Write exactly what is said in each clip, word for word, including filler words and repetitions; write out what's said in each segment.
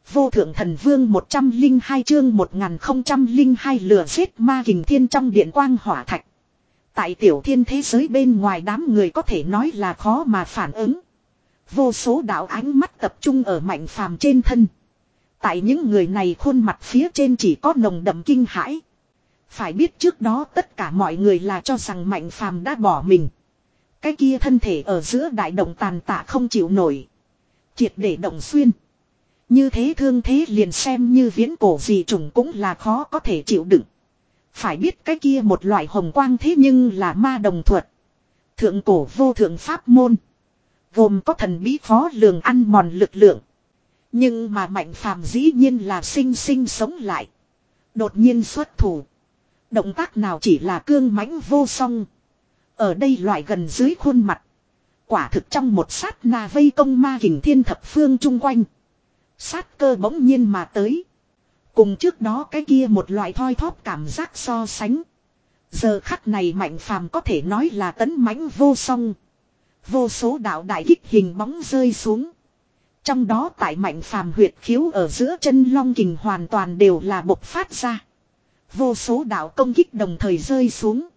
Vô thượng thần vương một trăm linh hai chương một nghìn không trăm linh hai lừa giết ma kình thiên trong điện quang hỏa thạch. Tại tiểu thiên thế giới bên ngoài đám người có thể nói là khó mà phản ứng. Vô số đạo ánh mắt tập trung ở Mạnh Phàm trên thân. Tại những người này khuôn mặt phía trên chỉ có nồng đậm kinh hãi. Phải biết trước đó tất cả mọi người là cho rằng Mạnh Phàm đã bỏ mình. Cái kia thân thể ở giữa đại động tàn tạ không chịu nổi. Triệt để động xuyên. Như thế thương thế liền xem như viễn cổ gì trùng cũng là khó có thể chịu đựng. Phải biết cái kia một loại hồng quang thế nhưng là ma đồng thuật. Thượng cổ vô thượng pháp môn. Gồm có thần bí khó lường ăn mòn lực lượng. Nhưng mà Mạnh Phàm dĩ nhiên là sinh sinh sống lại. Đột nhiên xuất thủ. Động tác nào chỉ là cương mãnh vô song. Ở đây loại gần dưới khuôn mặt. Quả thực trong một sát na vây công ma kình thiên thập phương chung quanh. Sát cơ bỗng nhiên mà tới. Cùng trước đó cái kia một loại thoi thóp cảm giác so sánh. Giờ khắc này Mạnh Phàm có thể nói là tấn mãnh vô song. Vô số đạo đại kích hình bóng rơi xuống. Trong đó tại Mạnh Phàm huyệt khiếu ở giữa chân long kình hoàn toàn đều là bộc phát ra. Vô số đạo công kích đồng thời rơi xuống.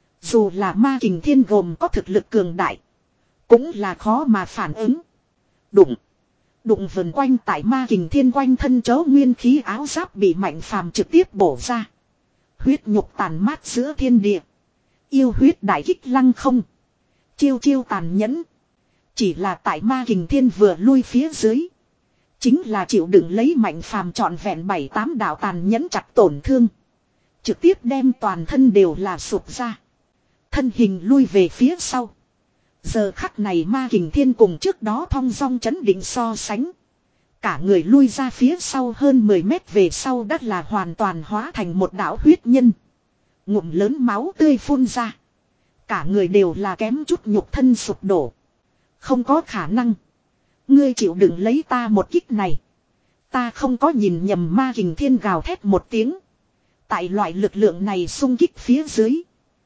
Dù là ma kình thiên gồm có thực lực cường đại. Cũng là khó mà phản ứng. Đụng. Đụng vần quanh tại ma kình thiên quanh thân chớ nguyên khí áo giáp bị Mạnh Phàm trực tiếp bổ ra. Huyết nhục tàn mát giữa thiên địa. Yêu huyết đại kích lăng không. Chiêu chiêu tàn nhẫn. Chỉ là tại ma kình thiên vừa lui phía dưới. Chính là chịu đựng lấy Mạnh Phàm trọn vẹn bảy tám đạo tàn nhẫn chặt tổn thương. Trực tiếp đem toàn thân đều là sụp ra. Thân hình lui về phía sau. Giờ khắc này ma kình thiên cùng trước đó thong dong chấn định so sánh. Cả người lui ra phía sau hơn mười mét về sau đất là hoàn toàn hóa thành một đạo huyết nhân. Ngụm lớn máu tươi phun ra. Cả người đều là kém chút nhục thân sụp đổ. Không có khả năng. Ngươi chịu đựng lấy ta một kích này. Ta không có nhìn nhầm ma kình thiên gào thét một tiếng. Tại loại lực lượng này xung kích phía dưới.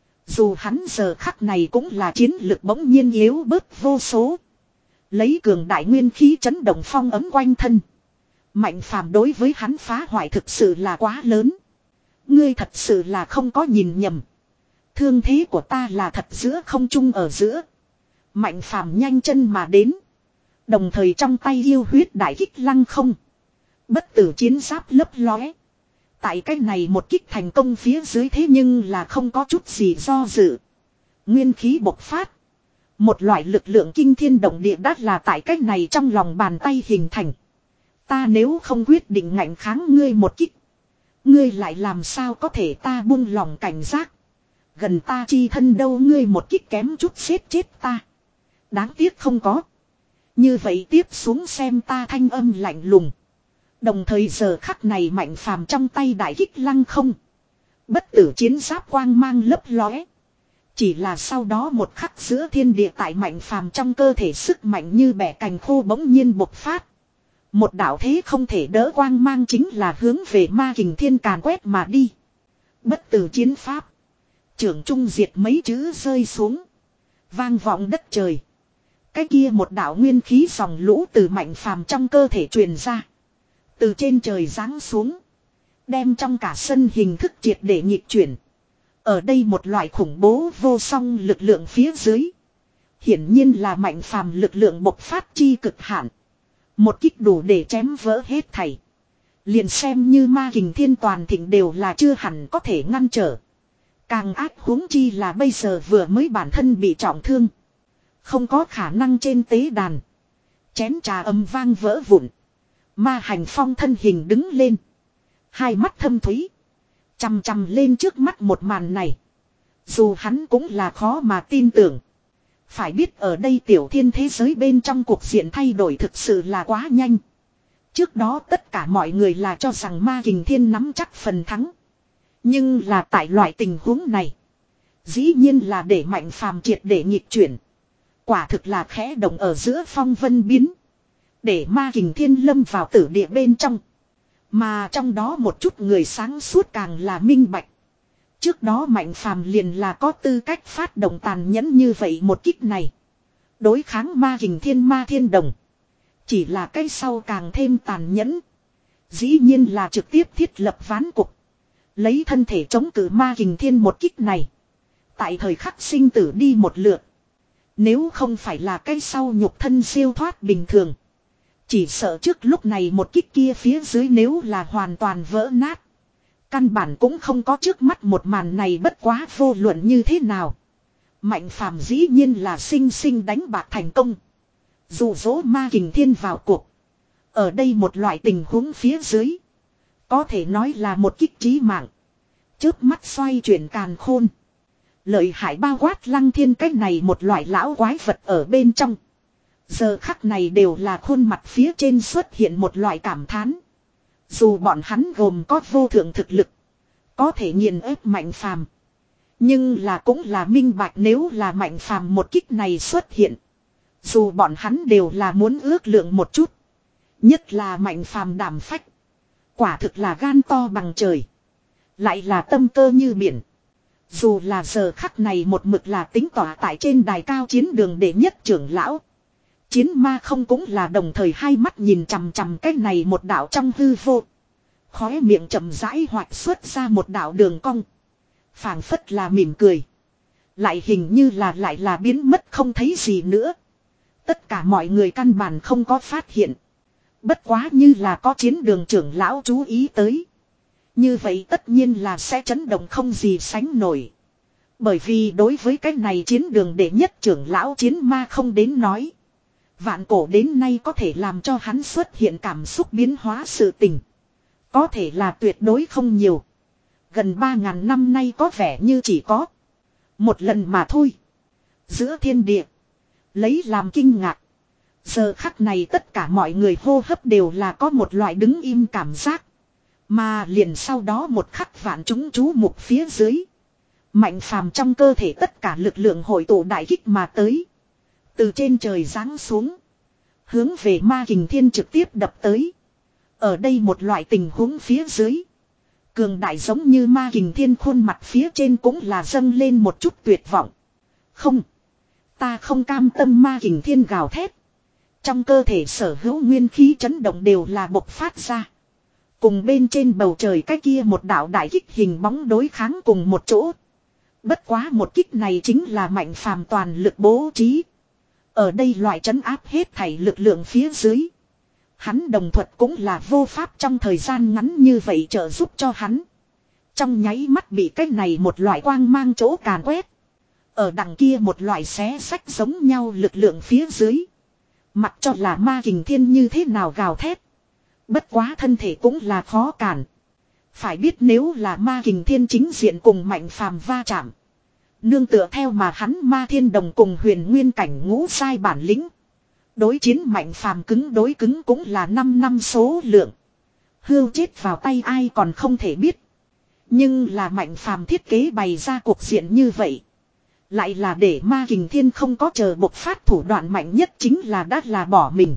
Dù hắn giờ khắc này cũng là chiến lực bỗng nhiên yếu bớt vô số. Lấy cường đại nguyên khí chấn động phong ấm quanh thân. Mạnh Phàm đối với hắn phá hoại thực sự là quá lớn. Ngươi thật sự là không có nhìn nhầm. Thương thế của ta là thật giữa không trung ở giữa. Mạnh Phàm nhanh chân mà đến. Đồng thời trong tay yêu huyết đại kích lăng không. Bất tử chiến giáp lấp lóe. Tại cái này một kích thành công phía dưới thế nhưng là không có chút gì do dự. Nguyên khí bộc phát. Một loại lực lượng kinh thiên động địa đắt là tại cái này trong lòng bàn tay hình thành. Ta nếu không quyết định ngạnh kháng ngươi một kích. Ngươi lại làm sao có thể ta buông lòng cảnh giác. Gần ta chi thân đâu ngươi một kích kém chút xếp chết ta. Đáng tiếc không có. Như vậy tiếp xuống xem ta thanh âm lạnh lùng. Đồng thời giờ khắc này Mạnh Phàm trong tay đại kích lăng không. Bất tử chiến giáp quang mang lấp lóe. Chỉ là sau đó một khắc giữa thiên địa tại Mạnh Phàm trong cơ thể sức mạnh như bẻ cành khô bỗng nhiên bộc phát. Một đạo thế không thể đỡ quang mang chính là hướng về ma kình thiên càn quét mà đi. Bất tử chiến pháp. Trưởng trung diệt mấy chữ rơi xuống. Vang vọng đất trời. Cái kia một đạo nguyên khí dòng lũ từ Mạnh Phàm trong cơ thể truyền ra. Từ trên trời giáng xuống. Đem trong cả sân hình thức triệt để nhịp chuyển. Ở đây một loại khủng bố vô song lực lượng phía dưới. Hiển nhiên là Mạnh Phàm lực lượng bộc phát chi cực hạn. Một kích đủ để chém vỡ hết thảy. Liền xem như ma kình thiên toàn thịnh đều là chưa hẳn có thể ngăn trở. Càng ác huống chi là bây giờ vừa mới bản thân bị trọng thương. Không có khả năng trên tế đàn. Chén trà âm vang vỡ vụn. Ma Hành Phong thân hình đứng lên. Hai mắt thâm thúy. Chằm chằm lên trước mắt một màn này. Dù hắn cũng là khó mà tin tưởng. Phải biết ở đây tiểu thiên thế giới bên trong cuộc diện thay đổi thực sự là quá nhanh. Trước đó tất cả mọi người là cho rằng ma kình thiên nắm chắc phần thắng. Nhưng là tại loại tình huống này. Dĩ nhiên là để Mạnh Phàm triệt để nhịp chuyển. Quả thực là khẽ động ở giữa phong vân biến. Để ma kình thiên lâm vào tử địa bên trong. Mà trong đó một chút người sáng suốt càng là minh bạch. Trước đó Mạnh Phàm liền là có tư cách phát động tàn nhẫn như vậy một kích này. Đối kháng ma kình thiên ma thiên đồng. Chỉ là cái sau càng thêm tàn nhẫn. Dĩ nhiên là trực tiếp thiết lập ván cục. Lấy thân thể chống cự ma kình thiên một kích này. Tại thời khắc sinh tử đi một lượt. Nếu không phải là cái sau nhục thân siêu thoát bình thường. Chỉ sợ trước lúc này một kích kia phía dưới nếu là hoàn toàn vỡ nát. Căn bản cũng không có trước mắt một màn này, bất quá vô luận như thế nào. Mạnh phàm dĩ nhiên là sinh sinh đánh bạc thành công. Dụ dỗ ma kình thiên vào cuộc. Ở đây một loại tình huống phía dưới. Có thể nói là một kích trí mạng. Chớp mắt xoay chuyển càn khôn. Lợi hại bao quát Lăng Thiên cái này một loại lão quái vật ở bên trong. Giờ khắc này đều là khuôn mặt phía trên xuất hiện một loại cảm thán. Dù bọn hắn gồm có vô thượng thực lực. Có thể nghiền ép Mạnh phàm. Nhưng là cũng là minh bạch nếu là Mạnh phàm một kích này xuất hiện. Dù bọn hắn đều là muốn ước lượng một chút. Nhất là Mạnh phàm đảm phách. Quả thực là gan to bằng trời. Lại là tâm cơ như biển. Dù là giờ khắc này một mực là tính tỏa tại trên đài cao chiến đường đệ nhất trưởng lão. Chiến ma không cũng là đồng thời hai mắt nhìn chằm chằm cái này một đạo trong hư vô. Khóe miệng chậm rãi hoạch xuất ra một đạo đường cong. Phảng phất là mỉm cười. Lại hình như là lại là biến mất không thấy gì nữa. Tất cả mọi người căn bản không có phát hiện. Bất quá như là có chiến đường trưởng lão chú ý tới. Như vậy tất nhiên là sẽ chấn động không gì sánh nổi. Bởi vì đối với cái này chiến đường đệ nhất trưởng lão chiến ma không đến nói. Vạn cổ đến nay có thể làm cho hắn xuất hiện cảm xúc biến hóa sự tình. Có thể là tuyệt đối không nhiều. Gần ba ngàn năm nay có vẻ như chỉ có một lần mà thôi. Giữa thiên địa. Lấy làm kinh ngạc. Giờ khắc này tất cả mọi người hô hấp đều là có một loại đứng im cảm giác. Mà liền sau đó một khắc vạn chúng chú mục phía dưới. Mạnh phàm trong cơ thể tất cả lực lượng hội tụ đại kích mà tới. Từ trên trời giáng xuống. Hướng về ma kình thiên trực tiếp đập tới. Ở đây một loại tình huống phía dưới. Cường đại giống như ma kình thiên khuôn mặt phía trên cũng là dâng lên một chút tuyệt vọng. Không. Ta không cam tâm ma kình thiên gào thét. Trong cơ thể sở hữu nguyên khí chấn động đều là bộc phát ra. Cùng bên trên bầu trời cái kia một đạo đại kích hình bóng đối kháng cùng một chỗ. Bất quá một kích này chính là Mạnh phàm toàn lực bố trí. Ở đây loại trấn áp hết thảy lực lượng phía dưới. Hắn đồng thuật cũng là vô pháp trong thời gian ngắn như vậy trợ giúp cho hắn. Trong nháy mắt bị cái này một loại quang mang chỗ càn quét. Ở đằng kia một loại xé sách giống nhau lực lượng phía dưới. Mặc cho là ma kình thiên như thế nào gào thét. Bất quá thân thể cũng là khó cản. Phải biết nếu là ma kình thiên chính diện cùng Mạnh phàm va chạm. Nương tựa theo mà hắn ma thiên đồng cùng huyền nguyên cảnh ngũ sai bản lĩnh. Đối chiến Mạnh phàm cứng đối cứng cũng là năm năm số lượng. Hưu chết vào tay ai còn không thể biết. Nhưng là Mạnh phàm thiết kế bày ra cuộc diện như vậy. Lại là để ma kình thiên không có chờ bộc phát thủ đoạn mạnh nhất chính là đã là bỏ mình.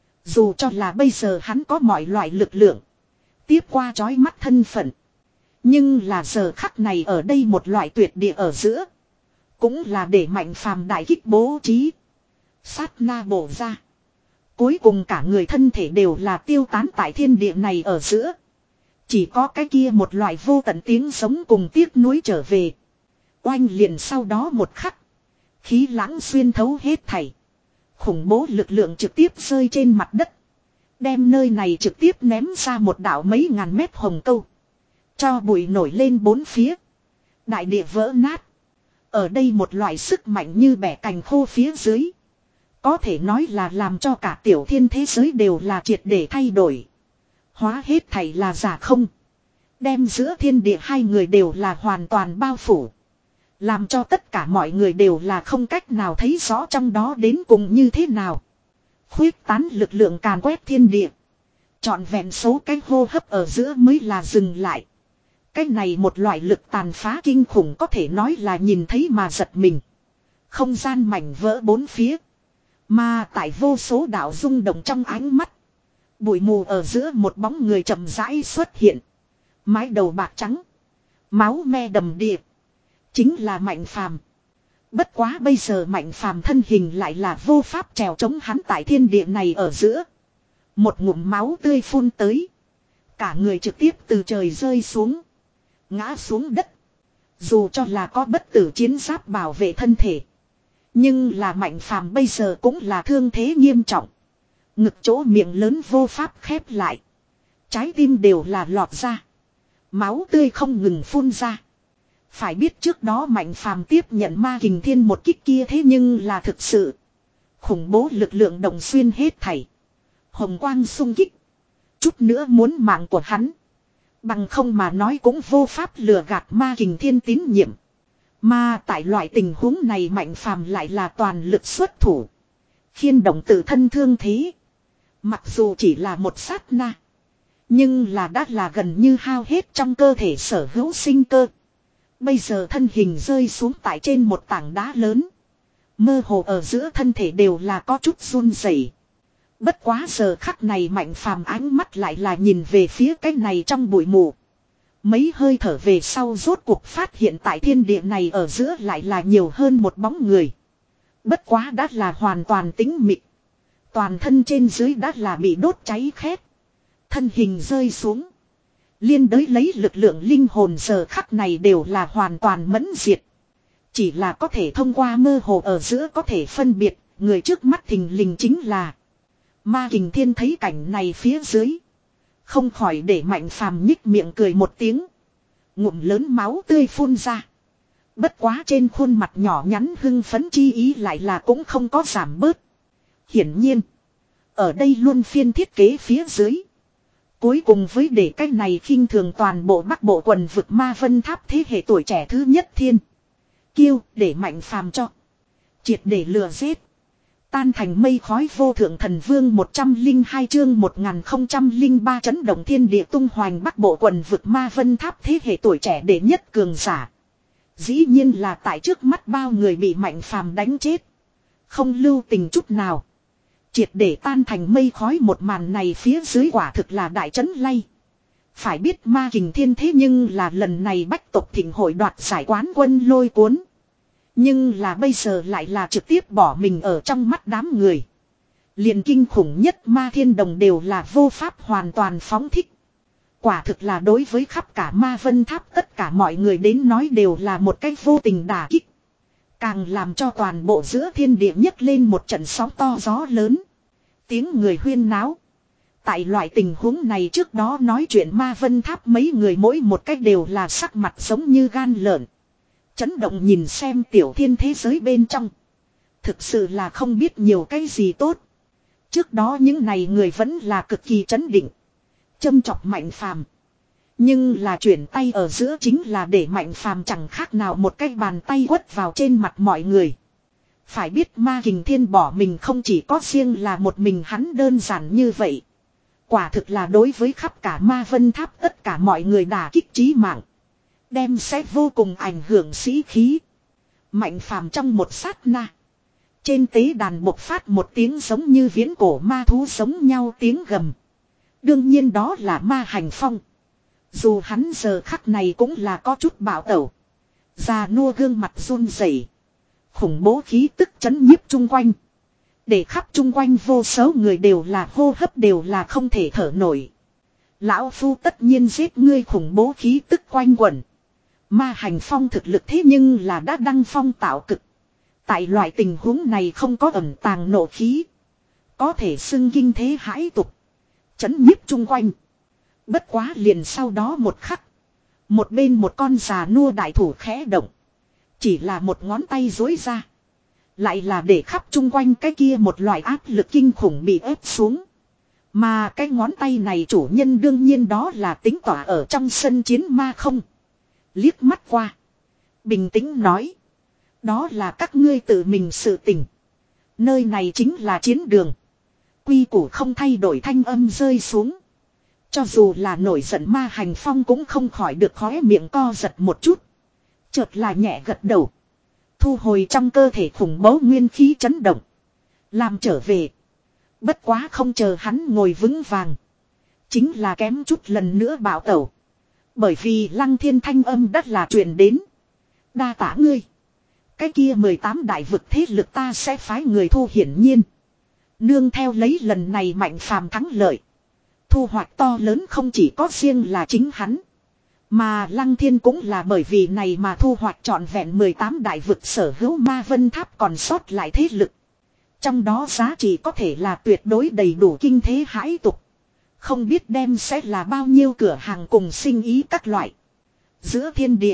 Dù cho là bây giờ hắn có mọi loại lực lượng. Tiếp qua chói mắt thân phận. Nhưng là giờ khắc này ở đây một loại tuyệt địa ở giữa. Cũng là để Mạnh phàm đại kích bố trí. Sát na bổ ra. Cuối cùng cả người thân thể đều là tiêu tán tại thiên địa này ở giữa. Chỉ có cái kia một loại vô tận tiếng sống cùng tiếc nuối trở về. Oanh liền sau đó một khắc. Khí lãng xuyên thấu hết thảy. Khủng bố lực lượng trực tiếp rơi trên mặt đất. Đem nơi này trực tiếp ném ra một đảo mấy ngàn mét hồng câu. Cho bụi nổi lên bốn phía. Đại địa vỡ nát. Ở đây một loại sức mạnh như bẻ cành khô phía dưới. Có thể nói là làm cho cả tiểu thiên thế giới đều là triệt để thay đổi. Hóa hết thảy là giả không. Đem giữa thiên địa hai người đều là hoàn toàn bao phủ. Làm cho tất cả mọi người đều là không cách nào thấy rõ trong đó đến cùng như thế nào. Khuyết tán lực lượng càn quét thiên địa. Trọn vẹn số cái hô hấp ở giữa mới là dừng lại. Cái này một loại lực tàn phá kinh khủng có thể nói là nhìn thấy mà giật mình. Không gian mảnh vỡ bốn phía. Mà tại vô số đạo rung động trong ánh mắt. Bụi mù ở giữa một bóng người chậm rãi xuất hiện. Mái đầu bạc trắng. Máu me đầm đìa. Chính là Mạnh phàm. Bất quá bây giờ Mạnh phàm thân hình lại là vô pháp trèo chống hắn tại thiên địa này ở giữa. Một ngụm máu tươi phun tới. Cả người trực tiếp từ trời rơi xuống. Ngã xuống đất. Dù cho là có bất tử chiến giáp bảo vệ thân thể. Nhưng là Mạnh Phàm bây giờ cũng là thương thế nghiêm trọng. Ngực chỗ miệng lớn vô pháp khép lại. Trái tim đều là lọt ra. Máu tươi không ngừng phun ra. Phải biết trước đó Mạnh Phàm tiếp nhận ma kình thiên một kích kia thế nhưng là thực sự. Khủng bố lực lượng động xuyên hết thảy. Hồng quang xung kích. Chút nữa muốn mạng của hắn. Bằng không mà nói cũng vô pháp lừa gạt ma kình thiên tín nhiệm. Mà tại loại tình huống này Mạnh Phàm lại là toàn lực xuất thủ. Khiên động tự thân thương thế. Mặc dù chỉ là một sát na. Nhưng là đã là gần như hao hết trong cơ thể sở hữu sinh cơ. Bây giờ thân hình rơi xuống tại trên một tảng đá lớn. Mơ hồ ở giữa thân thể đều là có chút run rẩy. Bất quá giờ khắc này Mạnh Phàm ánh mắt lại là nhìn về phía cái này trong bụi mù. Mấy hơi thở về sau rốt cuộc phát hiện tại thiên địa này ở giữa lại là nhiều hơn một bóng người. Bất quá đã là hoàn toàn tĩnh mịch. Toàn thân trên dưới đã là bị đốt cháy khét. Thân hình rơi xuống. Liên đới lấy lực lượng linh hồn giờ khắc này đều là hoàn toàn mẫn diệt. Chỉ là có thể thông qua mơ hồ ở giữa có thể phân biệt, người trước mắt thình lình chính là Ma Kình Thiên. Thấy cảnh này phía dưới, không khỏi để Mạnh Phàm nhích miệng cười một tiếng. Ngụm lớn máu tươi phun ra. Bất quá trên khuôn mặt nhỏ nhắn hưng phấn chi ý lại là cũng không có giảm bớt. Hiển nhiên, ở đây luôn phiên thiết kế phía dưới. Cuối cùng với để cái này khinh thường toàn bộ Bắc Bộ quần vực Ma Vân Tháp thế hệ tuổi trẻ thứ nhất thiên kiêu để Mạnh Phàm cho triệt để lừa giết. Tan thành mây khói vô thượng thần vương một trăm linh hai chương một nghìn không trăm linh ba chấn động thiên địa tung hoành Bắc Bộ quần vực Ma Vân Tháp thế hệ tuổi trẻ đệ nhất cường giả. Dĩ nhiên là tại trước mắt bao người bị Mạnh Phàm đánh chết. Không lưu tình chút nào. Triệt để tan thành mây khói một màn này phía dưới quả thực là đại chấn lay. Phải biết Ma Kình Thiên thế nhưng là lần này bách tộc thịnh hội đoạt giải quán quân lôi cuốn. Nhưng là bây giờ lại là trực tiếp bỏ mình ở trong mắt đám người. Liền kinh khủng nhất Ma Thiên Đồng đều là vô pháp hoàn toàn phóng thích. Quả thực là đối với khắp cả Ma Vân Tháp tất cả mọi người đến nói đều là một cách vô tình đả kích. Càng làm cho toàn bộ giữa thiên địa nhấc lên một trận sóng to gió lớn. Tiếng người huyên náo. Tại loại tình huống này trước đó nói chuyện Ma Vân Tháp mấy người mỗi một cách đều là sắc mặt giống như gan lợn. Chấn động nhìn xem tiểu thiên thế giới bên trong. Thực sự là không biết nhiều cái gì tốt. Trước đó những này người vẫn là cực kỳ chấn định. Châm chọc Mạnh Phàm. Nhưng là chuyển tay ở giữa chính là để Mạnh Phàm chẳng khác nào một cái bàn tay quất vào trên mặt mọi người. Phải biết Ma Kình Thiên bỏ mình không chỉ có riêng là một mình hắn đơn giản như vậy. Quả thực là đối với khắp cả Ma Vân Tháp tất cả mọi người đả kích chí mạng. Đem sẽ vô cùng ảnh hưởng sĩ khí. Mạnh Phàm trong một sát na. Trên tế đàn bộc phát một tiếng giống như viễn cổ ma thú giống nhau tiếng gầm. Đương nhiên đó là Ma Hành Phong. Dù hắn giờ khắc này cũng là có chút bạo tẩu. Già nua gương mặt run rẩy. Khủng bố khí tức chấn nhiếp chung quanh. Để khắp chung quanh vô số người đều là hô hấp đều là không thể thở nổi. Lão Phu tất nhiên giết ngươi khủng bố khí tức quanh quẩn. Ma Hành Phong thực lực thế nhưng là đã đăng phong tạo cực. Tại loại tình huống này không có ẩn tàng nộ khí. Có thể xưng kinh thế hãi tục. Chấn nhiếp chung quanh. Bất quá liền sau đó một khắc. Một bên một con già nua đại thủ khẽ động. Chỉ là một ngón tay dối ra. Lại là để khắp chung quanh cái kia một loại áp lực kinh khủng bị ép xuống. Mà cái ngón tay này chủ nhân đương nhiên đó là tính tỏa ở trong sân chiến ma không. Liếc mắt qua. Bình tĩnh nói. Đó là các ngươi tự mình sự tình. Nơi này chính là chiến đường. Quy củ không thay đổi thanh âm rơi xuống. Cho dù là nổi giận Ma Hành Phong cũng không khỏi được khóe miệng co giật một chút. Chợt là nhẹ gật đầu. Thu hồi trong cơ thể khủng bố nguyên khí chấn động. Làm trở về. Bất quá không chờ hắn ngồi vững vàng. Chính là kém chút lần nữa bảo tẩu. Bởi vì Lăng Thiên thanh âm đất là truyền đến. Đa tả ngươi. Cái kia mười tám đại vực thế lực ta sẽ phái người thu hiển nhiên. Nương theo lấy lần này Mạnh Phàm thắng lợi. Thu hoạch to lớn không chỉ có riêng là chính hắn. Mà Lăng Thiên cũng là bởi vì này mà thu hoạch trọn vẹn mười tám đại vực sở hữu Ma Vân Tháp còn sót lại thế lực. Trong đó giá trị có thể là tuyệt đối đầy đủ kinh thế hãi tục. Không biết đem sẽ là bao nhiêu cửa hàng cùng sinh ý các loại. Giữa thiên địa,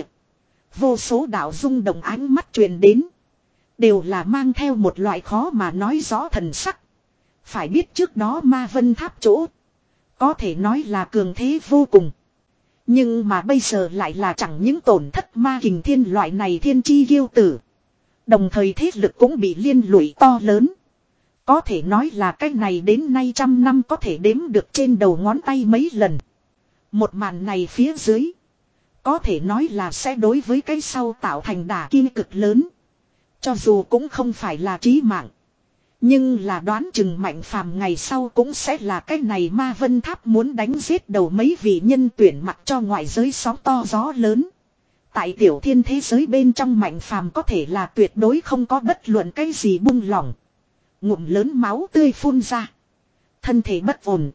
vô số đạo rung động ánh mắt truyền đến. Đều là mang theo một loại khó mà nói rõ thần sắc. Phải biết trước đó Ma Vân Tháp chỗ có thể nói là cường thế vô cùng. Nhưng mà bây giờ lại là chẳng những tổn thất Ma Kình Thiên loại này thiên chi kiêu tử. Đồng thời thế lực cũng bị liên lụy to lớn. Có thể nói là cái này đến nay trăm năm có thể đếm được trên đầu ngón tay mấy lần. Một màn này phía dưới, có thể nói là sẽ đối với cái sau tạo thành đả kích cực lớn. Cho dù cũng không phải là chí mạng. Nhưng là đoán chừng Mạnh Phàm ngày sau cũng sẽ là cái này Ma Vân Tháp muốn đánh giết đầu mấy vị nhân tuyển mặc cho ngoại giới sóng to gió lớn. Tại tiểu thiên thế giới bên trong Mạnh Phàm có thể là tuyệt đối không có bất luận cái gì buông lỏng. Ngụm lớn máu tươi phun ra. Thân thể bất ổn.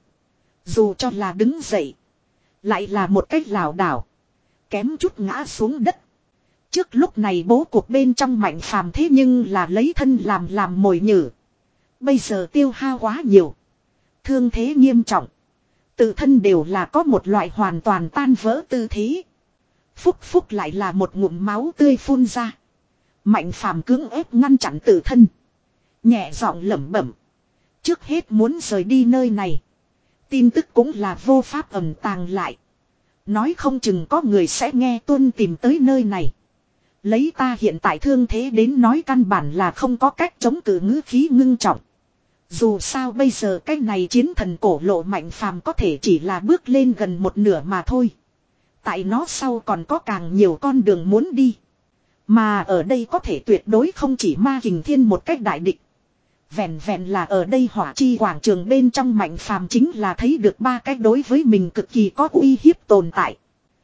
Dù cho là đứng dậy, lại là một cách lảo đảo, kém chút ngã xuống đất. Trước lúc này bố cuộc bên trong Mạnh Phàm thế nhưng là lấy thân làm làm mồi nhử. Bây giờ tiêu hao quá nhiều, thương thế nghiêm trọng, tự thân đều là có một loại hoàn toàn tan vỡ tư thế. Phúc phúc lại là một ngụm máu tươi phun ra. Mạnh Phàm cưỡng ép ngăn chặn tự thân, nhẹ giọng lẩm bẩm. Trước hết muốn rời đi nơi này. Tin tức cũng là vô pháp ẩn tàng lại. Nói không chừng có người sẽ nghe tuân tìm tới nơi này. Lấy ta hiện tại thương thế đến nói căn bản là không có cách chống cự ngữ khí ngưng trọng. Dù sao bây giờ cái này chiến thần cổ lộ Mạnh Phàm có thể chỉ là bước lên gần một nửa mà thôi. Tại nó sau còn có càng nhiều con đường muốn đi. Mà ở đây có thể tuyệt đối không chỉ Ma Kình Thiên một cách đại địch. Vẹn vẹn là ở đây hỏa chi quảng trường bên trong Mạnh Phàm chính là thấy được ba cách đối với mình cực kỳ có uy hiếp tồn tại.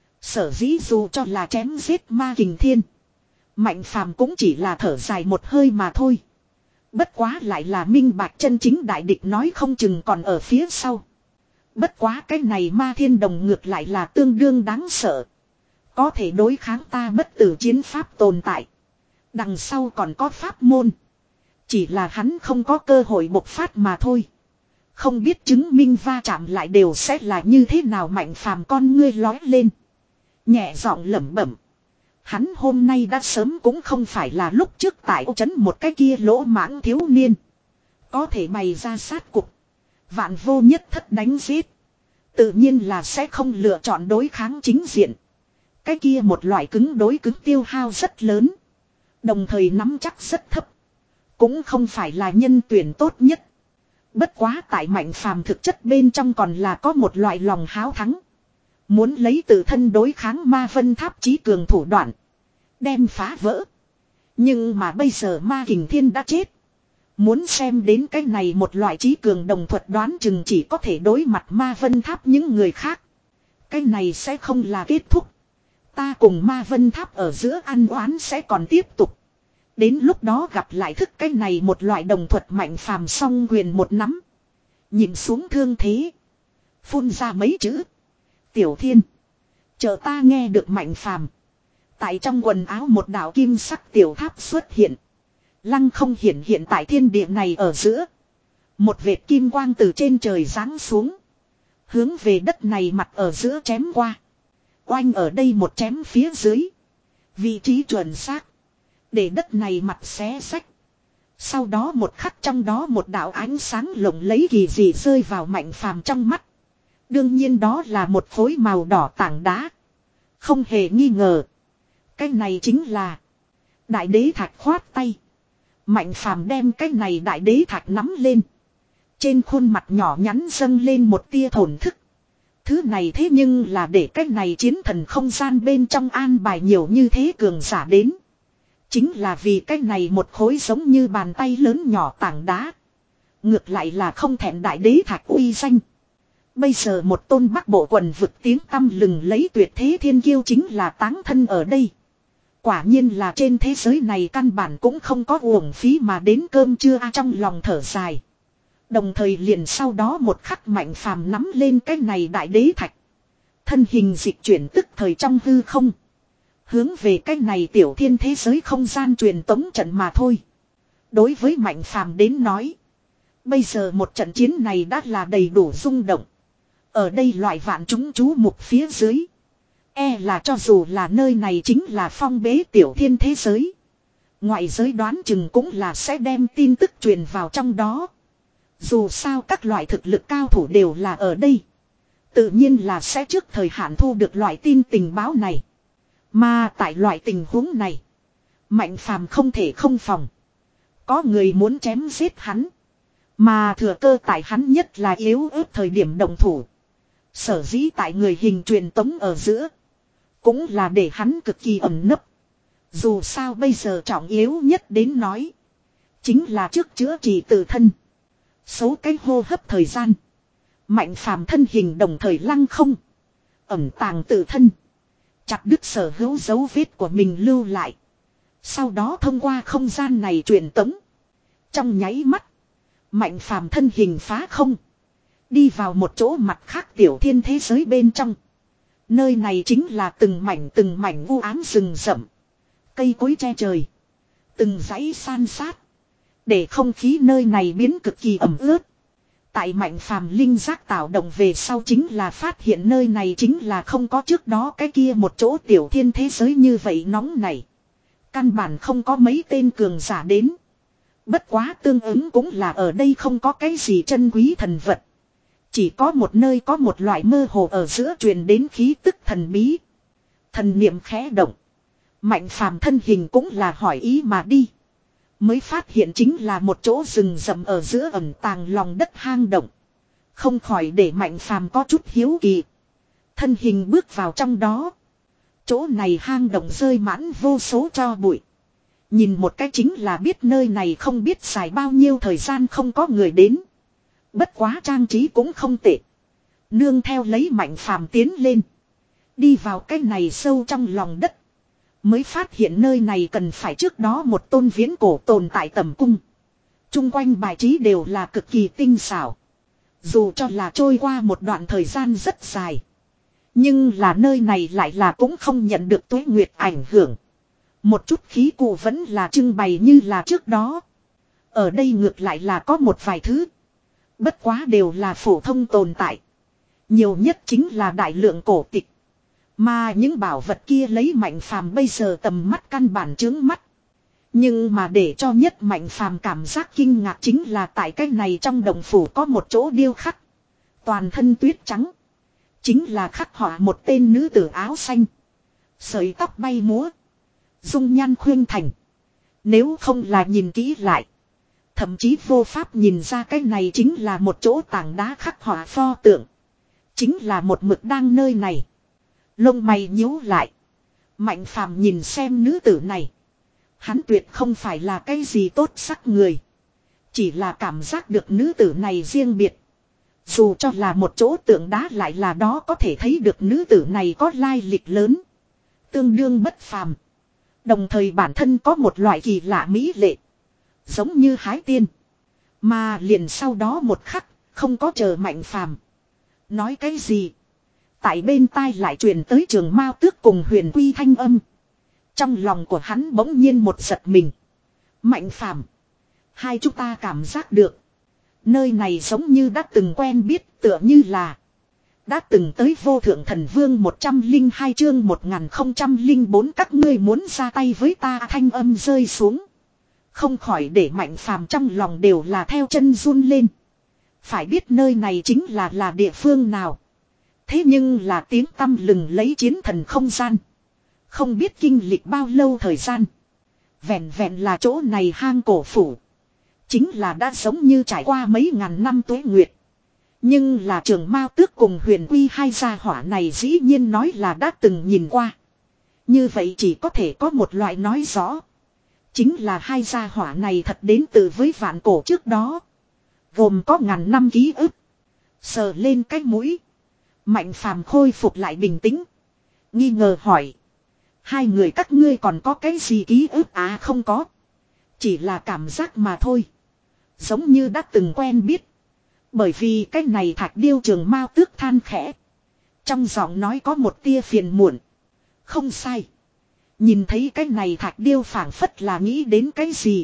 Sở dĩ dù cho là chém giết Ma Kình Thiên, Mạnh Phàm cũng chỉ là thở dài một hơi mà thôi. Bất quá lại là minh bạch chân chính đại địch nói không chừng còn ở phía sau. Bất quá cái này Ma Thiên Đồng ngược lại là tương đương đáng sợ. Có thể đối kháng ta bất tử chiến pháp tồn tại. Đằng sau còn có pháp môn. Chỉ là hắn không có cơ hội bộc phát mà thôi. Không biết chứng minh va chạm lại đều sẽ là như thế nào. Mạnh Phàm con ngươi lói lên, nhẹ giọng lẩm bẩm. Hắn hôm nay đã sớm cũng không phải là lúc trước tại ô trấn một cái kia lỗ mãng thiếu niên. Có thể bày ra sát cục, vạn vô nhất thất đánh giết. Tự nhiên là sẽ không lựa chọn đối kháng chính diện. Cái kia một loại cứng đối cứng tiêu hao rất lớn, đồng thời nắm chắc rất thấp, cũng không phải là nhân tuyển tốt nhất. Bất quá tại Mạnh Phàm thực chất bên trong còn là có một loại lòng háo thắng. Muốn lấy tự thân đối kháng Ma Vân Tháp chí cường thủ đoạn, đem phá vỡ. Nhưng mà bây giờ Ma Kình Thiên đã chết. Muốn xem đến cái này một loại chí cường đồng thuật đoán chừng chỉ có thể đối mặt Ma Vân Tháp những người khác. Cái này sẽ không là kết thúc. Ta cùng Ma Vân Tháp ở giữa ăn oán sẽ còn tiếp tục. Đến lúc đó gặp lại thức cái này một loại đồng thuật. Mạnh Phàm song quyền một nắm, nhìn xuống thương thế, phun ra mấy chữ. Tiểu Thiên, chờ ta nghe được. Mạnh Phàm tại trong quần áo một đạo kim sắc tiểu tháp xuất hiện, lăng không hiện hiện tại thiên địa này ở giữa. Một vệt kim quang từ trên trời giáng xuống, hướng về đất này mặt ở giữa chém qua. Oanh ở đây một chém phía dưới, vị trí chuẩn xác, để đất này mặt xé xách. Sau đó một khắc trong đó một đạo ánh sáng lộng lẫy kỳ dị rơi vào Mạnh Phàm trong mắt. Đương nhiên đó là một khối màu đỏ tảng đá. Không hề nghi ngờ, cái này chính là Đại Đế Thạch. Khoát tay, Mạnh Phàm đem cái này Đại Đế Thạch nắm lên. Trên khuôn mặt nhỏ nhắn dâng lên một tia thổn thức. Thứ này thế nhưng là để cái này chiến thần không gian bên trong an bài nhiều như thế cường giả đến. Chính là vì cái này một khối giống như bàn tay lớn nhỏ tảng đá. Ngược lại là không thẹn Đại Đế Thạch uy danh. Bây giờ một tôn Bắc Bộ quần vực tiếng tăm lừng lấy tuyệt thế thiên kiêu chính là táng thân ở đây. Quả nhiên là trên thế giới này căn bản cũng không có uổng phí mà đến cơm trưa a. Trong lòng thở dài, Đồng thời liền sau đó một khắc Mạnh Phàm nắm lên cái này đại đế thạch. Thân hình dịch chuyển tức thời trong hư không. Hướng về cái này tiểu thiên thế giới không gian truyền tống trận mà thôi. Đối với Mạnh Phàm đến nói. Bây giờ một trận chiến này đã là đầy đủ rung động. Ở đây loại vạn chúng chú mục phía dưới. E là cho dù là nơi này chính là phong bế tiểu thiên thế giới. Ngoại giới đoán chừng cũng là sẽ đem tin tức truyền vào trong đó. Dù sao các loại thực lực cao thủ đều là ở đây. Tự nhiên là sẽ trước thời hạn thu được loại tin tình báo này. Mà tại loại tình huống này. Mạnh Phàm không thể không phòng. Có người muốn chém giết hắn. Mà thừa cơ tại hắn nhất là yếu ớt thời điểm động thủ. Sở dĩ tại người hình truyền tống ở giữa. Cũng là để hắn cực kỳ ẩn nấp. Dù sao bây giờ trọng yếu nhất đến nói. Chính là trước chữa trị tự thân. Số cái hô hấp thời gian. Mạnh Phàm thân hình đồng thời lăng không. Ẩn tàng tự thân. Chặt đứt sở hữu dấu vết của mình lưu lại. Sau đó thông qua không gian này truyền tống. Trong nháy mắt. Mạnh Phàm thân hình phá không. Đi vào một chỗ mặt khác tiểu thiên thế giới bên trong. Nơi này chính là từng mảnh từng mảnh u ám rừng rậm. Cây cối che trời. Từng dãy san sát. Để không khí nơi này biến cực kỳ ẩm ướt. Tại Mạnh Phàm linh giác tạo động về sau chính là phát hiện nơi này chính là không có trước đó cái kia một chỗ tiểu thiên thế giới như vậy nóng này. Căn bản không có mấy tên cường giả đến. Bất quá tương ứng cũng là ở đây không có cái gì chân quý thần vật. Chỉ có một nơi có một loại mơ hồ ở giữa truyền đến khí tức thần bí. Thần niệm khẽ động. Mạnh Phàm thân hình cũng là hỏi ý mà đi. Mới phát hiện chính là một chỗ rừng rậm ở giữa ẩn tàng lòng đất hang động. Không khỏi để Mạnh Phàm có chút hiếu kỳ. Thân hình bước vào trong đó. Chỗ này hang động rơi mãn vô số tro bụi. Nhìn một cái chính là biết nơi này không biết xài bao nhiêu thời gian không có người đến. Bất quá trang trí cũng không tệ. Nương theo lấy Mạnh Phàm tiến lên. Đi vào cái này sâu trong lòng đất. Mới phát hiện nơi này cần phải trước đó một tôn viễn cổ tồn tại tầm cung. Trung quanh bài trí đều là cực kỳ tinh xảo. Dù cho là trôi qua một đoạn thời gian rất dài. Nhưng là nơi này lại là cũng không nhận được tuế nguyệt ảnh hưởng. Một chút khí cụ vẫn là trưng bày như là trước đó. Ở đây ngược lại là có một vài thứ. Bất quá đều là phổ thông tồn tại. Nhiều nhất chính là đại lượng cổ tịch. Mà những bảo vật kia lấy Mạnh Phàm bây giờ tầm mắt căn bản chướng mắt. Nhưng mà để cho nhất Mạnh Phàm cảm giác kinh ngạc chính là tại cái này trong đồng phủ có một chỗ điêu khắc. Toàn thân tuyết trắng. Chính là khắc họa một tên nữ tử áo xanh. Sợi tóc bay múa. Dung nhan khuyên thành. Nếu không là nhìn kỹ lại. Thậm chí vô pháp nhìn ra cái này chính là một chỗ tảng đá khắc họa pho tượng. Chính là một mực đang nơi này. Lông mày nhíu lại. Mạnh Phàm nhìn xem nữ tử này. Hắn tuyệt không phải là cái gì tốt sắc người. Chỉ là cảm giác được nữ tử này riêng biệt. Dù cho là một chỗ tượng đá lại là đó có thể thấy được nữ tử này có lai lịch lớn. Tương đương bất phàm. Đồng thời bản thân có một loại kỳ lạ mỹ lệ. Giống như hái tiên. Mà liền sau đó một khắc, không có chờ Mạnh Phàm nói cái gì. Tại bên tai lại truyền tới Trường Mao Tước cùng Huyền Quy thanh âm. Trong lòng của hắn bỗng nhiên một giật mình. Mạnh Phàm, hai chúng ta cảm giác được. Nơi này giống như đã từng quen biết, tựa như là đã từng tới Vô Thượng Thần Vương một trăm lẻ hai chương một nghìn không trăm lẻ bốn các ngươi muốn ra tay với ta, thanh âm rơi xuống. Không khỏi để Mạnh Phàm trong lòng đều là theo chân run lên. Phải biết nơi này chính là là địa phương nào. Thế nhưng là tiếng tăm lừng lấy chiến thần không gian. Không biết kinh lịch bao lâu thời gian. Vẹn vẹn là chỗ này hang cổ phủ. Chính là đã giống như trải qua mấy ngàn năm tuế nguyệt. Nhưng là Trường Mao Tước cùng Huyền Quy hai gia hỏa này dĩ nhiên nói là đã từng nhìn qua. Như vậy chỉ có thể có một loại nói rõ. Chính là hai gia hỏa này thật đến từ với vạn cổ trước đó. Gồm có ngàn năm ký ức. Sờ lên cái mũi. Mạnh Phàm khôi phục lại bình tĩnh. Nghi ngờ hỏi. Hai người các ngươi còn có cái gì ký ức à? Không có. Chỉ là cảm giác mà thôi. Giống như đã từng quen biết. Bởi vì cái này Thạch Điêu Trường Mao Tước than khẽ. Trong giọng nói có một tia phiền muộn. Không sai. Nhìn thấy cái này Thạch Điêu phảng phất là nghĩ đến cái gì.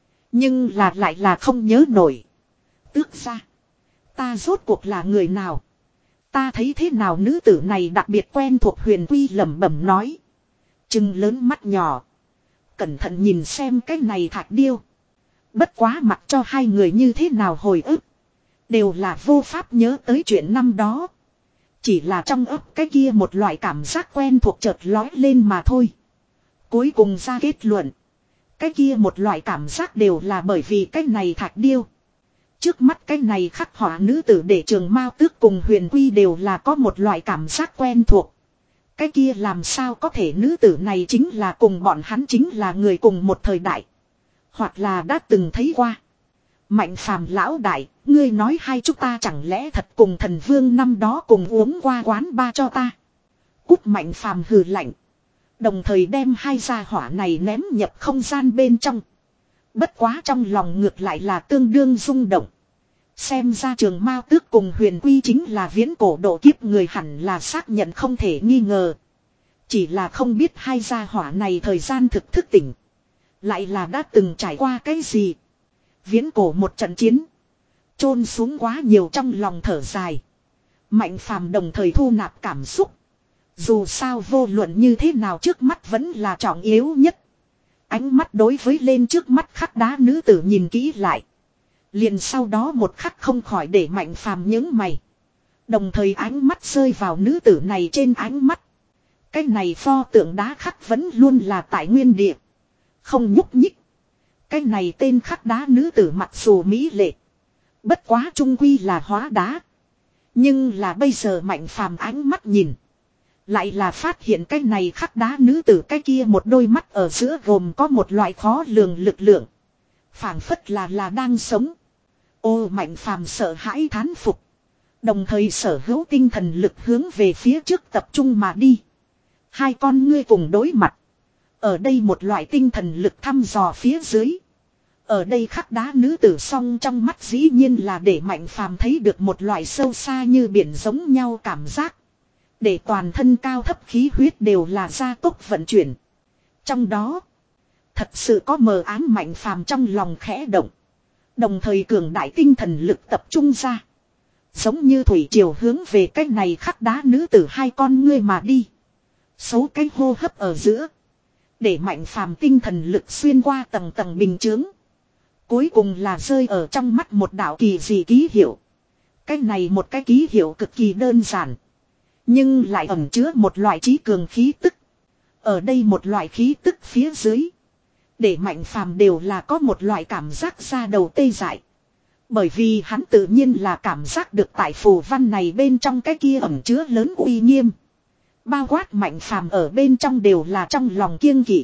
Nhưng là lại là không nhớ nổi. Tước ra. Ta rốt cuộc là người nào? Ta thấy thế nào nữ tử này đặc biệt quen thuộc Huyền Quy lẩm bẩm nói. Trừng lớn mắt nhỏ. Cẩn thận nhìn xem cái này Thạch Điêu. Bất quá mặc cho hai người như thế nào hồi ức. Đều là vô pháp nhớ tới chuyện năm đó. Chỉ là trong ấp cái kia một loại cảm giác quen thuộc chợt lói lên mà thôi. Cuối cùng ra kết luận. Cái kia một loại cảm giác đều là bởi vì cái này Thạch Điêu. Trước mắt cái này khắc họa nữ tử để Trường Mao Tước cùng Huyền Quy đều là có một loại cảm giác quen thuộc. Cái kia làm sao có thể nữ tử này chính là cùng bọn hắn chính là người cùng một thời đại. Hoặc là đã từng thấy qua. Mạnh Phàm lão đại, ngươi nói hai chúng ta chẳng lẽ thật cùng thần vương năm đó cùng uống qua quán ba cho ta. Cút Mạnh Phàm hừ lạnh. Đồng thời đem hai gia hỏa này ném nhập không gian bên trong. Bất quá trong lòng ngược lại là tương đương rung động. Xem ra Trường Mao Tước cùng Huyền Quy chính là viễn cổ độ kiếp người hẳn là xác nhận không thể nghi ngờ. Chỉ là không biết hai gia hỏa này thời gian thực thức tỉnh. Lại là đã từng trải qua cái gì. Viễn cổ một trận chiến. Chôn xuống quá nhiều trong lòng thở dài. Mạnh Phàm đồng thời thu nạp cảm xúc. Dù sao vô luận như thế nào trước mắt vẫn là trọng yếu nhất. Ánh mắt đối với lên trước mắt khắc đá nữ tử nhìn kỹ lại. Liền sau đó một khắc không khỏi để Mạnh Phàm nhướng mày. Đồng thời ánh mắt rơi vào nữ tử này trên ánh mắt. Cái này pho tượng đá khắc vẫn luôn là tại nguyên địa. Không nhúc nhích. Cái này tên khắc đá nữ tử mặc dù mỹ lệ. Bất quá trung quy là hóa đá. Nhưng là bây giờ Mạnh Phàm ánh mắt nhìn. Lại là phát hiện cái này khắc đá nữ tử cái kia một đôi mắt ở giữa gồm có một loại khó lường lực lượng. Phảng phất là là đang sống. Ô Mạnh Phàm sợ hãi thán phục. Đồng thời sở hữu tinh thần lực hướng về phía trước tập trung mà đi. Hai con ngươi cùng đối mặt. Ở đây một loại tinh thần lực thăm dò phía dưới. Ở đây khắc đá nữ tử song trong mắt dĩ nhiên là để Mạnh Phàm thấy được một loại sâu xa như biển giống nhau cảm giác. Để toàn thân cao thấp khí huyết đều là gia tốc vận chuyển. Trong đó, thật sự có mờ ám Mạnh Phàm trong lòng khẽ động. Đồng thời cường đại tinh thần lực tập trung ra. Giống như thủy triều hướng về cái này khắc đá nữ tử hai con ngươi mà đi. Số cái hô hấp ở giữa. Để Mạnh Phàm tinh thần lực xuyên qua tầng tầng bình chướng. Cuối cùng là rơi ở trong mắt một đạo kỳ dị ký hiệu. Cái này một cái ký hiệu cực kỳ đơn giản. Nhưng lại ẩn chứa một loại trí cường khí tức. Ở đây một loại khí tức phía dưới. Để Mạnh Phàm đều là có một loại cảm giác ra đầu tê dại. Bởi vì hắn tự nhiên là cảm giác được tại phù văn này bên trong cái kia ẩn chứa lớn uy nghiêm. Bao quát Mạnh Phàm ở bên trong đều là trong lòng kiêng kỵ.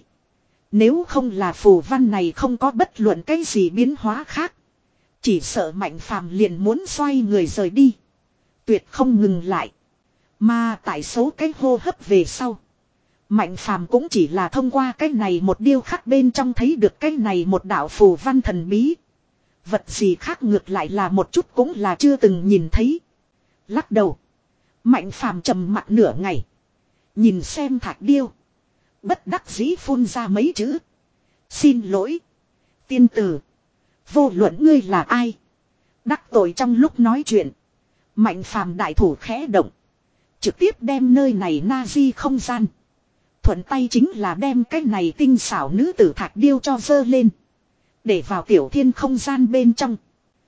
Nếu không là phù văn này không có bất luận cái gì biến hóa khác. Chỉ sợ Mạnh Phàm liền muốn xoay người rời đi. Tuyệt không ngừng lại. Mà tại số cái hô hấp về sau. Mạnh Phàm cũng chỉ là thông qua cái này một điêu khắc bên trong thấy được cái này một đạo phù văn thần bí. Vật gì khác ngược lại là một chút cũng là chưa từng nhìn thấy. Lắc đầu. Mạnh Phàm trầm mặt nửa ngày. Nhìn xem Thạch Điêu. Bất đắc dĩ phun ra mấy chữ. Xin lỗi. Tiên tử. Vô luận ngươi là ai. Đắc tội trong lúc nói chuyện. Mạnh Phàm đại thủ khẽ động. Trực tiếp đem nơi này na di không gian. Thuận tay chính là đem cái này tinh xảo nữ tử Thạch Điêu cho dơ lên. Để vào tiểu thiên không gian bên trong.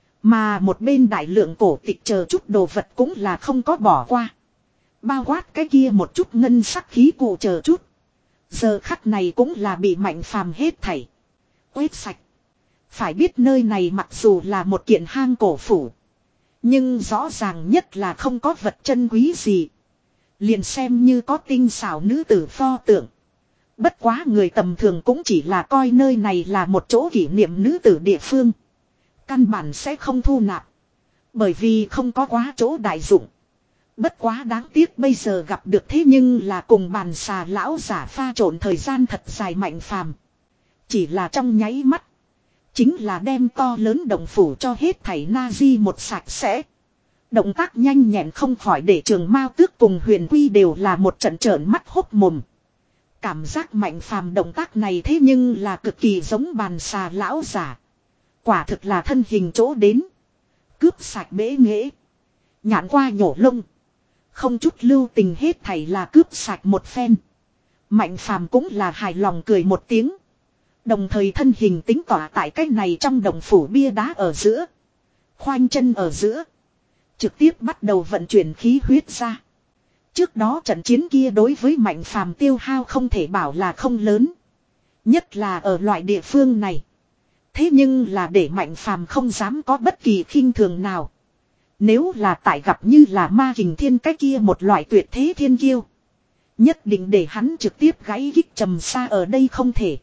Mà một bên đại lượng cổ tịch chờ chút đồ vật cũng là không có bỏ qua. Bao quát cái kia một chút ngân sắc khí cụ chờ chút. Giờ khắc này cũng là bị Mạnh Phàm hết thảy. Quét sạch. Phải biết nơi này mặc dù là một kiện hang cổ phủ. Nhưng rõ ràng nhất là không có vật chân quý gì. Liền xem như có tinh xảo nữ tử pho tượng. Bất quá người tầm thường cũng chỉ là coi nơi này là một chỗ kỷ niệm nữ tử địa phương. Căn bản sẽ không thu nạp. Bởi vì không có quá chỗ đại dụng. Bất quá đáng tiếc bây giờ gặp được thế nhưng là cùng bàn xà lão giả pha trộn thời gian thật dài Mạnh Phàm. Chỉ là trong nháy mắt. Chính là đem to lớn động phủ cho hết thảy Nazi một sạch sẽ. Động tác nhanh nhẹn không khỏi để Trường Mao Tước cùng Huyền Quy đều là một trận trợn mắt hốc mồm. Cảm giác Mạnh Phàm động tác này thế nhưng là cực kỳ giống bàn xà lão giả. Quả thực là thân hình chỗ đến. Cướp sạch bể nghễ. Nhãn qua nhổ lông. Không chút lưu tình hết thảy là cướp sạch một phen. Mạnh Phàm cũng là hài lòng cười một tiếng. Đồng thời thân hình tính tỏa tại cái này trong đồng phủ bia đá ở giữa. Khoanh chân ở giữa. Trực tiếp bắt đầu vận chuyển khí huyết ra. Trước đó trận chiến kia đối với Mạnh Phàm tiêu hao không thể bảo là không lớn. Nhất là ở loại địa phương này. Thế nhưng là để Mạnh Phàm không dám có bất kỳ khinh thường nào. Nếu là tại gặp như là ma kình thiên cái kia một loại tuyệt thế thiên kiêu. Nhất định để hắn trực tiếp gãy gích trầm xa ở đây không thể.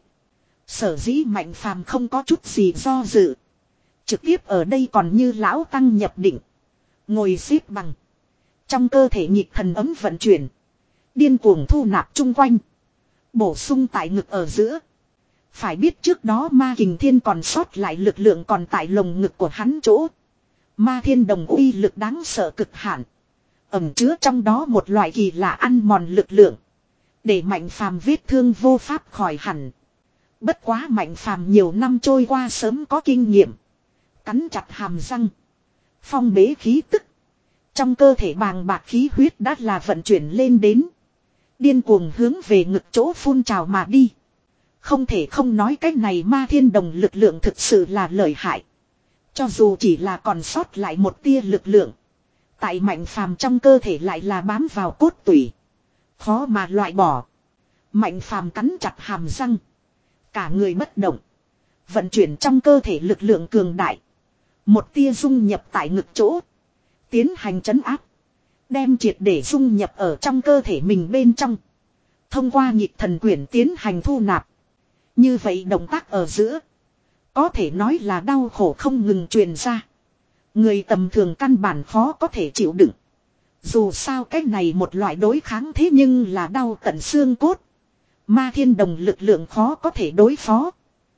Sở dĩ Mạnh Phàm không có chút gì do dự. Trực tiếp ở đây còn như lão tăng nhập định. Ngồi xếp bằng. Trong cơ thể nhịp thần ấm vận chuyển. Điên cuồng thu nạp chung quanh. Bổ sung tại ngực ở giữa. Phải biết trước đó ma kình thiên còn sót lại lực lượng còn tại lồng ngực của hắn chỗ. Ma thiên đồng uy lực đáng sợ cực hạn. Ẩm chứa trong đó một loại kỳ lạ ăn mòn lực lượng. Để Mạnh Phàm vết thương vô pháp khỏi hẳn. Bất quá Mạnh Phàm nhiều năm trôi qua sớm có kinh nghiệm. Cắn chặt hàm răng. Phong bế khí tức. Trong cơ thể bàng bạc khí huyết đã là vận chuyển lên đến. Điên cuồng hướng về ngực chỗ phun trào mà đi. Không thể không nói cái này ma thiên đồng lực lượng thực sự là lợi hại. Cho dù chỉ là còn sót lại một tia lực lượng. Tại Mạnh Phàm trong cơ thể lại là bám vào cốt tủy. Khó mà loại bỏ. Mạnh Phàm cắn chặt hàm răng. Cả người bất động. Vận chuyển trong cơ thể lực lượng cường đại. Một tia dung nhập tại ngực chỗ. Tiến hành trấn áp. Đem triệt để dung nhập ở trong cơ thể mình bên trong. Thông qua nhịp thần quyển tiến hành thu nạp. Như vậy động tác ở giữa. Có thể nói là đau khổ không ngừng truyền ra. Người tầm thường căn bản khó có thể chịu đựng. Dù sao cái này một loại đối kháng thế nhưng là đau tận xương cốt. Ma thiên đồng lực lượng khó có thể đối phó.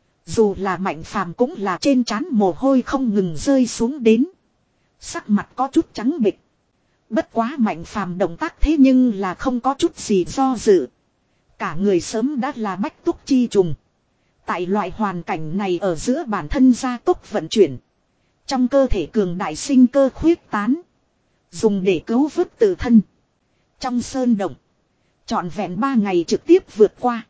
Dù là Mạnh Phàm cũng là trên trán mồ hôi không ngừng rơi xuống đến. Sắc mặt có chút trắng bệch. Bất quá Mạnh Phàm động tác thế nhưng là không có chút gì do dự. Cả người sớm đã là bách túc chi trùng. Tại loại hoàn cảnh này ở giữa bản thân gia tốc vận chuyển. Trong cơ thể cường đại sinh cơ khuyết tán. Dùng để cứu vớt tự thân. Trong sơn động. Trọn vẹn ba ngày trực tiếp vượt qua.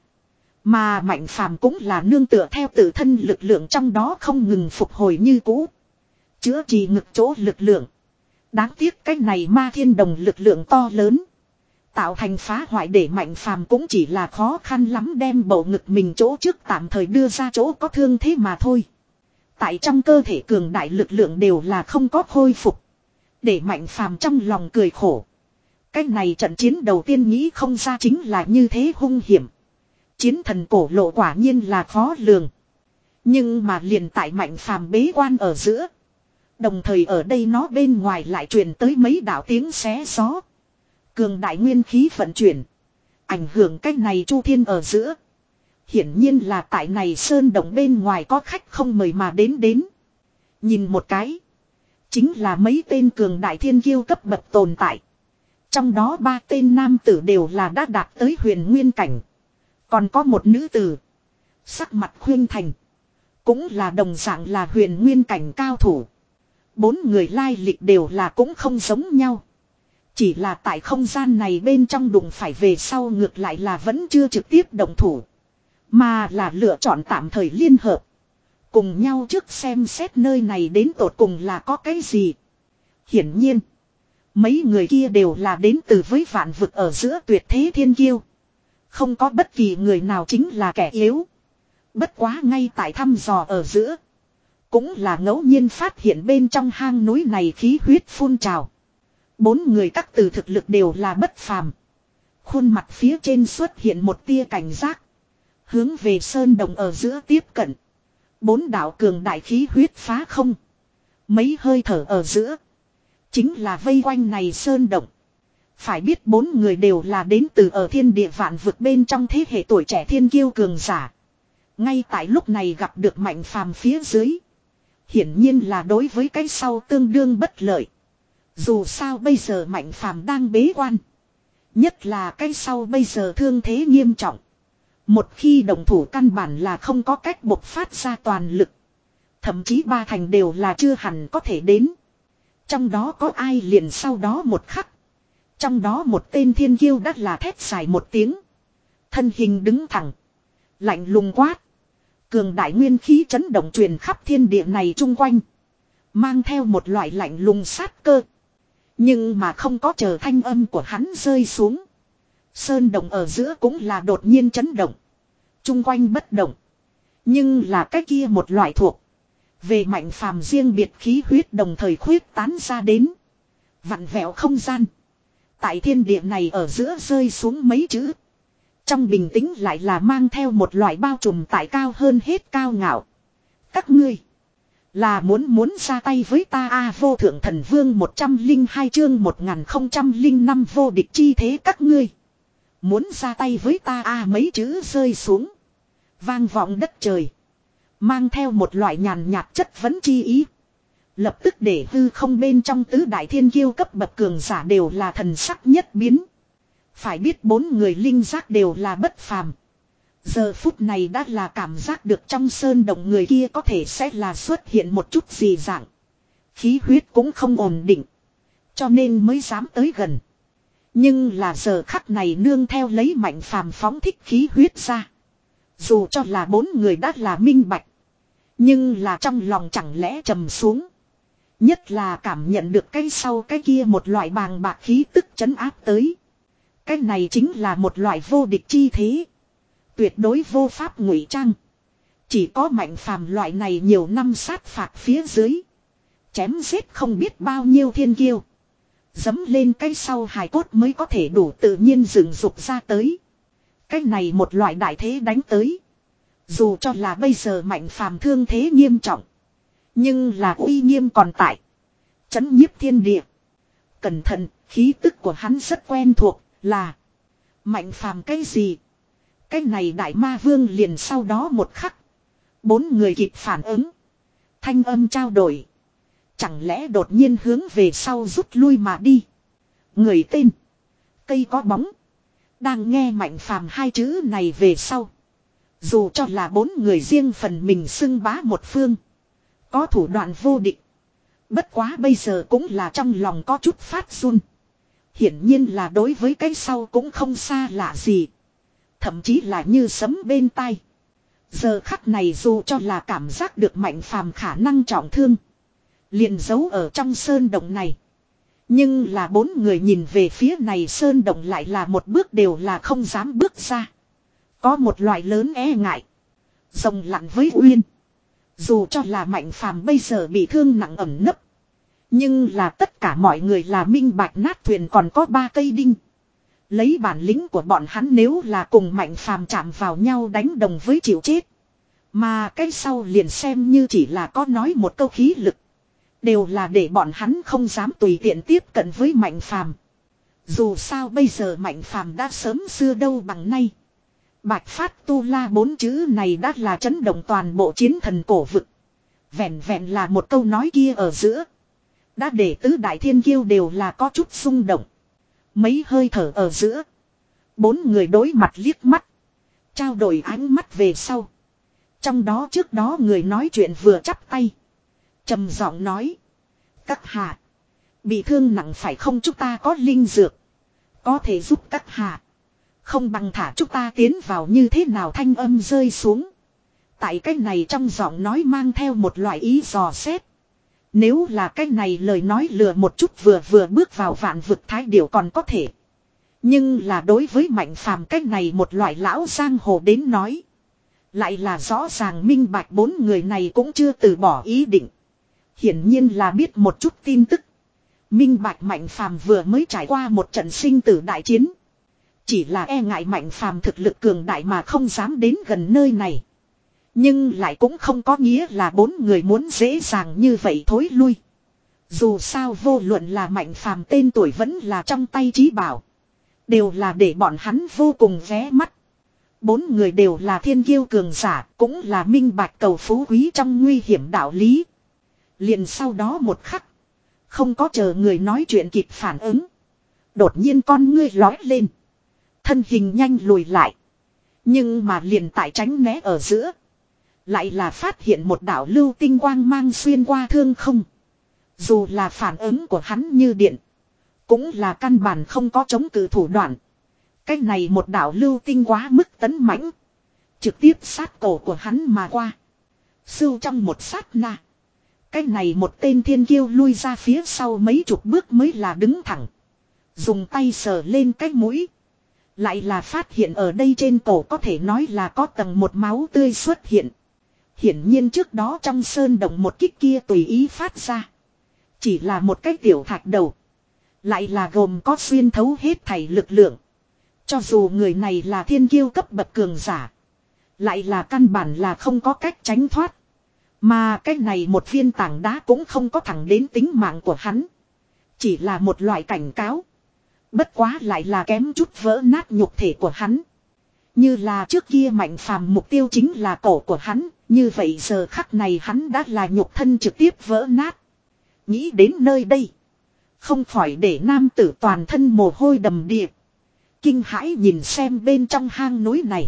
Mà Mạnh Phàm cũng là nương tựa theo tự thân lực lượng trong đó không ngừng phục hồi như cũ. Chữa trị ngực chỗ lực lượng. Đáng tiếc cái này ma thiên đồng lực lượng to lớn. Tạo thành phá hoại để Mạnh Phàm cũng chỉ là khó khăn lắm đem bầu ngực mình chỗ trước tạm thời đưa ra chỗ có thương thế mà thôi. Tại trong cơ thể cường đại lực lượng đều là không có khôi phục. Để Mạnh Phàm trong lòng cười khổ. Cái này trận chiến đầu tiên nghĩ không ra chính là như thế hung hiểm. Chiến thần cổ lộ quả nhiên là khó lường. Nhưng mà liền tại Mạnh Phàm bế quan ở giữa. Đồng thời ở đây nó bên ngoài lại truyền tới mấy đạo tiếng xé gió. Cường đại nguyên khí vận chuyển. Ảnh hưởng cách này chu thiên ở giữa. Hiển nhiên là tại này sơn động bên ngoài có khách không mời mà đến đến. Nhìn một cái. Chính là mấy tên cường đại thiên kiêu cấp bậc tồn tại. Trong đó ba tên nam tử đều là đã đạt tới huyền nguyên cảnh. Còn có một nữ tử. Sắc mặt khuyên thành. Cũng là đồng dạng là huyền nguyên cảnh cao thủ. Bốn người lai lịch đều là cũng không giống nhau. Chỉ là tại không gian này bên trong đụng phải về sau ngược lại là vẫn chưa trực tiếp động thủ. Mà là lựa chọn tạm thời liên hợp. Cùng nhau trước xem xét nơi này đến tột cùng là có cái gì. Hiển nhiên. Mấy người kia đều là đến từ với vạn vực ở giữa tuyệt thế thiên kiêu. Không có bất kỳ người nào chính là kẻ yếu. Bất quá ngay tại thăm dò ở giữa. Cũng là ngẫu nhiên phát hiện bên trong hang núi này khí huyết phun trào. Bốn người các từ thực lực đều là bất phàm. Khuôn mặt phía trên xuất hiện một tia cảnh giác. Hướng về sơn đồng ở giữa tiếp cận. Bốn đạo cường đại khí huyết phá không. Mấy hơi thở ở giữa. Chính là vây quanh này sơn động. Phải biết bốn người đều là đến từ ở thiên địa vạn vực bên trong thế hệ tuổi trẻ thiên kiêu cường giả. Ngay tại lúc này gặp được Mạnh Phàm phía dưới. Hiển nhiên là đối với cái sau tương đương bất lợi. Dù sao bây giờ Mạnh Phàm đang bế quan. Nhất là cái sau bây giờ thương thế nghiêm trọng. Một khi đồng thủ căn bản là không có cách bộc phát ra toàn lực. Thậm chí ba thành đều là chưa hẳn có thể đến. Trong đó có ai liền sau đó một khắc. Trong đó một tên thiên kiêu đắt là thét dài một tiếng. Thân hình đứng thẳng. Lạnh lùng quát. Cường đại nguyên khí chấn động truyền khắp thiên địa này chung quanh. Mang theo một loại lạnh lùng sát cơ. Nhưng mà không có chờ thanh âm của hắn rơi xuống. Sơn động ở giữa cũng là đột nhiên chấn động. Chung quanh bất động. Nhưng là cái kia một loại thuộc. Về Mạnh Phàm riêng biệt khí huyết đồng thời khuyết tán ra đến. Vặn vẹo không gian. Tại thiên địa này ở giữa rơi xuống mấy chữ. Trong bình tĩnh lại là mang theo một loại bao trùm tại cao hơn hết cao ngạo. Các ngươi. Là muốn muốn ra tay với ta a vô thượng thần vương một trăm linh hai chương một nghìn không trăm linh năm vô địch chi thế các ngươi. Muốn ra tay với ta a mấy chữ rơi xuống. Vang vọng đất trời. Mang theo một loại nhàn nhạt chất vấn chi ý. Lập tức để hư không bên trong tứ đại thiên kiêu cấp bậc cường giả đều là thần sắc nhất biến. Phải biết bốn người linh giác đều là bất phàm. Giờ phút này đã là cảm giác được trong sơn động người kia có thể sẽ là xuất hiện một chút gì dạng. Khí huyết cũng không ổn định. Cho nên mới dám tới gần. Nhưng là giờ khắc này nương theo lấy Mạnh Phàm phóng thích khí huyết ra. Dù cho là bốn người đã là minh bạch. Nhưng là trong lòng chẳng lẽ trầm xuống. Nhất là cảm nhận được cái sau cái kia một loại bàng bạc khí tức chấn áp tới. Cái này chính là một loại vô địch chi thế. Tuyệt đối vô pháp ngụy trang. Chỉ có Mạnh Phàm loại này nhiều năm sát phạt phía dưới. Chém giết không biết bao nhiêu thiên kiêu. Dấm lên cái sau hài cốt mới có thể đủ tự nhiên dựng dục ra tới. Cái này một loại đại thế đánh tới. Dù cho là bây giờ Mạnh Phàm thương thế nghiêm trọng. Nhưng là uy nghiêm còn tại. Chấn nhiếp thiên địa. Cẩn thận, khí tức của hắn rất quen thuộc, là Mạnh Phàm cái gì? Cái này đại ma vương liền sau đó một khắc. Bốn người kịp phản ứng. Thanh âm trao đổi. Chẳng lẽ đột nhiên hướng về sau rút lui mà đi. Người tên. Cây có bóng. Đang nghe Mạnh Phàm hai chữ này về sau. Dù cho là bốn người riêng phần mình xưng bá một phương. Có thủ đoạn vô địch. Bất quá bây giờ cũng là trong lòng có chút phát run. Hiển nhiên là đối với cái sau cũng không xa lạ gì. Thậm chí là như sấm bên tai. Giờ khắc này dù cho là cảm giác được Mạnh Phàm khả năng trọng thương. Liền giấu ở trong sơn động này. Nhưng là bốn người nhìn về phía này sơn động lại là một bước đều là không dám bước ra. Có một loại lớn e ngại. Rồng lặn với uyên. Dù cho là Mạnh Phàm bây giờ bị thương nặng ẩm nấp. Nhưng là tất cả mọi người là minh bạch nát thuyền còn có ba cây đinh. Lấy bản lĩnh của bọn hắn nếu là cùng Mạnh Phàm chạm vào nhau đánh đồng với chịu chết. Mà cái sau liền xem như chỉ là có nói một câu khí lực. Đều là để bọn hắn không dám tùy tiện tiếp cận với Mạnh Phàm. Dù sao bây giờ Mạnh Phàm đã sớm xưa đâu bằng nay. Bạch Phát Tu La bốn chữ này đã là chấn động toàn bộ chiến thần cổ vực. Vẹn vẹn là một câu nói kia ở giữa. Đã để tứ đại thiên kiêu đều là có chút xung động. Mấy hơi thở ở giữa. Bốn người đối mặt liếc mắt. Trao đổi ánh mắt về sau. Trong đó trước đó người nói chuyện vừa chắp tay. Trầm giọng nói. Các hạ. Bị thương nặng phải không, chúng ta có linh dược. Có thể giúp các hạ. Không bằng thả chúng ta tiến vào như thế nào, thanh âm rơi xuống. Tại cái này trong giọng nói mang theo một loại ý dò xét. Nếu là cái này lời nói lừa một chút vừa vừa bước vào vạn vực thái điểu còn có thể. Nhưng là đối với Mạnh Phàm cái này một loại lão giang hồ đến nói. Lại là rõ ràng minh bạch bốn người này cũng chưa từ bỏ ý định. Hiển nhiên là biết một chút tin tức. Minh bạch Mạnh Phàm vừa mới trải qua một trận sinh tử đại chiến. Chỉ là e ngại Mạnh Phàm thực lực cường đại mà không dám đến gần nơi này. Nhưng lại cũng không có nghĩa là bốn người muốn dễ dàng như vậy thối lui. Dù sao vô luận là Mạnh Phàm tên tuổi vẫn là trong tay trí bảo. Đều là để bọn hắn vô cùng ghé mắt. Bốn người đều là thiên kiêu cường giả, cũng là minh bạch cầu phú quý trong nguy hiểm đạo lý. Liền sau đó một khắc, không có chờ người nói chuyện kịp phản ứng. Đột nhiên con ngươi lói lên. Thân hình nhanh lùi lại. Nhưng mà liền tại tránh né ở giữa. Lại là phát hiện một đạo lưu tinh quang mang xuyên qua thương không. Dù là phản ứng của hắn như điện. Cũng là căn bản không có chống cự thủ đoạn. Cái này một đạo lưu tinh quá mức tấn mãnh. Trực tiếp sát cổ của hắn mà qua. Sưu trong một sát na. Cái này một tên thiên kiêu lui ra phía sau mấy chục bước mới là đứng thẳng. Dùng tay sờ lên cái mũi. Lại là phát hiện ở đây trên cổ có thể nói là có tầng một máu tươi xuất hiện. Hiển nhiên trước đó trong sơn động một kích kia tùy ý phát ra. Chỉ là một cái tiểu thạch đầu. Lại là gồm có xuyên thấu hết thảy lực lượng. Cho dù người này là thiên kiêu cấp bậc cường giả. Lại là căn bản là không có cách tránh thoát. Mà cái này một viên tảng đá cũng không có thẳng đến tính mạng của hắn. Chỉ là một loại cảnh cáo. Bất quá lại là kém chút vỡ nát nhục thể của hắn. Như là trước kia Mạnh Phàm mục tiêu chính là cổ của hắn. Như vậy giờ khắc này hắn đã là nhục thân trực tiếp vỡ nát. Nghĩ đến nơi đây. Không khỏi để nam tử toàn thân mồ hôi đầm đìa. Kinh hãi nhìn xem bên trong hang núi này.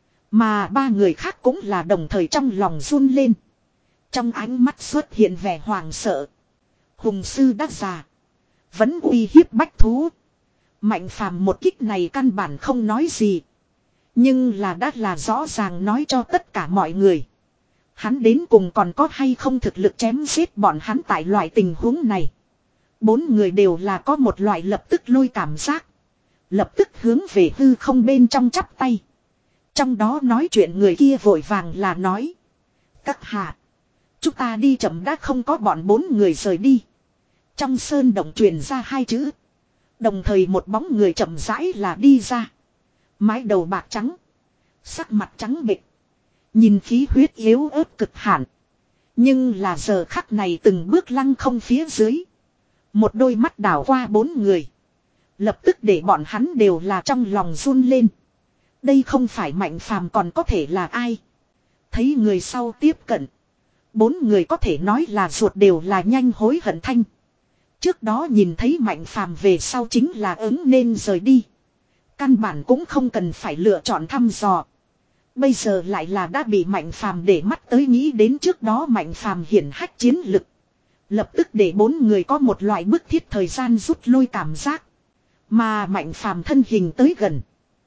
Mà ba người khác cũng là đồng thời trong lòng run lên. Trong ánh mắt xuất hiện vẻ hoàng sợ. Hùng sư đã già. Vẫn uy hiếp bách thú. Mạnh Phàm một kích này căn bản không nói gì. Nhưng là đã là rõ ràng nói cho tất cả mọi người. Hắn đến cùng còn có hay không thực lực chém giết bọn hắn tại loại tình huống này. Bốn người đều là có một loại lập tức lôi cảm giác. Lập tức hướng về hư không bên trong chắp tay. Trong đó nói chuyện người kia vội vàng là nói. Các hạ. Chúng ta đi chậm đã không có bọn bốn người rời đi. Trong sơn động truyền ra hai chữ. Đồng thời một bóng người chậm rãi là đi ra. Mái đầu bạc trắng. Sắc mặt trắng bệch. Nhìn khí huyết yếu ớt cực hạn. Nhưng là giờ khắc này từng bước lăng không phía dưới. Một đôi mắt đảo qua bốn người. Lập tức để bọn hắn đều là trong lòng run lên. Đây không phải Mạnh Phàm còn có thể là ai. Thấy người sau tiếp cận. Bốn người có thể nói là ruột đều là nhanh hối hận thanh. Trước đó nhìn thấy Mạnh Phàm về sau chính là ứng nên rời đi. Căn bản cũng không cần phải lựa chọn thăm dò. Bây giờ lại là đã bị Mạnh Phàm để mắt tới, nghĩ đến trước đó Mạnh Phàm hiển hách chiến lực. Lập tức để bốn người có một loại bức thiết thời gian rút lui cảm giác. Mà Mạnh Phàm thân hình tới gần.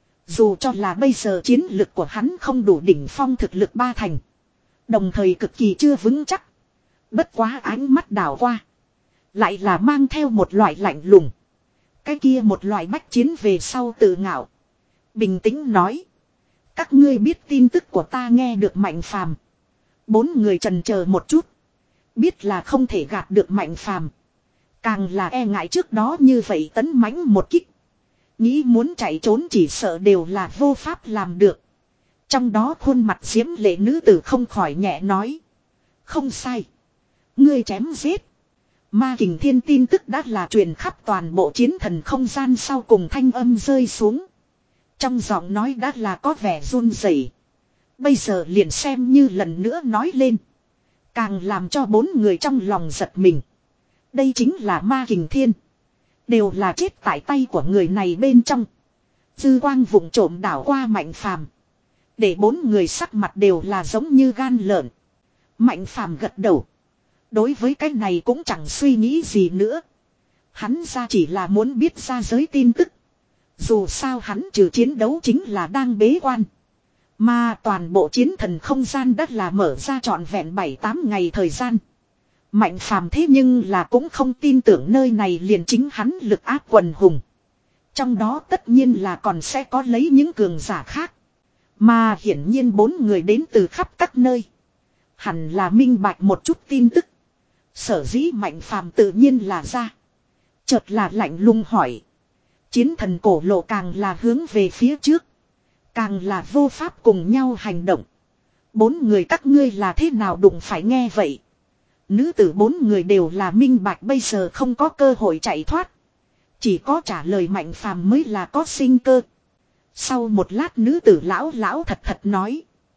Dù cho là bây giờ chiến lực của hắn không đủ đỉnh phong thực lực ba thành. Đồng thời cực kỳ chưa vững chắc. Bất quá ánh mắt đảo qua. Lại là mang theo một loại lạnh lùng. Cái kia một loại bách chiến về sau tự ngạo. Bình tĩnh nói. Các ngươi biết tin tức của ta nghe được Mạnh Phàm. Bốn người trần chờ một chút. Biết là không thể gạt được Mạnh Phàm. Càng là e ngại trước đó như vậy tấn mãnh một kích. Nghĩ muốn chạy trốn chỉ sợ đều là vô pháp làm được. Trong đó khuôn mặt diễm lệ nữ tử không khỏi nhẹ nói. Không sai. Ngươi chém giết. Ma Kình Thiên tin tức đã là truyền khắp toàn bộ chiến thần không gian, sau cùng thanh âm rơi xuống. Trong giọng nói đã là có vẻ run rẩy. Bây giờ liền xem như lần nữa nói lên. Càng làm cho bốn người trong lòng giật mình. Đây chính là Ma Kình Thiên. Đều là chết tại tay của người này bên trong. Dư quang vụng trộm đảo qua Mạnh Phàm. Để bốn người sắc mặt đều là giống như gan lợn. Mạnh Phàm gật đầu. Đối với cái này cũng chẳng suy nghĩ gì nữa. Hắn ra chỉ là muốn biết ra giới tin tức. Dù sao hắn trừ chiến đấu chính là đang bế quan. Mà toàn bộ chiến thần không gian đất là mở ra trọn vẹn bảy tám ngày thời gian. Mạnh Phàm thế nhưng là cũng không tin tưởng nơi này liền chính hắn lực áp quần hùng. Trong đó tất nhiên là còn sẽ có lấy những cường giả khác. Mà hiển nhiên bốn người đến từ khắp các nơi. Hẳn là minh bạch một chút tin tức. Sở dĩ Mạnh Phàm tự nhiên là ra. Chợt là lạnh lùng hỏi. Chiến thần cổ lộ càng là hướng về phía trước. Càng là vô pháp cùng nhau hành động. Bốn người các ngươi là thế nào đụng phải nghe vậy. Nữ tử bốn người đều là minh bạch bây giờ không có cơ hội chạy thoát. Chỉ có trả lời Mạnh Phàm mới là có sinh cơ. Sau một lát nữ tử lão lão thật thật nói.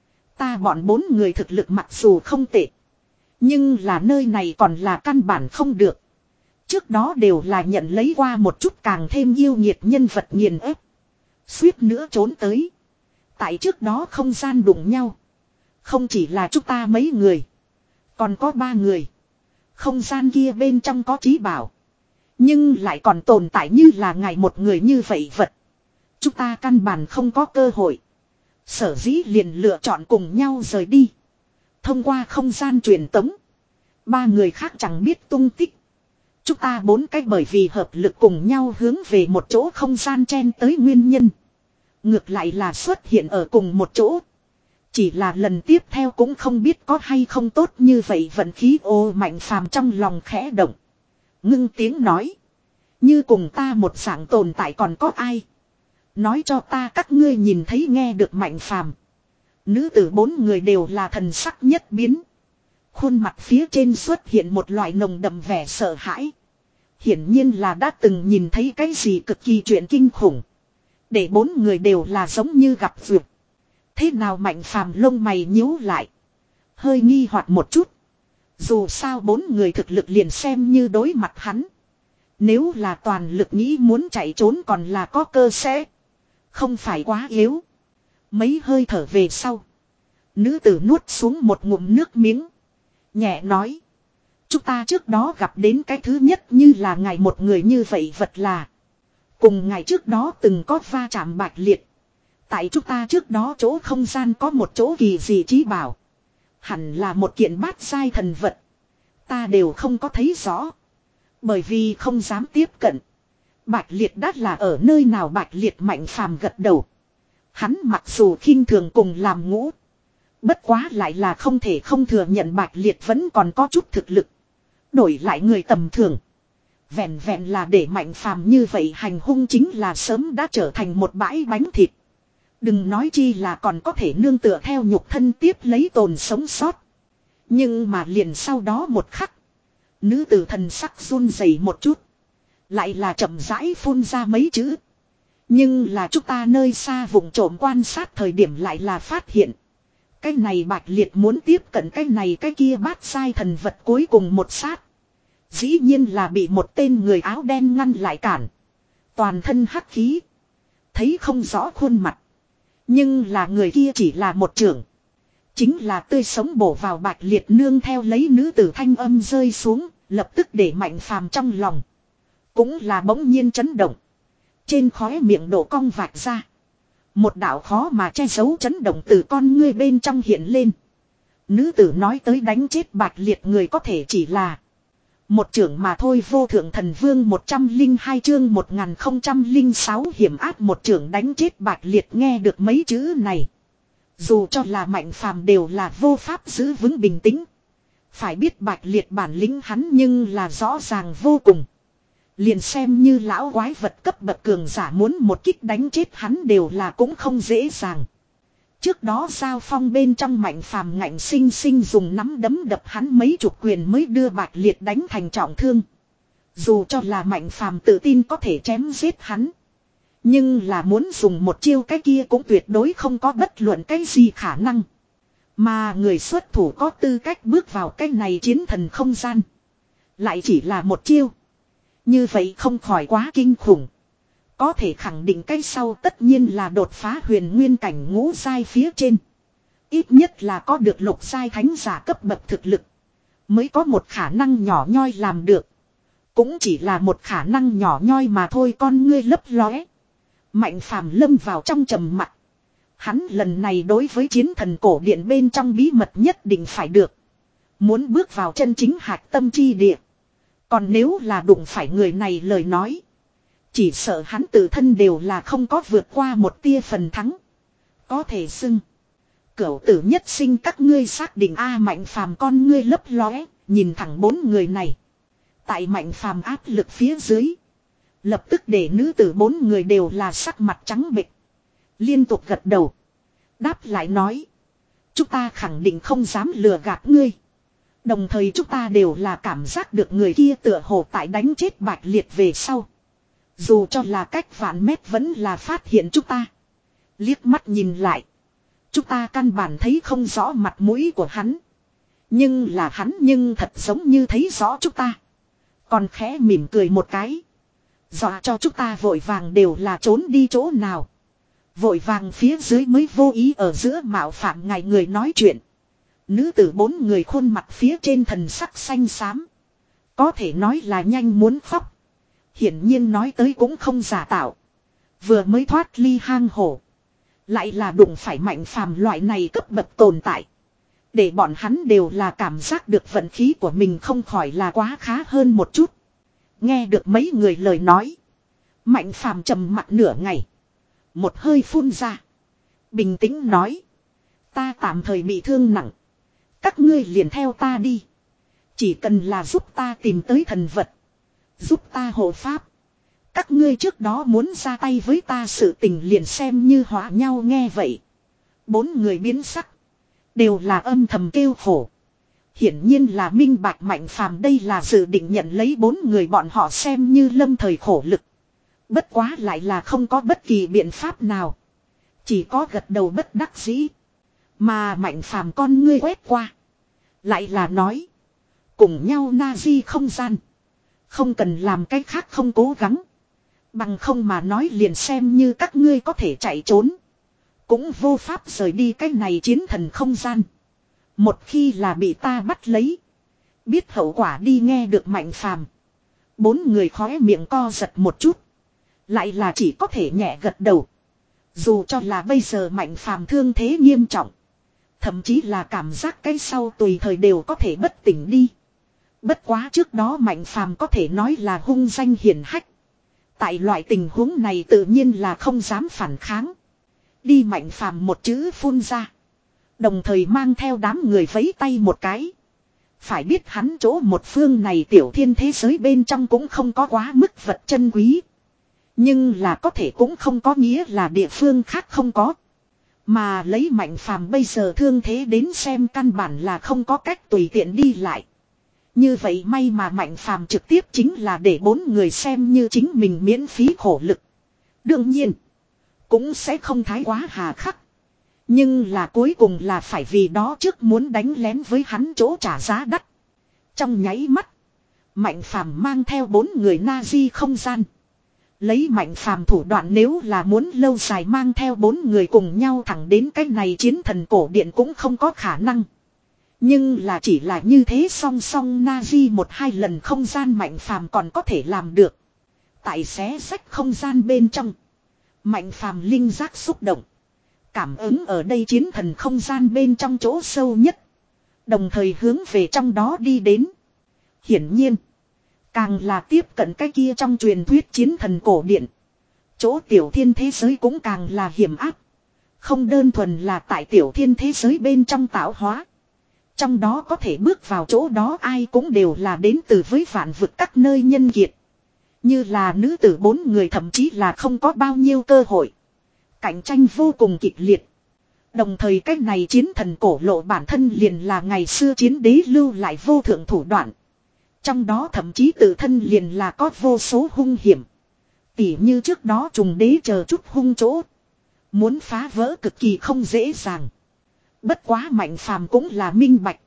Ta bọn bốn người thực lực mặc dù không tệ. Nhưng là nơi này còn là căn bản không được. Trước đó đều là nhận lấy qua một chút càng thêm yêu nghiệt nhân vật nghiền ép. Suýt nữa trốn tới. Tại trước đó không gian đụng nhau. Không chỉ là chúng ta mấy người. Còn có ba người. Không gian kia bên trong có trí bảo. Nhưng lại còn tồn tại như là ngài một người như vậy vật. Chúng ta căn bản không có cơ hội. Sở dĩ liền lựa chọn cùng nhau rời đi. Thông qua không gian truyền tống. Ba người khác chẳng biết tung tích. Chúng ta bốn cái bởi vì hợp lực cùng nhau hướng về một chỗ không gian chen tới nguyên nhân. Ngược lại là xuất hiện ở cùng một chỗ. Chỉ là lần tiếp theo cũng không biết có hay không tốt như vậy vận khí ô Mạnh Phàm trong lòng khẽ động. Ngưng tiếng nói. Như cùng ta một dạng tồn tại còn có ai. Nói cho ta các ngươi nhìn thấy nghe được Mạnh Phàm. Nữ tử bốn người đều là thần sắc nhất biến. Khuôn mặt phía trên xuất hiện một loại nồng đậm vẻ sợ hãi. Hiển nhiên là đã từng nhìn thấy cái gì cực kỳ chuyện kinh khủng. Để bốn người đều là giống như gặp vượt. Thế nào Mạnh Phàm lông mày nhíu lại. Hơi nghi hoặc một chút. Dù sao bốn người thực lực liền xem như đối mặt hắn. Nếu là toàn lực nghĩ muốn chạy trốn còn là có cơ sẽ. Không phải quá yếu. Mấy hơi thở về sau. Nữ tử nuốt xuống một ngụm nước miếng. Nhẹ nói. Chúng ta trước đó gặp đến cái thứ nhất như là ngài một người như vậy vật là. Cùng ngài trước đó từng có va chạm bạch liệt. Tại chúng ta trước đó chỗ không gian có một chỗ kỳ gì trí bảo. Hẳn là một kiện bát giai thần vật. Ta đều không có thấy rõ. Bởi vì không dám tiếp cận. Bạch liệt đắt là ở nơi nào Bạch liệt Mạnh Phàm gật đầu. Hắn mặc dù khinh thường cùng làm ngũ. Bất quá lại là không thể không thừa nhận Bạch liệt vẫn còn có chút thực lực. Đổi lại người tầm thường. Vẹn vẹn là để Mạnh Phàm như vậy hành hung chính là sớm đã trở thành một bãi bánh thịt. Đừng nói chi là còn có thể nương tựa theo nhục thân tiếp lấy tồn sống sót. Nhưng mà liền sau đó một khắc. Nữ tử thần sắc run rẩy một chút. Lại là chậm rãi phun ra mấy chữ. Nhưng là chúng ta nơi xa vùng trộm quan sát thời điểm lại là phát hiện. Cái này Bạch liệt muốn tiếp cận cái này cái kia bát sai thần vật cuối cùng một sát. Dĩ nhiên là bị một tên người áo đen ngăn lại cản. Toàn thân hắc khí. Thấy không rõ khuôn mặt. Nhưng là người kia chỉ là một trưởng. Chính là tươi sống bổ vào Bạch liệt nương theo lấy nữ tử thanh âm rơi xuống. Lập tức để Mạnh Phàm trong lòng. Cũng là bỗng nhiên chấn động. Trên khóe miệng đổ cong vạch ra. Một đạo khó mà che giấu chấn động từ con ngươi bên trong hiện lên. Nữ tử nói tới đánh chết Bạch liệt người có thể chỉ là một trưởng mà thôi. Vô thượng thần vương một trăm linh hai chương một nghìn không trăm linh sáu hiểm áp một trưởng đánh chết Bạch liệt. Nghe được mấy chữ này. Dù cho là Mạnh Phàm đều là vô pháp giữ vững bình tĩnh. Phải biết Bạch liệt bản lĩnh hắn nhưng là rõ ràng vô cùng. Liền xem như lão quái vật cấp bậc cường giả muốn một kích đánh chết hắn đều là cũng không dễ dàng. Trước đó giao phong bên trong Mạnh Phàm ngạnh sinh sinh dùng nắm đấm đập hắn mấy chục quyền mới đưa Bạch liệt đánh thành trọng thương. Dù cho là Mạnh Phàm tự tin có thể chém giết hắn. Nhưng là muốn dùng một chiêu cái kia cũng tuyệt đối không có bất luận cái gì khả năng. Mà người xuất thủ có tư cách bước vào cái này chiến thần không gian. Lại chỉ là một chiêu. Như vậy không khỏi quá kinh khủng. Có thể khẳng định cái sau tất nhiên là đột phá huyền nguyên cảnh ngũ giai phía trên. Ít nhất là có được lục giai thánh giả cấp bậc thực lực. Mới có một khả năng nhỏ nhoi làm được. Cũng chỉ là một khả năng nhỏ nhoi mà thôi con ngươi lấp lóe. Mạnh Phàm lâm vào trong trầm mặc. Hắn lần này đối với chiến thần cổ điện bên trong bí mật nhất định phải được. Muốn bước vào chân chính hạch tâm chi địa. Còn nếu là đụng phải người này lời nói. Chỉ sợ hắn tự thân đều là không có vượt qua một tia phần thắng. Có thể xưng. Cửu tử nhất sinh các ngươi xác định A Mạnh Phàm con ngươi lấp lóe. Nhìn thẳng bốn người này. Tại Mạnh Phàm áp lực phía dưới. Lập tức để nữ tử bốn người đều là sắc mặt trắng bệch. Liên tục gật đầu. Đáp lại nói. Chúng ta khẳng định không dám lừa gạt ngươi. Đồng thời chúng ta đều là cảm giác được người kia tựa hồ tại đánh chết Bạch liệt về sau. Dù cho là cách vạn mét vẫn là phát hiện chúng ta. Liếc mắt nhìn lại. Chúng ta căn bản thấy không rõ mặt mũi của hắn. Nhưng là hắn nhưng thật giống như thấy rõ chúng ta. Còn khẽ mỉm cười một cái. Dọa cho chúng ta vội vàng đều là trốn đi chỗ nào. Vội vàng phía dưới mới vô ý ở giữa mạo phạm ngài người nói chuyện. Nữ tử bốn người khuôn mặt phía trên thần sắc xanh xám. Có thể nói là nhanh muốn khóc. Hiển nhiên nói tới cũng không giả tạo. Vừa mới thoát ly hang hổ. Lại là đụng phải Mạnh Phàm loại này cấp bậc tồn tại. Để bọn hắn đều là cảm giác được vận khí của mình không khỏi là quá khá hơn một chút. Nghe được mấy người lời nói. Mạnh Phàm trầm mặt nửa ngày. Một hơi phun ra. Bình tĩnh nói. Ta tạm thời bị thương nặng. Các ngươi liền theo ta đi. Chỉ cần là giúp ta tìm tới thần vật. Giúp ta hộ pháp. Các ngươi trước đó muốn ra tay với ta sự tình liền xem như hóa nhau nghe vậy. Bốn người biến sắc. Đều là âm thầm kêu khổ. Hiển nhiên là minh bạch Mạnh Phàm đây là dự định nhận lấy bốn người bọn họ xem như lâm thời khổ lực. Bất quá lại là không có bất kỳ biện pháp nào. Chỉ có gật đầu bất đắc dĩ. Mà Mạnh Phàm con ngươi quét qua. Lại là nói. Cùng nhau na di không gian. Không cần làm cái khác không cố gắng. Bằng không mà nói liền xem như các ngươi có thể chạy trốn. Cũng vô pháp rời đi cái này chiến thần không gian. Một khi là bị ta bắt lấy. Biết hậu quả đi nghe được Mạnh Phàm. Bốn người khóe miệng co giật một chút. Lại là chỉ có thể nhẹ gật đầu. Dù cho là bây giờ Mạnh Phàm thương thế nghiêm trọng. Thậm chí là cảm giác cái sau tùy thời đều có thể bất tỉnh đi. Bất quá trước đó Mạnh Phàm có thể nói là hung danh hiển hách. Tại loại tình huống này tự nhiên là không dám phản kháng. Đi Mạnh Phàm một chữ phun ra. Đồng thời mang theo đám người vẫy tay một cái. Phải biết hắn chỗ một phương này tiểu thiên thế giới bên trong cũng không có quá mức vật chân quý. Nhưng là có thể cũng không có nghĩa là địa phương khác không có. Mà lấy Mạnh Phàm bây giờ thương thế đến xem căn bản là không có cách tùy tiện đi lại. Như vậy may mà Mạnh Phàm trực tiếp chính là để bốn người xem như chính mình miễn phí khổ lực. Đương nhiên, cũng sẽ không thái quá hà khắc. Nhưng là cuối cùng là phải vì đó trước muốn đánh lén với hắn chỗ trả giá đắt. Trong nháy mắt, Mạnh Phàm mang theo bốn người na di không gian. Lấy Mạnh Phàm thủ đoạn nếu là muốn lâu dài mang theo bốn người cùng nhau thẳng đến cái này chiến thần cổ điện cũng không có khả năng. Nhưng là chỉ là như thế song song na di một hai lần không gian Mạnh Phàm còn có thể làm được. Tại xé sách không gian bên trong. Mạnh Phàm linh giác xúc động. Cảm ứng ở đây chiến thần không gian bên trong chỗ sâu nhất. Đồng thời hướng về trong đó đi đến. Hiển nhiên. Càng là tiếp cận cái kia trong truyền thuyết chiến thần cổ điện. Chỗ tiểu thiên thế giới cũng càng là hiểm áp. Không đơn thuần là tại tiểu thiên thế giới bên trong tạo hóa. Trong đó có thể bước vào chỗ đó ai cũng đều là đến từ với vạn vực các nơi nhân kiệt. Như là nữ tử bốn người thậm chí là không có bao nhiêu cơ hội. Cạnh tranh vô cùng kịch liệt. Đồng thời cách này chiến thần cổ lộ bản thân liền là ngày xưa chiến đế lưu lại vô thượng thủ đoạn. Trong đó thậm chí tự thân liền là có vô số hung hiểm. Tỉ như trước đó trùng đế chờ chút hung chỗ. Muốn phá vỡ cực kỳ không dễ dàng. Bất quá Mạnh Phàm cũng là minh bạch.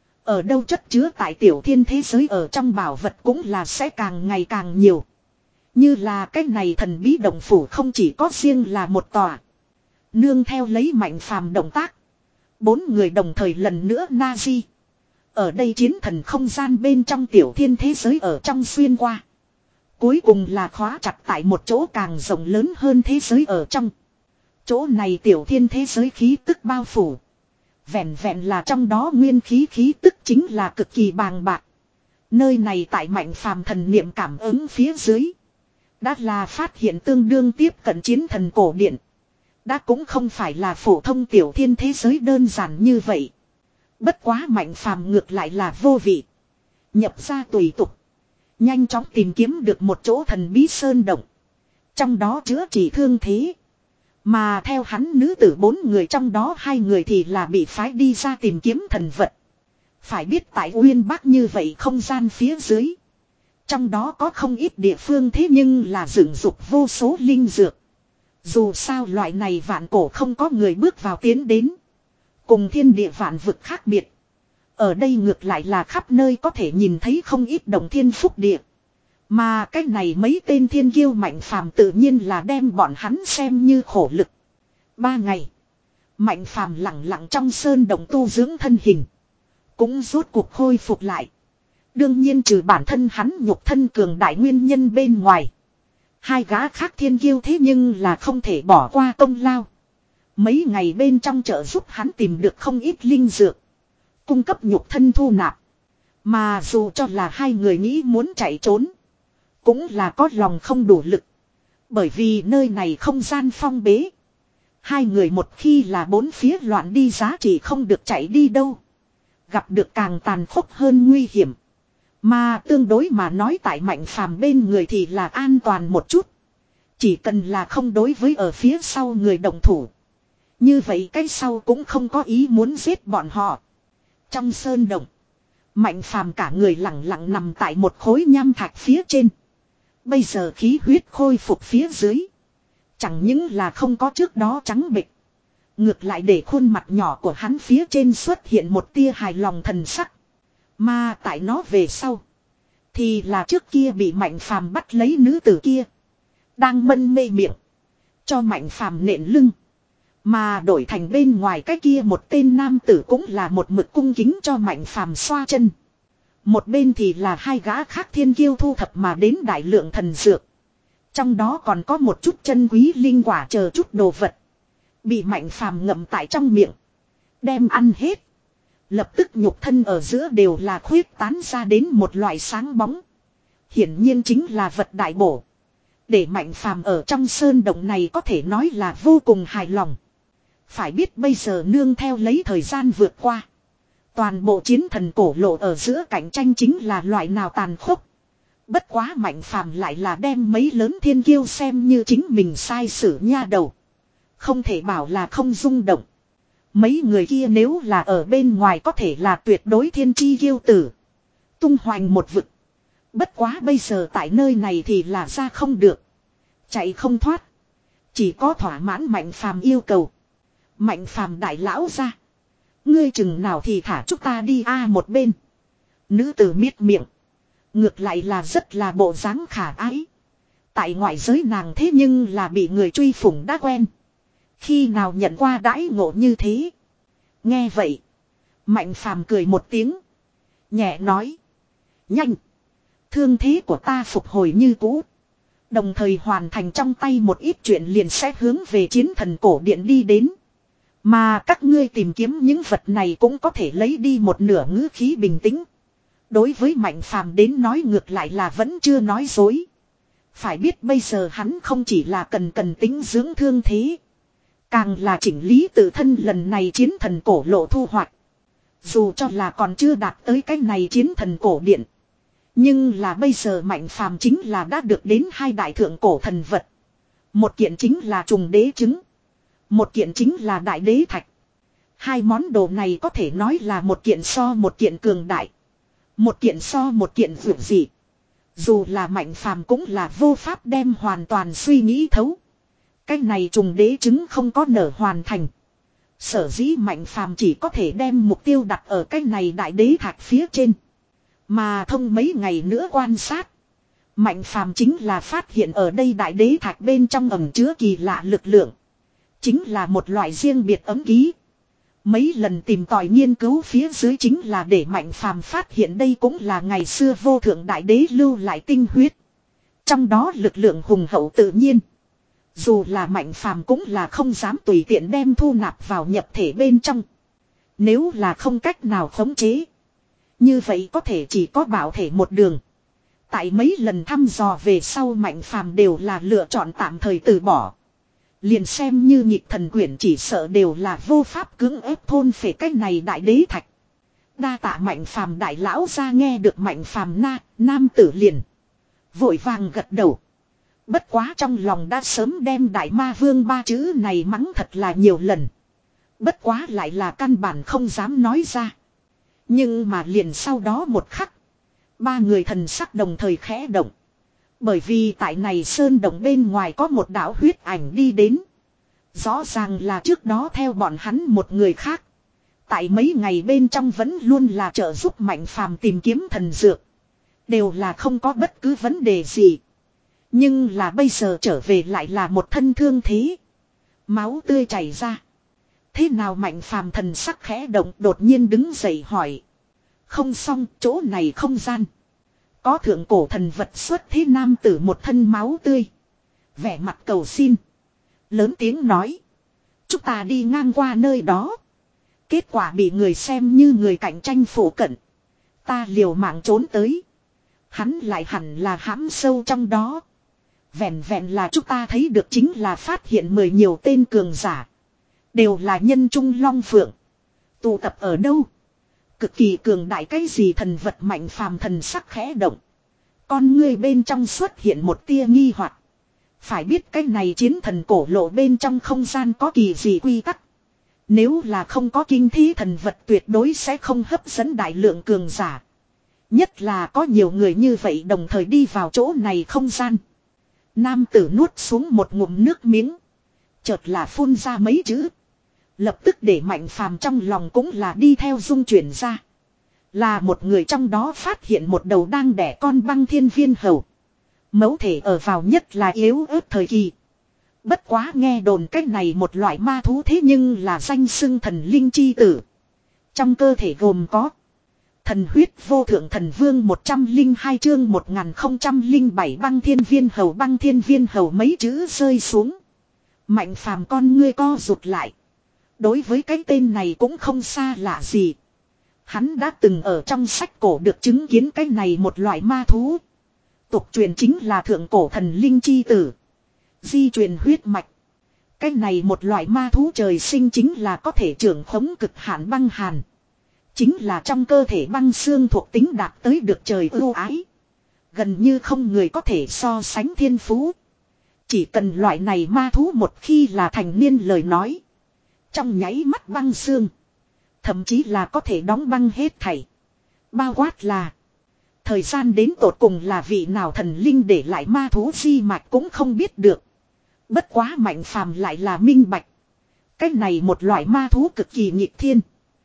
Ở đâu chất chứa tại tiểu thiên thế giới ở trong bảo vật cũng là sẽ càng ngày càng nhiều. Như là cái này thần bí động phủ không chỉ có riêng là một tòa. Nương theo lấy Mạnh Phàm động tác. Bốn người đồng thời lần nữa na di. Ở đây chiến thần không gian bên trong tiểu thiên thế giới ở trong xuyên qua. Cuối cùng là khóa chặt tại một chỗ càng rộng lớn hơn thế giới ở trong. Chỗ này tiểu thiên thế giới khí tức bao phủ. Vẹn vẹn là trong đó nguyên khí khí tức chính là cực kỳ bàng bạc. Nơi này tại Mạnh Phàm thần niệm cảm ứng phía dưới. Đã là phát hiện tương đương tiếp cận chiến thần cổ điện. Đã cũng không phải là phổ thông tiểu thiên thế giới đơn giản như vậy. Bất quá Mạnh Phàm ngược lại là vô vị. Nhập ra tùy tục. Nhanh chóng tìm kiếm được một chỗ thần bí sơn động. Trong đó chữa trị thương thế. Mà theo hắn nữ tử bốn người trong đó hai người thì là bị phái đi ra tìm kiếm thần vật. Phải biết tại Uyên Bắc như vậy không gian phía dưới. Trong đó có không ít địa phương thế nhưng là dựng dục vô số linh dược. Dù sao loại này vạn cổ không có người bước vào tiến đến. Cùng thiên địa vạn vực khác biệt. Ở đây ngược lại là khắp nơi có thể nhìn thấy không ít động thiên phúc địa. Mà cái này mấy tên thiên kiêu Mạnh Phàm tự nhiên là đem bọn hắn xem như khổ lực. Ba ngày. Mạnh Phàm lặng lặng trong sơn động tu dưỡng thân hình. Cũng rốt cuộc khôi phục lại. Đương nhiên trừ bản thân hắn nhục thân cường đại nguyên nhân bên ngoài. Hai gã khác thiên kiêu thế nhưng là không thể bỏ qua công lao. Mấy ngày bên trong chợ giúp hắn tìm được không ít linh dược. Cung cấp nhục thân thu nạp. Mà dù cho là hai người nghĩ muốn chạy trốn. Cũng là có lòng không đủ lực. Bởi vì nơi này không gian phong bế. Hai người một khi là bốn phía loạn đi giá trị không được chạy đi đâu. Gặp được càng tàn khốc hơn nguy hiểm. Mà tương đối mà nói tại Mạnh Phàm bên người thì là an toàn một chút. Chỉ cần là không đối với ở phía sau người động thủ. Như vậy cái sau cũng không có ý muốn giết bọn họ. Trong sơn động. Mạnh Phàm cả người lặng lặng nằm tại một khối nham thạch phía trên. Bây giờ khí huyết khôi phục phía dưới. Chẳng những là không có trước đó trắng bệch. Ngược lại để khuôn mặt nhỏ của hắn phía trên xuất hiện một tia hài lòng thần sắc. Mà tại nó về sau. Thì là trước kia bị Mạnh Phàm bắt lấy nữ tử kia. Đang mân mê miệng. Cho Mạnh Phàm nện lưng. Mà đổi thành bên ngoài cái kia một tên nam tử cũng là một mực cung kính cho Mạnh Phàm xoa chân. Một bên thì là hai gã khác thiên kiêu thu thập mà đến đại lượng thần dược. Trong đó còn có một chút chân quý linh quả chờ chút đồ vật. Bị Mạnh Phàm ngậm tại trong miệng. Đem ăn hết. Lập tức nhục thân ở giữa đều là khuyết tán ra đến một loại sáng bóng. Hiển nhiên chính là vật đại bổ. Để Mạnh Phàm ở trong sơn động này có thể nói là vô cùng hài lòng. Phải biết bây giờ nương theo lấy thời gian vượt qua. Toàn bộ chiến thần cổ lộ ở giữa cạnh tranh chính là loại nào tàn khốc. Bất quá Mạnh Phàm lại là đem mấy lớn thiên kiêu xem như chính mình sai sử nha đầu. Không thể bảo là không rung động. Mấy người kia nếu là ở bên ngoài có thể là tuyệt đối thiên chi kiêu tử. Tung hoành một vực. Bất quá bây giờ tại nơi này thì là ra không được. Chạy không thoát. Chỉ có thỏa mãn Mạnh Phàm yêu cầu. Mạnh Phàm đại lão ra. Ngươi chừng nào thì thả chúng ta đi a một bên. Nữ tử miết miệng. Ngược lại là rất là bộ dáng khả ái. Tại ngoại giới nàng thế nhưng là bị người truy phủng đã quen. Khi nào nhận qua đãi ngộ như thế. Nghe vậy. Mạnh Phàm cười một tiếng. Nhẹ nói. Nhanh. Thương thế của ta phục hồi như cũ. Đồng thời hoàn thành trong tay một ít chuyện liền sẽ hướng về chiến thần cổ điện đi đến. Mà các ngươi tìm kiếm những vật này cũng có thể lấy đi một nửa ngữ khí bình tĩnh. Đối với Mạnh Phàm đến nói ngược lại là vẫn chưa nói dối. Phải biết bây giờ hắn không chỉ là cần cần tính dưỡng thương thế. Càng là chỉnh lý tự thân lần này chiến thần cổ lộ thu hoạch. Dù cho là còn chưa đạt tới cái này chiến thần cổ điện. Nhưng là bây giờ Mạnh Phàm chính là đã được đến hai đại thượng cổ thần vật. Một kiện chính là trùng đế trứng. Một kiện chính là đại đế thạch. Hai món đồ này có thể nói là một kiện so một kiện cường đại. Một kiện so một kiện vượt dị. Dù là Mạnh Phàm cũng là vô pháp đem hoàn toàn suy nghĩ thấu. Cái này trùng đế trứng không có nở hoàn thành. Sở dĩ Mạnh Phàm chỉ có thể đem mục tiêu đặt ở cái này đại đế thạch phía trên. Mà thông mấy ngày nữa quan sát. Mạnh Phàm chính là phát hiện ở đây đại đế thạch bên trong ẩn chứa kỳ lạ lực lượng. Chính là một loại riêng biệt ấm ký. Mấy lần tìm tòi nghiên cứu phía dưới chính là để Mạnh Phàm phát hiện đây cũng là ngày xưa vô thượng đại đế lưu lại tinh huyết. Trong đó lực lượng hùng hậu tự nhiên. Dù là Mạnh Phàm cũng là không dám tùy tiện đem thu nạp vào nhập thể bên trong. Nếu là không cách nào khống chế. Như vậy có thể chỉ có bảo thể một đường. Tại mấy lần thăm dò về sau Mạnh Phàm đều là lựa chọn tạm thời từ bỏ. Liền xem như nhịp thần quyển chỉ sợ đều là vô pháp cưỡng ép thôn phệ cái này đại đế thạch. Đa tạ Mạnh Phàm đại lão ra nghe được Mạnh Phàm na, nam tử liền. Vội vàng gật đầu. Bất quá trong lòng đã sớm đem đại ma vương ba chữ này mắng thật là nhiều lần. Bất quá lại là căn bản không dám nói ra. Nhưng mà liền sau đó một khắc. Ba người thần sắc đồng thời khẽ động. Bởi vì tại này sơn động bên ngoài có một đạo huyết ảnh đi đến. Rõ ràng là trước đó theo bọn hắn một người khác. Tại mấy ngày bên trong vẫn luôn là trợ giúp Mạnh Phàm tìm kiếm thần dược. Đều là không có bất cứ vấn đề gì. Nhưng là bây giờ trở về lại là một thân thương thế. Máu tươi chảy ra. Thế nào Mạnh Phàm thần sắc khẽ động đột nhiên đứng dậy hỏi. Không xong, chỗ này không gian. Có thượng cổ thần vật xuất thế nam tử một thân máu tươi. Vẻ mặt cầu xin. Lớn tiếng nói. Chúng ta đi ngang qua nơi đó. Kết quả bị người xem như người cạnh tranh phủ cận. Ta liều mạng trốn tới. Hắn lại hẳn là hãm sâu trong đó. Vẹn vẹn là chúng ta thấy được chính là phát hiện mười nhiều tên cường giả. Đều là nhân trung long phượng. Tụ tập ở đâu? Cực kỳ cường đại cái gì thần vật Mạnh Phàm thần sắc khẽ động. Con ngươi bên trong xuất hiện một tia nghi hoặc. Phải biết cái này chiến thần cổ lộ bên trong không gian có kỳ gì quy tắc. Nếu là không có kinh thí thần vật tuyệt đối sẽ không hấp dẫn đại lượng cường giả. Nhất là có nhiều người như vậy đồng thời đi vào chỗ này không gian. Nam tử nuốt xuống một ngụm nước miếng. Chợt là phun ra mấy chữ. Lập tức để Mạnh Phàm trong lòng cũng là đi theo dung chuyển ra. Là một người trong đó phát hiện một đầu đang đẻ con băng thiên viên hầu. Mẫu thể ở vào nhất là yếu ớt thời kỳ. Bất quá nghe đồn cách này một loại ma thú thế nhưng là danh xưng thần linh chi tử. Trong cơ thể gồm có thần huyết vô thượng thần vương một trăm linh hai chương một nghìn không trăm linh bảy băng thiên viên hầu băng thiên viên hầu mấy chữ rơi xuống. Mạnh Phàm con ngươi co rụt lại. Đối với cái tên này cũng không xa lạ gì. Hắn đã từng ở trong sách cổ được chứng kiến cái này một loại ma thú. Tục truyền chính là thượng cổ thần linh chi tử. Di truyền huyết mạch. Cái này một loại ma thú trời sinh chính là có thể trưởng khống cực hạn băng hàn. Chính là trong cơ thể băng xương thuộc tính đạt tới được trời ưu ái. Gần như không người có thể so sánh thiên phú. Chỉ cần loại này ma thú một khi là thành niên lời nói. Trong nháy mắt băng xương. Thậm chí là có thể đóng băng hết thảy. Bao quát là. Thời gian đến tột cùng là vị nào thần linh để lại ma thú di mạch cũng không biết được. Bất quá Mạnh Phàm lại là minh bạch. Cái này một loại ma thú cực kỳ nghịch thiên.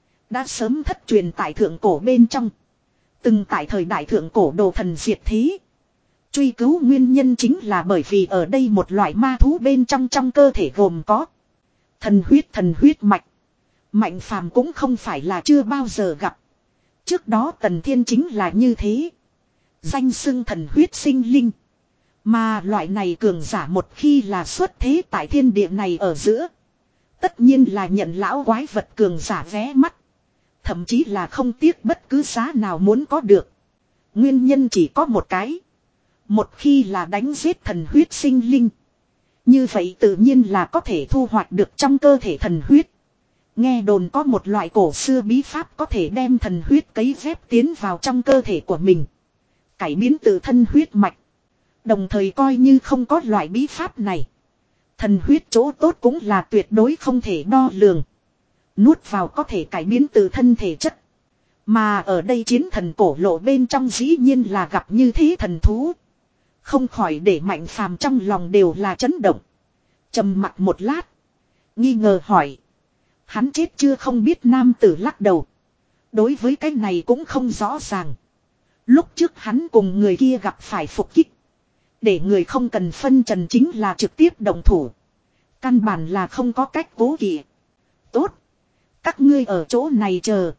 Đã sớm thất truyền tại thượng cổ bên trong. Từng tại thời đại thượng cổ đồ thần diệt thế. Truy cứu nguyên nhân chính là bởi vì ở đây một loại ma thú bên trong trong cơ thể gồm có thần huyết thần huyết mạch. Mạnh Phàm cũng không phải là chưa bao giờ gặp. Trước đó Tần Thiên chính là như thế. Danh xưng thần huyết sinh linh. Mà loại này cường giả một khi là xuất thế tại thiên địa này ở giữa. Tất nhiên là nhận lão quái vật cường giả vé mắt. Thậm chí là không tiếc bất cứ giá nào muốn có được. Nguyên nhân chỉ có một cái. Một khi là đánh giết thần huyết sinh linh. Như vậy tự nhiên là có thể thu hoạch được trong cơ thể thần huyết. Nghe đồn có một loại cổ xưa bí pháp có thể đem thần huyết cấy ghép tiến vào trong cơ thể của mình. Cải biến tự thân huyết mạch. Đồng thời coi như không có loại bí pháp này. Thần huyết chỗ tốt cũng là tuyệt đối không thể đo lường. Nuốt vào có thể cải biến tự thân thể chất. Mà ở đây chiến thần cổ lộ bên trong dĩ nhiên là gặp như thế thần thú. Không khỏi để Mạnh Phàm trong lòng đều là chấn động. Trầm mặc một lát. Nghi ngờ hỏi. Hắn chết chưa không biết nam tử lắc đầu. Đối với cái này cũng không rõ ràng. Lúc trước hắn cùng người kia gặp phải phục kích. Để người không cần phân trần chính là trực tiếp động thủ. Căn bản là không có cách cố kỵ. Tốt. Các ngươi ở chỗ này chờ.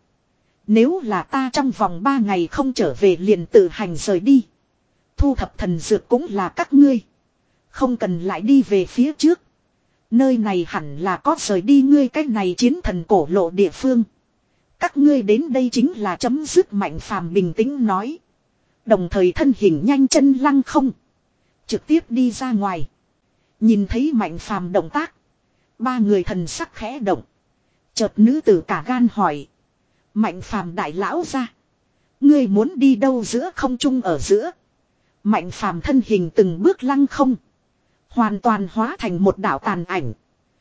Nếu là ta trong vòng ba ngày không trở về liền tự hành rời đi. Thu thập thần dược cũng là các ngươi. Không cần lại đi về phía trước. Nơi này hẳn là có rời đi ngươi cái này chiến thần cổ lộ địa phương. Các ngươi đến đây chính là chấm dứt. Mạnh Phàm bình tĩnh nói. Đồng thời thân hình nhanh chân lăng không. Trực tiếp đi ra ngoài. Nhìn thấy Mạnh Phàm động tác. Ba người thần sắc khẽ động. Chợt nữ tử cả gan hỏi. Mạnh Phàm đại lão ra. Ngươi muốn đi đâu giữa không trung ở giữa. Mạnh Phàm thân hình từng bước lăng không. Hoàn toàn hóa thành một đạo tàn ảnh.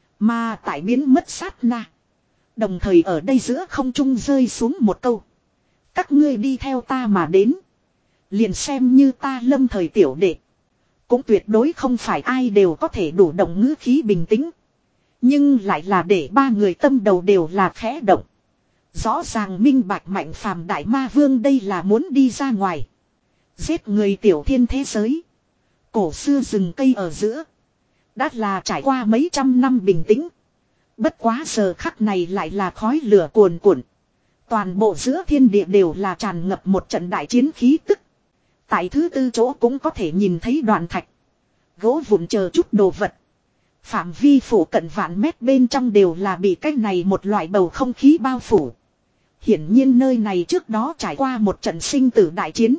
Mà tại biến mất sát na. Đồng thời ở đây giữa không trung rơi xuống một câu. Các ngươi đi theo ta mà đến. Liền xem như ta lâm thời tiểu đệ. Cũng tuyệt đối không phải ai đều có thể đủ động ngữ khí bình tĩnh. Nhưng lại là để ba người tâm đầu đều là khẽ động. Rõ ràng minh bạch Mạnh Phàm đại ma vương đây là muốn đi ra ngoài. Giết người tiểu thiên thế giới. Cổ xưa rừng cây ở giữa. Đã là trải qua mấy trăm năm bình tĩnh. Bất quá giờ khắc này lại là khói lửa cuồn cuộn. Toàn bộ giữa thiên địa đều là tràn ngập một trận đại chiến khí tức. Tại thứ tư chỗ cũng có thể nhìn thấy đoàn thạch. Gỗ vụn chờ chút đồ vật. Phạm vi phủ cận vạn mét bên trong đều là bị cái này một loại bầu không khí bao phủ. Hiển nhiên nơi này trước đó trải qua một trận sinh tử đại chiến.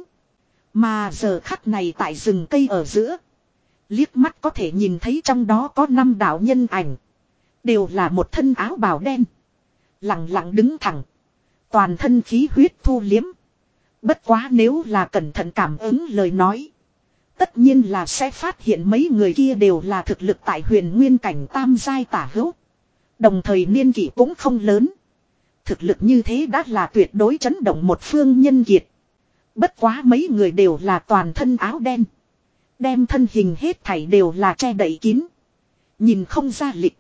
Mà giờ khắc này tại rừng cây ở giữa. Liếc mắt có thể nhìn thấy trong đó có năm đạo nhân ảnh. Đều là một thân áo bào đen. Lặng lặng đứng thẳng. Toàn thân khí huyết thu liếm. Bất quá nếu là cẩn thận cảm ứng lời nói. Tất nhiên là sẽ phát hiện mấy người kia đều là thực lực tại huyền nguyên cảnh tam giai tả hữu. Đồng thời niên kỷ cũng không lớn. Thực lực như thế đã là tuyệt đối chấn động một phương nhân kiệt. Bất quá mấy người đều là toàn thân áo đen. Đem thân hình hết thảy đều là che đậy kín. Nhìn không ra lịch.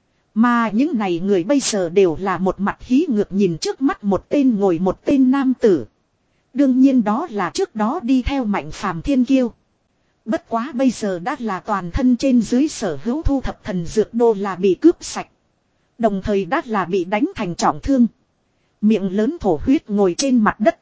Mà những này người bây giờ đều là một mặt hí ngược nhìn trước mắt một tên ngồi một tên nam tử. Đương nhiên đó là trước đó đi theo Mạnh Phàm thiên kiêu. Bất quá bây giờ đã là toàn thân trên dưới sở hữu thu thập thần dược đô là bị cướp sạch. Đồng thời đã là bị đánh thành trọng thương. Miệng lớn thổ huyết ngồi trên mặt đất.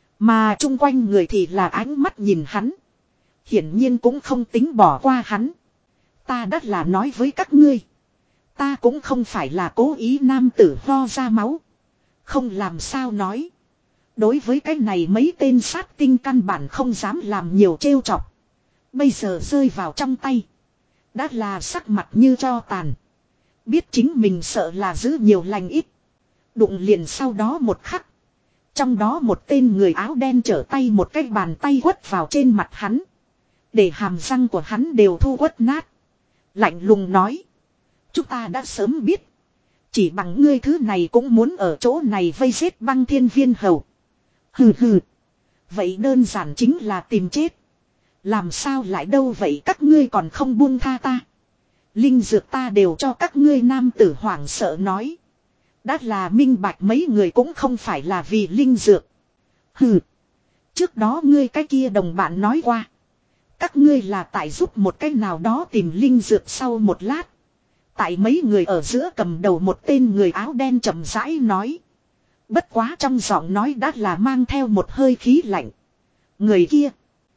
Mà chung quanh người thì là ánh mắt nhìn hắn. Hiển nhiên cũng không tính bỏ qua hắn. Ta đã là nói với các ngươi. Ta cũng không phải là cố ý nam tử ho ra máu. Không làm sao nói. Đối với cái này mấy tên sát tinh căn bản không dám làm nhiều trêu chọc. Bây giờ rơi vào trong tay. Đã là sắc mặt như tro tàn. Biết chính mình sợ là giữ nhiều lành ít. Đụng liền sau đó một khắc. Trong đó một tên người áo đen trở tay một cái bàn tay quất vào trên mặt hắn. Để hàm răng của hắn đều thu quất nát. Lạnh lùng nói. Chúng ta đã sớm biết. Chỉ bằng ngươi thứ này cũng muốn ở chỗ này vây giết băng thiên viên hầu. Hừ hừ. Vậy đơn giản chính là tìm chết. Làm sao lại đâu vậy các ngươi còn không buông tha ta. Linh dược ta đều cho các ngươi nam tử hoảng sợ nói. Đã là minh bạch mấy người cũng không phải là vì linh dược. Hừ. Trước đó ngươi cái kia đồng bạn nói qua. Các ngươi là tại giúp một cái nào đó tìm linh dược sau một lát. Tại mấy người ở giữa cầm đầu một tên người áo đen chậm rãi nói. Bất quá trong giọng nói đã là mang theo một hơi khí lạnh. Người kia.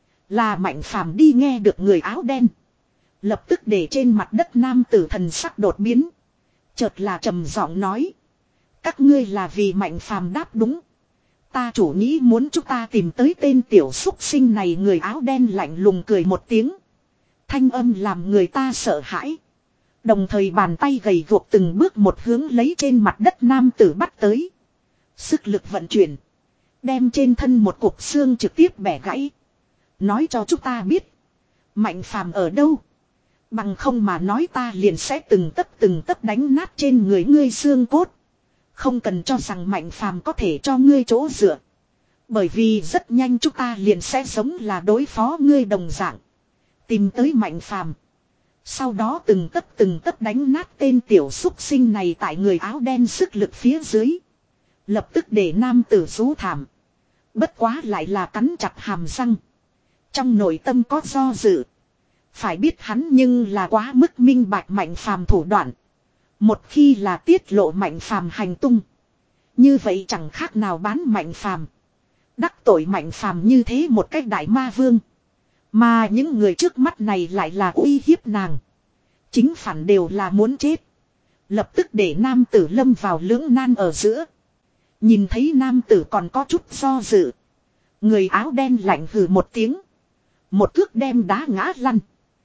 Là Mạnh Phàm đi nghe được người áo đen. Lập tức để trên mặt đất nam tử thần sắc đột biến. Chợt là trầm giọng nói. Các ngươi là vì Mạnh Phàm đáp đúng. Ta chủ nghĩ muốn chúng ta tìm tới tên tiểu xúc sinh này người áo đen lạnh lùng cười một tiếng. Thanh âm làm người ta sợ hãi. Đồng thời bàn tay gầy guộc từng bước một hướng lấy trên mặt đất nam tử bắt tới. Sức lực vận chuyển. Đem trên thân một cục xương trực tiếp bẻ gãy. Nói cho chúng ta biết. Mạnh Phàm ở đâu. Bằng không mà nói ta liền sẽ từng tấc từng tấc đánh nát trên người ngươi xương cốt. Không cần cho rằng Mạnh Phàm có thể cho ngươi chỗ dựa. Bởi vì rất nhanh chúng ta liền sẽ giống là đối phó ngươi đồng dạng. Tìm tới Mạnh Phàm. Sau đó từng tấc từng tấc đánh nát tên tiểu xúc sinh này tại người áo đen sức lực phía dưới. Lập tức để nam tử rú thảm. Bất quá lại là cắn chặt hàm răng. Trong nội tâm có do dự. Phải biết hắn nhưng là quá mức minh bạch Mạnh Phàm thủ đoạn. Một khi là tiết lộ Mạnh Phàm hành tung. Như vậy chẳng khác nào bán Mạnh Phàm. Đắc tội Mạnh Phàm như thế một cách đại ma vương. Mà những người trước mắt này lại là uy hiếp nàng. Chính phản đều là muốn chết. Lập tức để nam tử lâm vào lưỡng nan ở giữa. Nhìn thấy nam tử còn có chút do dự. Người áo đen lạnh hừ một tiếng. Một cước đem đá ngã lăn.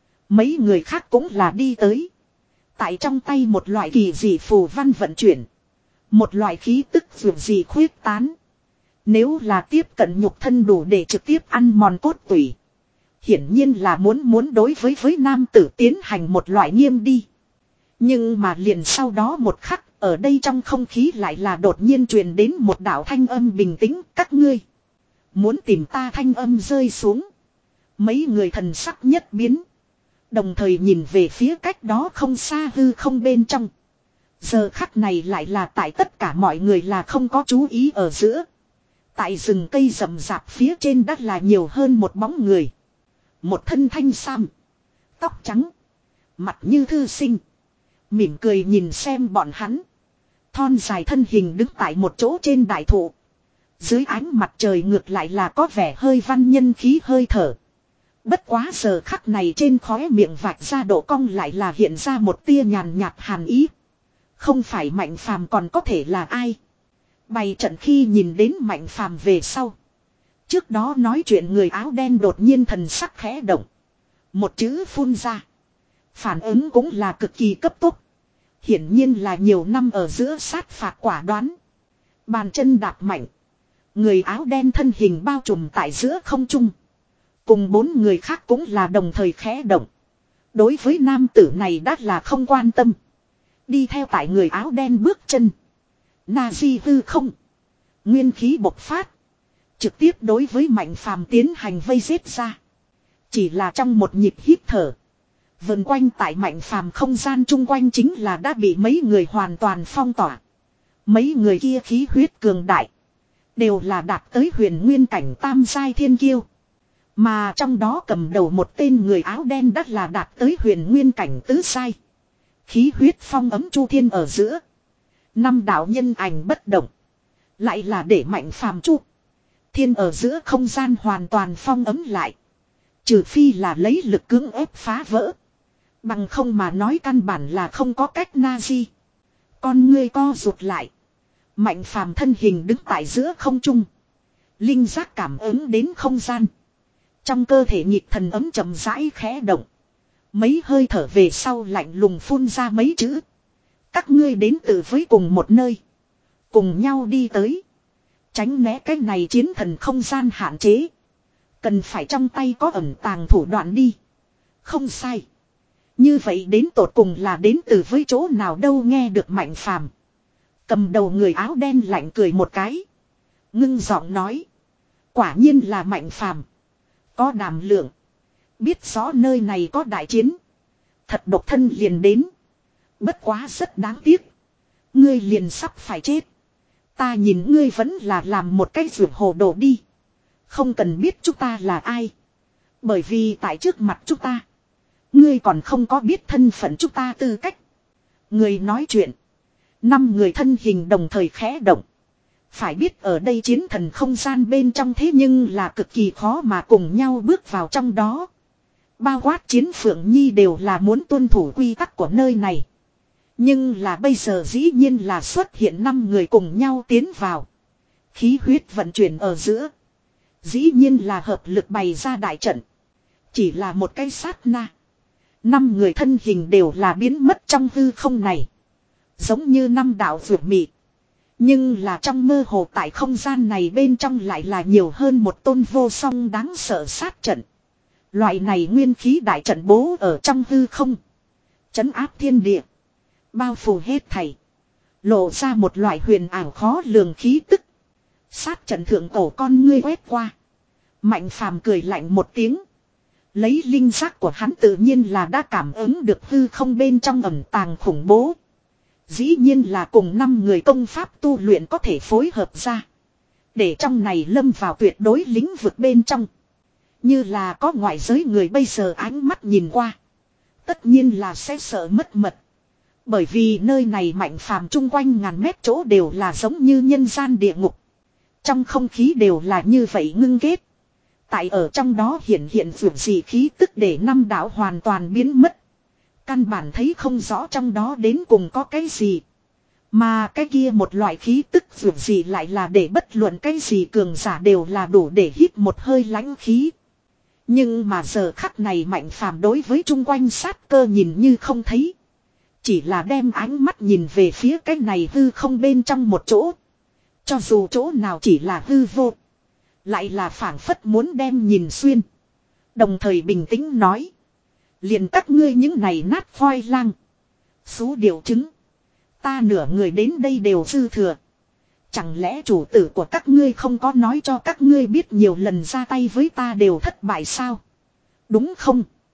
Mấy người khác cũng là đi tới. Tại trong tay một loại kỳ dị phù văn vận chuyển. Một loại khí tức dường gì khuyết tán. Nếu là tiếp cận nhục thân đủ để trực tiếp ăn mòn cốt tủy. Hiển nhiên là muốn muốn đối với với nam tử tiến hành một loại nghiêm đi. Nhưng mà liền sau đó một khắc, ở đây trong không khí lại là đột nhiên truyền đến một đạo thanh âm bình tĩnh, các ngươi. Muốn tìm ta thanh âm rơi xuống. Mấy người thần sắc nhất biến. Đồng thời nhìn về phía cách đó không xa hư không bên trong. Giờ khắc này lại là tại tất cả mọi người là không có chú ý ở giữa. Tại rừng cây rậm rạp phía trên đất là nhiều hơn một bóng người. Một thân thanh sam. Tóc trắng. Mặt như thư sinh. Mỉm cười nhìn xem bọn hắn. Thon dài thân hình đứng tại một chỗ trên đại thụ. Dưới ánh mặt trời ngược lại là có vẻ hơi văn nhân khí hơi thở. Bất quá giờ khắc này trên khóe miệng vạch ra độ cong lại là hiện ra một tia nhàn nhạt hàn ý. Không phải Mạnh Phàm còn có thể là ai. Bày trận khi nhìn đến Mạnh Phàm về sau. Trước đó nói chuyện người áo đen đột nhiên thần sắc khẽ động. Một chữ phun ra. Phản ứng cũng là cực kỳ cấp tốc. Hiển nhiên là nhiều năm ở giữa sát phạt quả đoán. Bàn chân đạp mạnh. Người áo đen thân hình bao trùm tại giữa không trung. Cùng bốn người khác cũng là đồng thời khẽ động. Đối với nam tử này đã là không quan tâm. Đi theo tại người áo đen bước chân. Na-di hư không. Nguyên khí bộc phát. Trực tiếp đối với Mạnh Phàm tiến hành vây giết ra. Chỉ là trong một nhịp hít thở. Vần quanh tại Mạnh Phàm không gian chung quanh chính là đã bị mấy người hoàn toàn phong tỏa. Mấy người kia khí huyết cường đại. Đều là đạt tới huyền nguyên cảnh tam giai thiên kiêu. Mà trong đó cầm đầu một tên người áo đen đắt là đạt tới huyền nguyên cảnh tứ giai. Khí huyết phong ấm chu thiên ở giữa. Năm đạo nhân ảnh bất động. Lại là để Mạnh Phàm chu thiên ở giữa không gian hoàn toàn phong ấm lại. Trừ phi là lấy lực cưỡng ép phá vỡ. Bằng không mà nói căn bản là không có cách na di. Con ngươi co rụt lại. Mạnh Phàm thân hình đứng tại giữa không trung. Linh giác cảm ứng đến không gian. Trong cơ thể nhịp thần ấm chậm rãi khẽ động. Mấy hơi thở về sau lạnh lùng phun ra mấy chữ. Các ngươi đến từ với cùng một nơi. Cùng nhau đi tới. Tránh né cái này chiến thần không gian hạn chế. Cần phải trong tay có ẩn tàng thủ đoạn đi. Không sai. Như vậy đến tột cùng là đến từ với chỗ nào đâu nghe được Mạnh Phàm. Cầm đầu người áo đen lạnh cười một cái. Ngưng giọng nói. Quả nhiên là Mạnh Phàm. Có đảm lượng. Biết rõ nơi này có đại chiến. Thật độc thân liền đến. Bất quá rất đáng tiếc. Ngươi liền sắp phải chết. Ta nhìn ngươi vẫn là làm một cái ruột hồ đồ đi. Không cần biết chúng ta là ai. Bởi vì tại trước mặt chúng ta. Ngươi còn không có biết thân phận chúng ta tư cách. Người nói chuyện. Năm người thân hình đồng thời khẽ động. Phải biết ở đây chiến thần không gian bên trong thế nhưng là cực kỳ khó mà cùng nhau bước vào trong đó. Bao quát chiến Phượng Nhi đều là muốn tuân thủ quy tắc của nơi này. Nhưng là bây giờ dĩ nhiên là xuất hiện năm người cùng nhau tiến vào. Khí huyết vận chuyển ở giữa. Dĩ nhiên là hợp lực bày ra đại trận. Chỉ là một cái sát na. Năm người thân hình đều là biến mất trong hư không này. Giống như năm đạo vượt mị. Nhưng là trong mơ hồ tại không gian này bên trong lại là nhiều hơn một tôn vô song đáng sợ sát trận. Loại này nguyên khí đại trận bố ở trong hư không. Trấn áp thiên địa. Bao phủ hết thảy. Lộ ra một loại huyền ảo khó lường khí tức. Sát trận thượng cổ con ngươi quét qua. Mạnh Phàm cười lạnh một tiếng. Lấy linh giác của hắn tự nhiên là đã cảm ứng được hư không bên trong ẩn tàng khủng bố. Dĩ nhiên là cùng năm người công pháp tu luyện có thể phối hợp ra. Để trong này lâm vào tuyệt đối lĩnh vực bên trong. Như là có ngoại giới người bây giờ ánh mắt nhìn qua. Tất nhiên là sẽ sợ mất mật. Bởi vì nơi này Mạnh Phàm chung quanh ngàn mét chỗ đều là giống như nhân gian địa ngục. Trong không khí đều là như vậy ngưng kết. Tại ở trong đó hiện hiện vượt gì khí tức để năm đạo hoàn toàn biến mất. Căn bản thấy không rõ trong đó đến cùng có cái gì. Mà cái kia một loại khí tức vượt gì lại là để bất luận cái gì cường giả đều là đủ để hít một hơi lãnh khí. Nhưng mà giờ khắc này Mạnh Phàm đối với chung quanh sát cơ nhìn như không thấy. Chỉ là đem ánh mắt nhìn về phía cái này hư không bên trong một chỗ. Cho dù chỗ nào chỉ là hư vô. Lại là phảng phất muốn đem nhìn xuyên. Đồng thời bình tĩnh nói. Liền các ngươi những này nát khoai lang. Số điều chứng. Ta nửa người đến đây đều dư thừa. Chẳng lẽ chủ tử của các ngươi không có nói cho các ngươi biết nhiều lần ra tay với ta đều thất bại sao? Đúng không?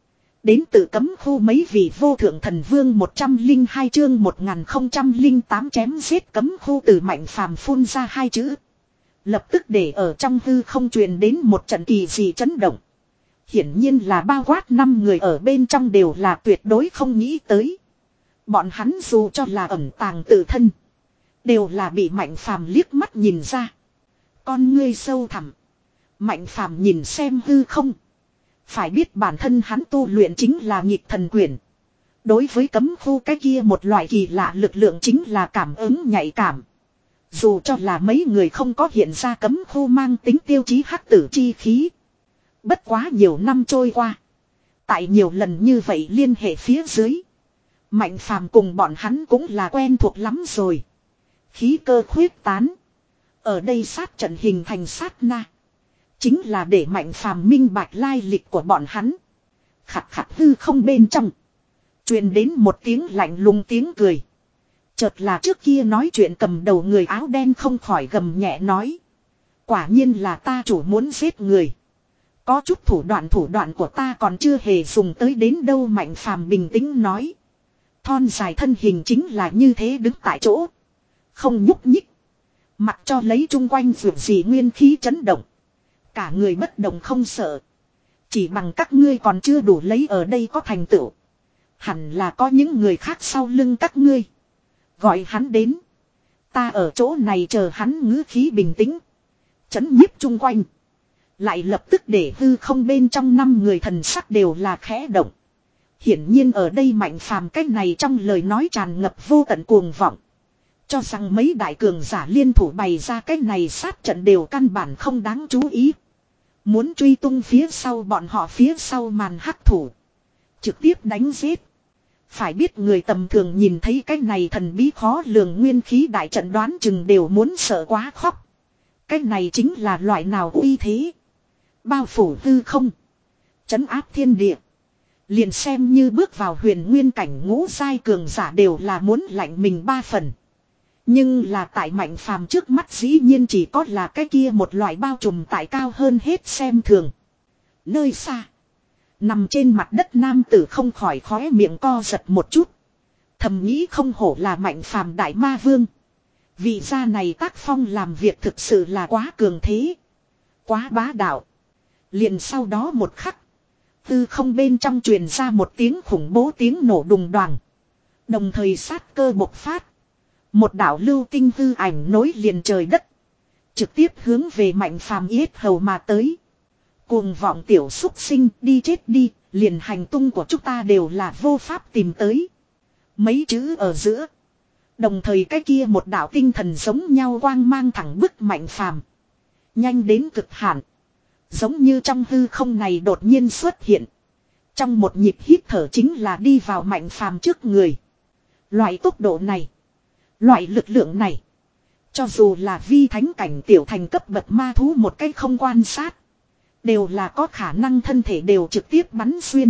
Đến tự cấm khu mấy vị vô thượng thần vương một trăm linh hai chương một nghìn không trăm linh tám chém giết cấm khu từ Mạnh Phàm phun ra hai chữ. Lập tức để ở trong hư không truyền đến một trận kỳ dị chấn động. Hiển nhiên là bao quát năm người ở bên trong đều là tuyệt đối không nghĩ tới. Bọn hắn dù cho là ẩn tàng tự thân. Đều là bị Mạnh Phàm liếc mắt nhìn ra. Con ngươi sâu thẳm. Mạnh Phàm nhìn xem hư không. Phải biết bản thân hắn tu luyện chính là nghịch thần quyền. Đối với cấm khu cái kia một loại kỳ lạ lực lượng chính là cảm ứng nhạy cảm. Dù cho là mấy người không có hiện ra cấm khu mang tính tiêu chí hắc tử chi khí. Bất quá nhiều năm trôi qua. Tại nhiều lần như vậy liên hệ phía dưới. Mạnh Phàm cùng bọn hắn cũng là quen thuộc lắm rồi. Khí cơ khuyết tán. Ở đây sát trận hình thành sát na. Chính là để Mạnh Phàm minh bạch lai lịch của bọn hắn. Khặt khặt hư không bên trong. Truyền đến một tiếng lạnh lùng tiếng cười. Chợt là trước kia nói chuyện cầm đầu người áo đen không khỏi gầm nhẹ nói. Quả nhiên là ta chủ muốn giết người. Có chút thủ đoạn thủ đoạn của ta còn chưa hề dùng tới đến đâu. Mạnh Phàm bình tĩnh nói. Thon dài thân hình chính là như thế đứng tại chỗ. Không nhúc nhích. Mặc cho lấy chung quanh vượt gì nguyên khí chấn động. Cả người bất động không sợ. Chỉ bằng các ngươi còn chưa đủ lấy ở đây có thành tựu. Hẳn là có những người khác sau lưng các ngươi. Gọi hắn đến. Ta ở chỗ này chờ hắn ngữ khí bình tĩnh. Chấn nhiếp chung quanh. Lại lập tức để hư không bên trong năm người thần sắc đều là khẽ động. Hiển nhiên ở đây Mạnh Phàm cách này trong lời nói tràn ngập vô tận cuồng vọng. Cho rằng mấy đại cường giả liên thủ bày ra cách này sát trận đều căn bản không đáng chú ý. Muốn truy tung phía sau bọn họ phía sau màn hắc thủ. Trực tiếp đánh giết. Phải biết người tầm thường nhìn thấy cái này thần bí khó lường nguyên khí đại trận đoán chừng đều muốn sợ quá khóc. Cái này chính là loại nào uy thế. Bao phủ hư không. Trấn áp thiên địa. Liền xem như bước vào huyền nguyên cảnh ngũ giai cường giả đều là muốn lạnh mình ba phần. Nhưng là tại Mạnh Phàm trước mắt dĩ nhiên chỉ có là cái kia một loại bao trùm tại cao hơn hết xem thường. Nơi xa. Nằm trên mặt đất nam tử không khỏi khóe miệng co giật một chút. Thầm nghĩ không hổ là Mạnh Phàm đại ma vương. Vị gia này tác phong làm việc thực sự là quá cường thế. Quá bá đạo. Liền sau đó một khắc. Tư không bên trong truyền ra một tiếng khủng bố tiếng nổ đùng đoàng. Đồng thời sát cơ bộc phát. Một đạo lưu tinh hư ảnh nối liền trời đất. Trực tiếp hướng về Mạnh Phàm yết hầu mà tới. Cuồng vọng tiểu xúc sinh đi chết đi. Liền hành tung của chúng ta đều là vô pháp tìm tới. Mấy chữ ở giữa. Đồng thời cái kia một đạo tinh thần giống nhau quang mang thẳng bức Mạnh Phàm. Nhanh đến cực hạn. Giống như trong hư không này đột nhiên xuất hiện. Trong một nhịp hít thở chính là đi vào Mạnh Phàm trước người. Loại tốc độ này. Loại lực lượng này. Cho dù là vi thánh cảnh tiểu thành cấp bậc ma thú một cách không quan sát. Đều là có khả năng thân thể đều trực tiếp bắn xuyên.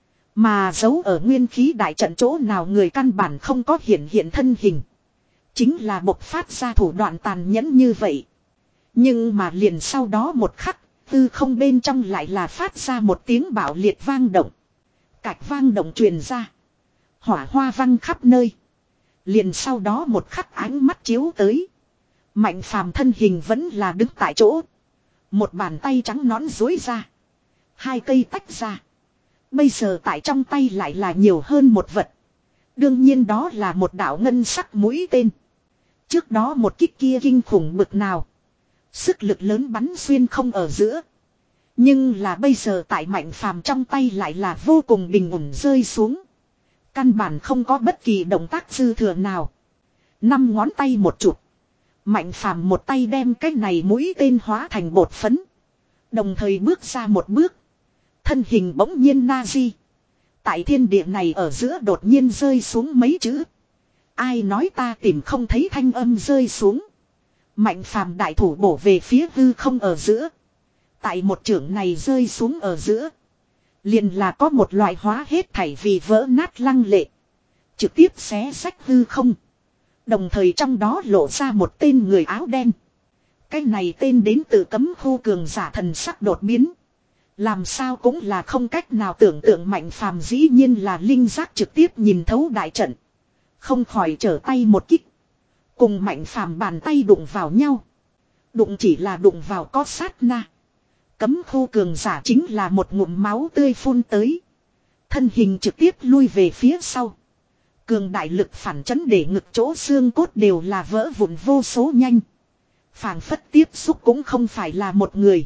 Mà giấu ở nguyên khí đại trận chỗ nào người căn bản không có hiện hiện thân hình. Chính là bộc phát ra thủ đoạn tàn nhẫn như vậy. Nhưng mà liền sau đó một khắc. Tư không bên trong lại là phát ra một tiếng bạo liệt vang động. Cạch vang động truyền ra. Hỏa hoa văng khắp nơi. Liền sau đó một khắc ánh mắt chiếu tới. Mạnh Phàm thân hình vẫn là đứng tại chỗ. Một bàn tay trắng nõn duỗi ra. Hai cây tách ra. Bây giờ tại trong tay lại là nhiều hơn một vật. Đương nhiên đó là một đạo ngân sắc mũi tên. Trước đó một kích kia kinh khủng bực nào. Sức lực lớn bắn xuyên không ở giữa. Nhưng là bây giờ tại Mạnh Phàm trong tay lại là vô cùng bình ổn rơi xuống. Căn bản không có bất kỳ động tác dư thừa nào. Năm ngón tay một chụp. Mạnh Phàm một tay đem cái này mũi tên hóa thành bột phấn. Đồng thời bước ra một bước. Thân hình bỗng nhiên na di. Tại thiên địa này ở giữa đột nhiên rơi xuống mấy chữ. Ai nói ta tìm không thấy thanh âm rơi xuống. Mạnh Phàm đại thủ bổ về phía hư không ở giữa. Tại một chưởng này rơi xuống ở giữa. Liền là có một loại hóa hết thảy vì vỡ nát lăng lệ. Trực tiếp xé sách hư không. Đồng thời trong đó lộ ra một tên người áo đen. Cái này tên đến từ cấm khu cường giả thần sắc đột biến. Làm sao cũng là không cách nào tưởng tượng Mạnh Phàm dĩ nhiên là linh giác trực tiếp nhìn thấu đại trận. Không khỏi trở tay một kích. Cùng Mạnh Phàm bàn tay đụng vào nhau. Đụng chỉ là đụng vào có sát na. Cấm khu cường giả chính là một ngụm máu tươi phun tới. Thân hình trực tiếp lui về phía sau. Cường đại lực phản chấn để ngực chỗ xương cốt đều là vỡ vụn vô số nhanh. Phảng phất tiếp xúc cũng không phải là một người.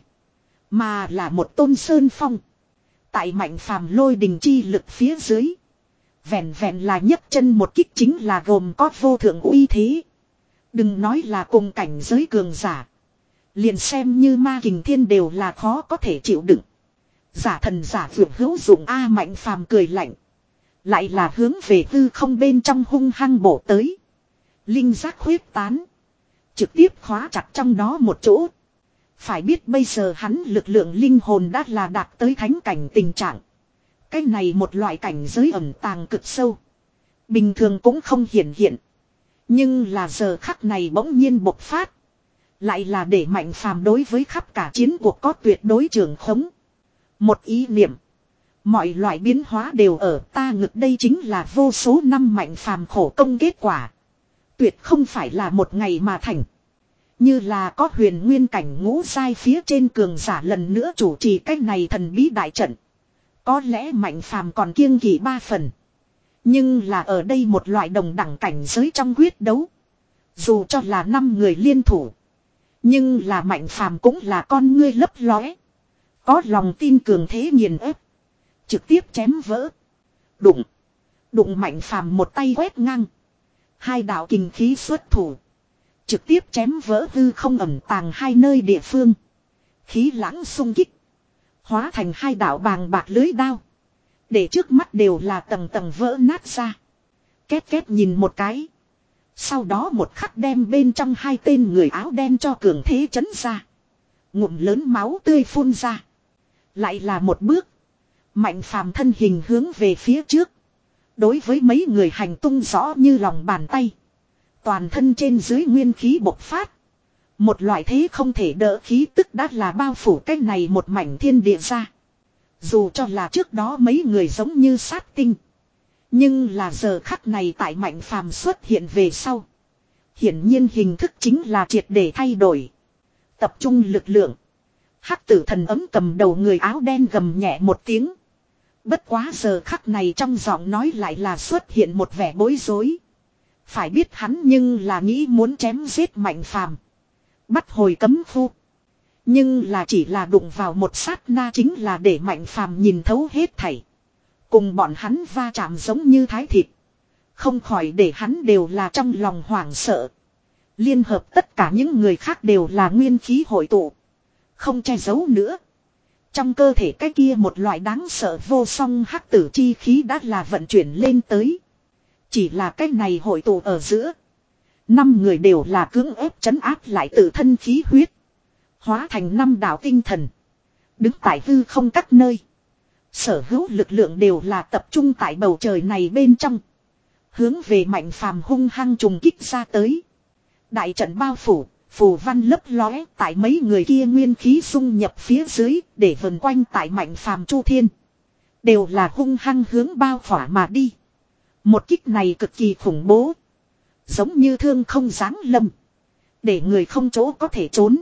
Mà là một tôn sơn phong. Tại Mạnh Phàm lôi đình chi lực phía dưới. Vẹn vẹn là nhấc chân một kích chính là gồm có vô thượng uy thế. Đừng nói là cùng cảnh giới cường giả. Liền xem như ma kình thiên đều là khó có thể chịu đựng. Giả thần giả vượt hữu dụng A Mạnh Phàm cười lạnh. Lại là hướng về hư không bên trong hung hăng bổ tới. Linh giác huyết tán. Trực tiếp khóa chặt trong đó một chỗ. Phải biết bây giờ hắn lực lượng linh hồn đã là đạt tới thánh cảnh tình trạng. Cái này một loại cảnh giới ẩn tàng cực sâu. Bình thường cũng không hiển hiện. Nhưng là giờ khắc này bỗng nhiên bộc phát. Lại là để Mạnh Phàm đối với khắp cả chiến cuộc có tuyệt đối trường khống. Một ý niệm. Mọi loại biến hóa đều ở ta ngực đây chính là vô số năm Mạnh Phàm khổ công kết quả. Tuyệt không phải là một ngày mà thành. Như là có huyền nguyên cảnh ngũ sai phía trên cường giả lần nữa chủ trì cách này thần bí đại trận. Có lẽ Mạnh Phàm còn kiêng kỵ ba phần. Nhưng là ở đây một loại đồng đẳng cảnh giới trong quyết đấu. Dù cho là năm người liên thủ. Nhưng là Mạnh Phàm cũng là con ngươi lấp lóe. Có lòng tin cường thế nghiền ép. Trực tiếp chém vỡ. Đụng. Đụng Mạnh Phàm một tay quét ngang. Hai đạo kình khí xuất thủ. Trực tiếp chém vỡ hư không ẩn tàng hai nơi địa phương. Khí lãng xung kích. Hóa thành hai đạo bàng bạc lưới đao. Để trước mắt đều là tầng tầng vỡ nát ra. Két két nhìn một cái. Sau đó một khắc đem bên trong hai tên người áo đen cho cường thế chấn ra. Ngụm lớn máu tươi phun ra. Lại là một bước. Mạnh Phàm thân hình hướng về phía trước. Đối với mấy người hành tung rõ như lòng bàn tay. Toàn thân trên dưới nguyên khí bộc phát. Một loại thế không thể đỡ khí tức đã là bao phủ cái này một mảnh thiên địa ra. Dù cho là trước đó mấy người giống như sát tinh. Nhưng là giờ khắc này tại Mạnh Phàm xuất hiện về sau. Hiển nhiên hình thức chính là triệt để thay đổi. Tập trung lực lượng. Hắc tử thần ấm cầm đầu người áo đen gầm nhẹ một tiếng. Bất quá giờ khắc này trong giọng nói lại là xuất hiện một vẻ bối rối. Phải biết hắn nhưng là nghĩ muốn chém giết Mạnh Phàm, bắt hồi cấm khu. Nhưng là chỉ là đụng vào một sát na chính là để Mạnh Phàm nhìn thấu hết thảy. Cùng bọn hắn va chạm giống như thái thịt. Không khỏi để hắn đều là trong lòng hoảng sợ. Liên hợp tất cả những người khác đều là nguyên khí hội tụ. Không che giấu nữa. Trong cơ thể cái kia một loại đáng sợ vô song hắc tử chi khí đã là vận chuyển lên tới. Chỉ là cái này hội tụ ở giữa. Năm người đều là cưỡng ép trấn áp lại tự thân khí huyết. Hóa thành năm đạo tinh thần. Đứng tại hư không các nơi. Sở hữu lực lượng đều là tập trung tại bầu trời này bên trong. Hướng về Mạnh Phàm hung hăng trùng kích ra tới. Đại trận bao phủ, phù văn lấp lóe tại mấy người kia nguyên khí xung nhập phía dưới để vần quanh tại Mạnh Phàm chu thiên. Đều là hung hăng hướng bao khỏa mà đi. Một kích này cực kỳ khủng bố. Giống như thương không giáng lâm. Để người không chỗ có thể trốn.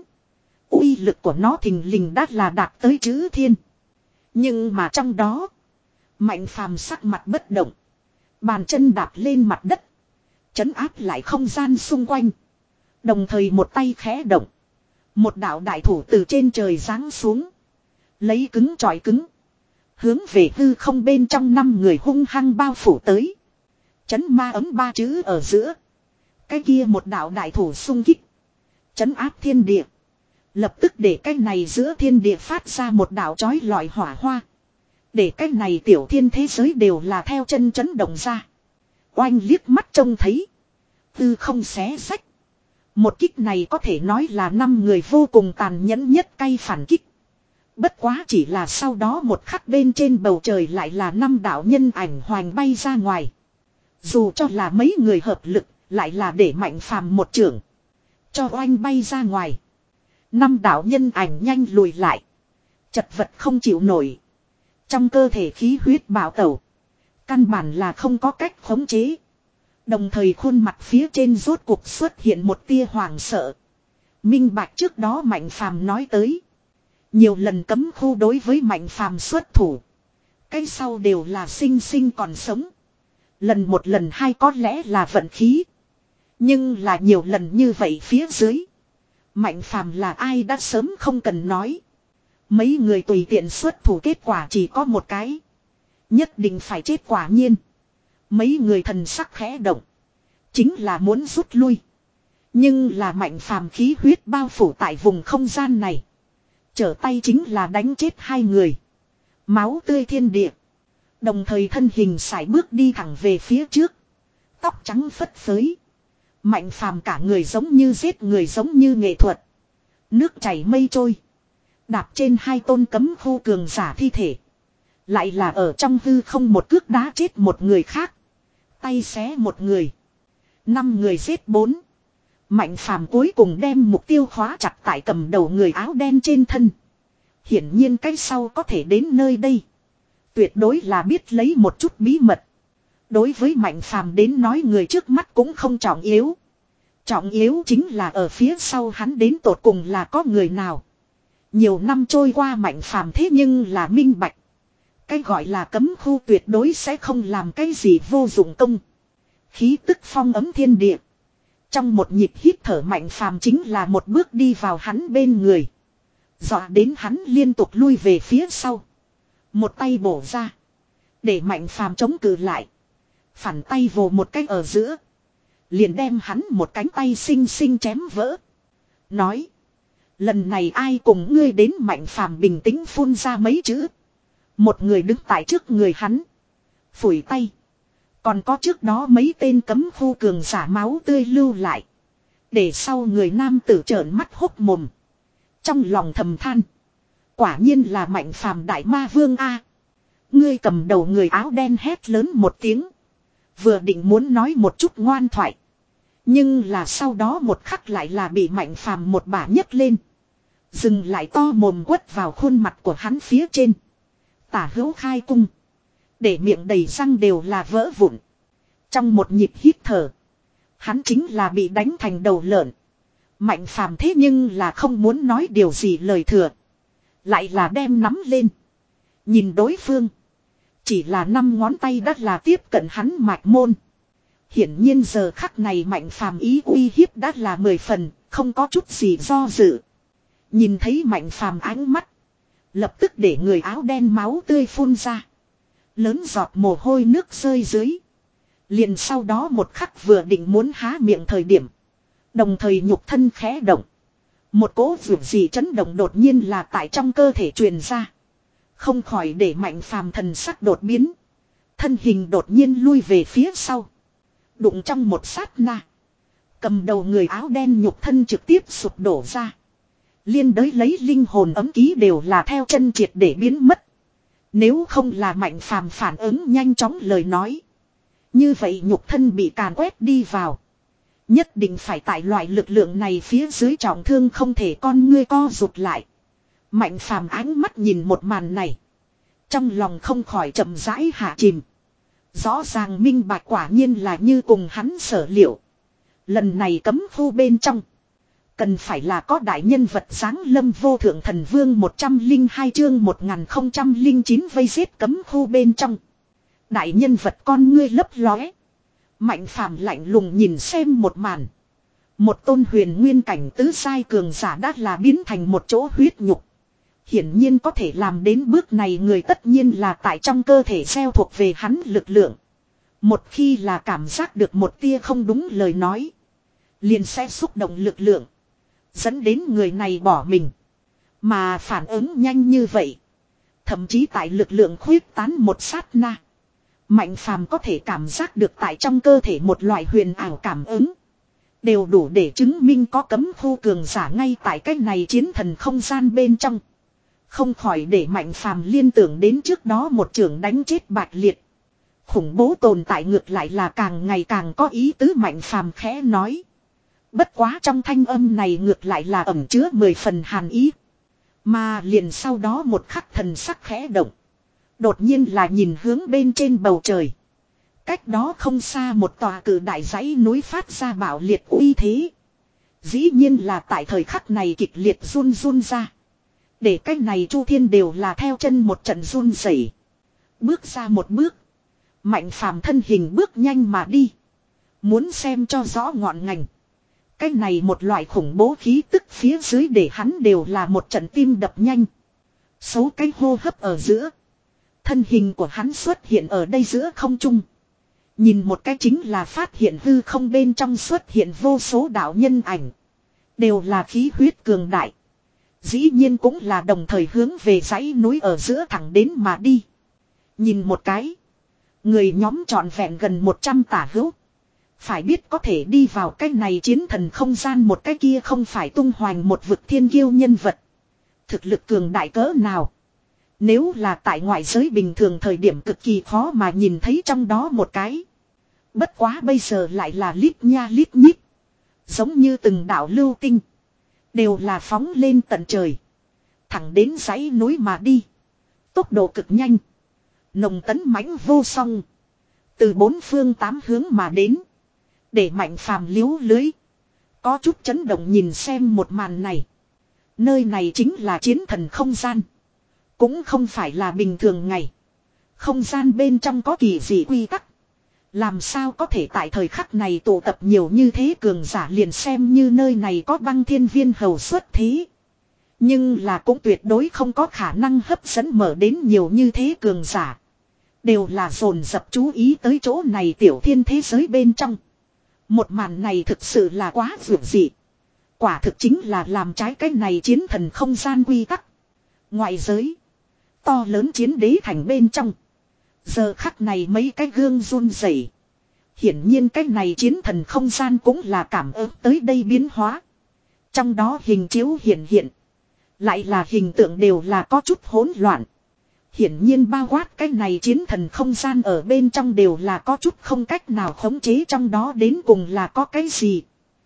Uy lực của nó thình lình đã là đạt tới chữ thiên. Nhưng mà trong đó. Mạnh Phàm sắc mặt bất động. Bàn chân đạp lên mặt đất. Trấn áp lại không gian xung quanh. Đồng thời một tay khẽ động. Một đạo đại thủ từ trên trời giáng xuống. Lấy cứng chọi cứng. Hướng về hư không bên trong năm người hung hăng bao phủ tới. Chấn ma ấm ba chữ ở giữa. Cái kia một đạo đại thủ xung kích. Chấn áp thiên địa. Lập tức để cái này giữa thiên địa phát ra một đạo chói lọi hỏa hoa. Để cái này tiểu thiên thế giới đều là theo chân chấn động ra. Oanh liếc mắt trông thấy. Tư không xé sách. Một kích này có thể nói là năm người vô cùng tàn nhẫn nhất cay phản kích. Bất quá chỉ là sau đó một khắc bên trên bầu trời lại là năm đạo nhân ảnh hoành bay ra ngoài. Dù cho là mấy người hợp lực, lại là để Mạnh Phàm một trưởng. Cho oanh bay ra ngoài. Năm đạo nhân ảnh nhanh lùi lại. Chật vật không chịu nổi. Trong cơ thể khí huyết bạo tẩu. Căn bản là không có cách khống chế. Đồng thời khuôn mặt phía trên rốt cuộc xuất hiện một tia hoàng sợ. Minh bạch trước đó Mạnh Phàm nói tới. Nhiều lần cấm khu đối với Mạnh Phàm xuất thủ. Cái sau đều là sinh sinh còn sống. Lần một lần hai có lẽ là vận khí. Nhưng là nhiều lần như vậy phía dưới. Mạnh Phàm là ai đã sớm không cần nói. Mấy người tùy tiện xuất thủ kết quả chỉ có một cái. Nhất định phải chết quả nhiên. Mấy người thần sắc khẽ động. Chính là muốn rút lui. Nhưng là Mạnh Phàm khí huyết bao phủ tại vùng không gian này. Trở tay chính là đánh chết hai người. Máu tươi thiên địa. Đồng thời thân hình sải bước đi thẳng về phía trước. Tóc trắng phất phới. Mạnh Phàm cả người giống như giết người giống như nghệ thuật. Nước chảy mây trôi. Đạp trên hai tôn cấm khu cường giả thi thể. Lại là ở trong hư không một cước đá chết một người khác. Tay xé một người. Năm người giết bốn. Mạnh Phàm cuối cùng đem mục tiêu khóa chặt tại cầm đầu người áo đen trên thân. Hiển nhiên cái sau có thể đến nơi đây. Tuyệt đối là biết lấy một chút bí mật. Đối với Mạnh Phàm đến nói người trước mắt cũng không trọng yếu. Trọng yếu chính là ở phía sau hắn đến tột cùng là có người nào. Nhiều năm trôi qua Mạnh Phàm thế nhưng là minh bạch. Cái gọi là cấm khu tuyệt đối sẽ không làm cái gì vô dụng công. Khí tức phong ấm thiên địa. Trong một nhịp hít thở Mạnh Phàm chính là một bước đi vào hắn bên người. Dọa đến hắn liên tục lui về phía sau. Một tay bổ ra. Để Mạnh Phàm chống cự lại. Phản tay vồ một cái ở giữa. Liền đem hắn một cánh tay xinh xinh chém vỡ. Nói. Lần này ai cùng ngươi đến Mạnh Phàm bình tĩnh phun ra mấy chữ. Một người đứng tại trước người hắn. Phủi tay. Còn có trước đó mấy tên cấm khu cường giả máu tươi lưu lại. Để sau người nam tử trợn mắt hốc mồm. Trong lòng thầm than. Quả nhiên là Mạnh Phàm đại ma vương A. Ngươi cầm đầu người áo đen hét lớn một tiếng. Vừa định muốn nói một chút ngoan thoại. Nhưng là sau đó một khắc lại là bị Mạnh Phàm một bả nhấc lên. Dừng lại to mồm quất vào khuôn mặt của hắn phía trên. Tả hữu khai cung. Để miệng đầy răng đều là vỡ vụn. Trong một nhịp hít thở. Hắn chính là bị đánh thành đầu lợn. Mạnh Phàm thế nhưng là không muốn nói điều gì lời thừa. Lại là đem nắm lên. Nhìn đối phương. Chỉ là năm ngón tay đã là tiếp cận hắn mạch môn. Hiển nhiên giờ khắc này Mạnh Phàm ý uy hiếp đã là mười phần. Không có chút gì do dự. Nhìn thấy Mạnh Phàm ánh mắt. Lập tức để người áo đen máu tươi phun ra. Lớn giọt mồ hôi nước rơi dưới. Liền sau đó một khắc vừa định muốn há miệng thời điểm. Đồng thời nhục thân khẽ động. Một cỗ vượt gì chấn động đột nhiên là tại trong cơ thể truyền ra. Không khỏi để Mạnh Phàm thần sắc đột biến. Thân hình đột nhiên lui về phía sau. Đụng trong một sát na. Cầm đầu người áo đen nhục thân trực tiếp sụp đổ ra. Liên đới lấy linh hồn ấm ký đều là theo chân triệt để biến mất. Nếu không là Mạnh Phàm phản ứng nhanh chóng lời nói. Như vậy nhục thân bị càn quét đi vào. Nhất định phải tại loại lực lượng này phía dưới trọng thương không thể con ngươi co rụt lại. Mạnh Phàm ánh mắt nhìn một màn này. Trong lòng không khỏi chậm rãi hạ chìm. Rõ ràng minh bạch quả nhiên là như cùng hắn sở liệu. Lần này cấm khu bên trong. Cần phải là có đại nhân vật sáng lâm vô thượng thần vương một trăm linh hai chương một nghìn không trăm linh chín vây giết cấm khu bên trong. Đại nhân vật con ngươi lấp lóe. Mạnh Phàm lạnh lùng nhìn xem một màn. Một tôn huyền nguyên cảnh tứ sai cường giả đã là biến thành một chỗ huyết nhục. Hiển nhiên có thể làm đến bước này người tất nhiên là tại trong cơ thể gieo thuộc về hắn lực lượng. Một khi là cảm giác được một tia không đúng lời nói. Liền sẽ xúc động lực lượng. Dẫn đến người này bỏ mình. Mà phản ứng nhanh như vậy. Thậm chí tại lực lượng khuyết tán một sát na. Mạnh Phàm có thể cảm giác được tại trong cơ thể một loại huyền ảo cảm ứng. Đều đủ để chứng minh có cấm khu cường giả ngay tại cách này chiến thần không gian bên trong. Không khỏi để Mạnh Phàm liên tưởng đến trước đó một trường đánh chết Bạch Liệt. Khủng bố tồn tại ngược lại là càng ngày càng có ý tứ Mạnh Phàm khẽ nói. Bất quá trong thanh âm này ngược lại là ẩn chứa mười phần hàn ý. Mà liền sau đó một khắc thần sắc khẽ động. Đột nhiên là nhìn hướng bên trên bầu trời. Cách đó không xa một tòa cự đại dãy núi phát ra bạo liệt uy thế. Dĩ nhiên là tại thời khắc này kịch liệt run run ra. Để cách này Chu Thiên đều là theo chân một trận run rẩy. Bước ra một bước. Mạnh phàm thân hình bước nhanh mà đi. Muốn xem cho rõ ngọn ngành. Cái này một loại khủng bố khí tức phía dưới để hắn đều là một trận tim đập nhanh. Số cái hô hấp ở giữa. Thân hình của hắn xuất hiện ở đây giữa không trung. Nhìn một cái chính là phát hiện hư không bên trong xuất hiện vô số đạo nhân ảnh. Đều là khí huyết cường đại. Dĩ nhiên cũng là đồng thời hướng về dãy núi ở giữa thẳng đến mà đi. Nhìn một cái. Người nhóm trọn vẹn gần một trăm tả hữu. Phải biết có thể đi vào cái này chiến thần không gian một cái kia không phải tung hoành một vực thiên kiêu nhân vật. Thực lực cường đại cỡ nào. Nếu là tại ngoại giới bình thường thời điểm cực kỳ khó mà nhìn thấy trong đó một cái. Bất quá bây giờ lại là lít nha lít nhít. Giống như từng đạo lưu tinh. Đều là phóng lên tận trời. Thẳng đến dãy núi mà đi. Tốc độ cực nhanh. Nồng tấn mãnh vô song. Từ bốn phương tám hướng mà đến. Để Mạnh Phàm liếu lưới. Có chút chấn động nhìn xem một màn này. Nơi này chính là chiến thần không gian. Cũng không phải là bình thường ngày. Không gian bên trong có kỳ dị quy tắc. Làm sao có thể tại thời khắc này tụ tập nhiều như thế cường giả liền xem như nơi này có băng thiên viên hầu xuất thế. Nhưng là cũng tuyệt đối không có khả năng hấp dẫn mở đến nhiều như thế cường giả. Đều là dồn dập chú ý tới chỗ này tiểu thiên thế giới bên trong. Một màn này thực sự là quá vượt dị. Quả thực chính là làm trái cái này chiến thần không gian quy tắc. Ngoại giới. To lớn chiến đế thành bên trong. Giờ khắc này mấy cái gương run rẩy. Hiển nhiên cái này chiến thần không gian cũng là cảm ứng tới đây biến hóa. Trong đó hình chiếu hiện hiện. Lại là hình tượng đều là có chút hỗn loạn. Hiển nhiên bao quát cái này chiến thần không gian ở bên trong đều là có chút không cách nào khống chế trong đó đến cùng là có cái gì.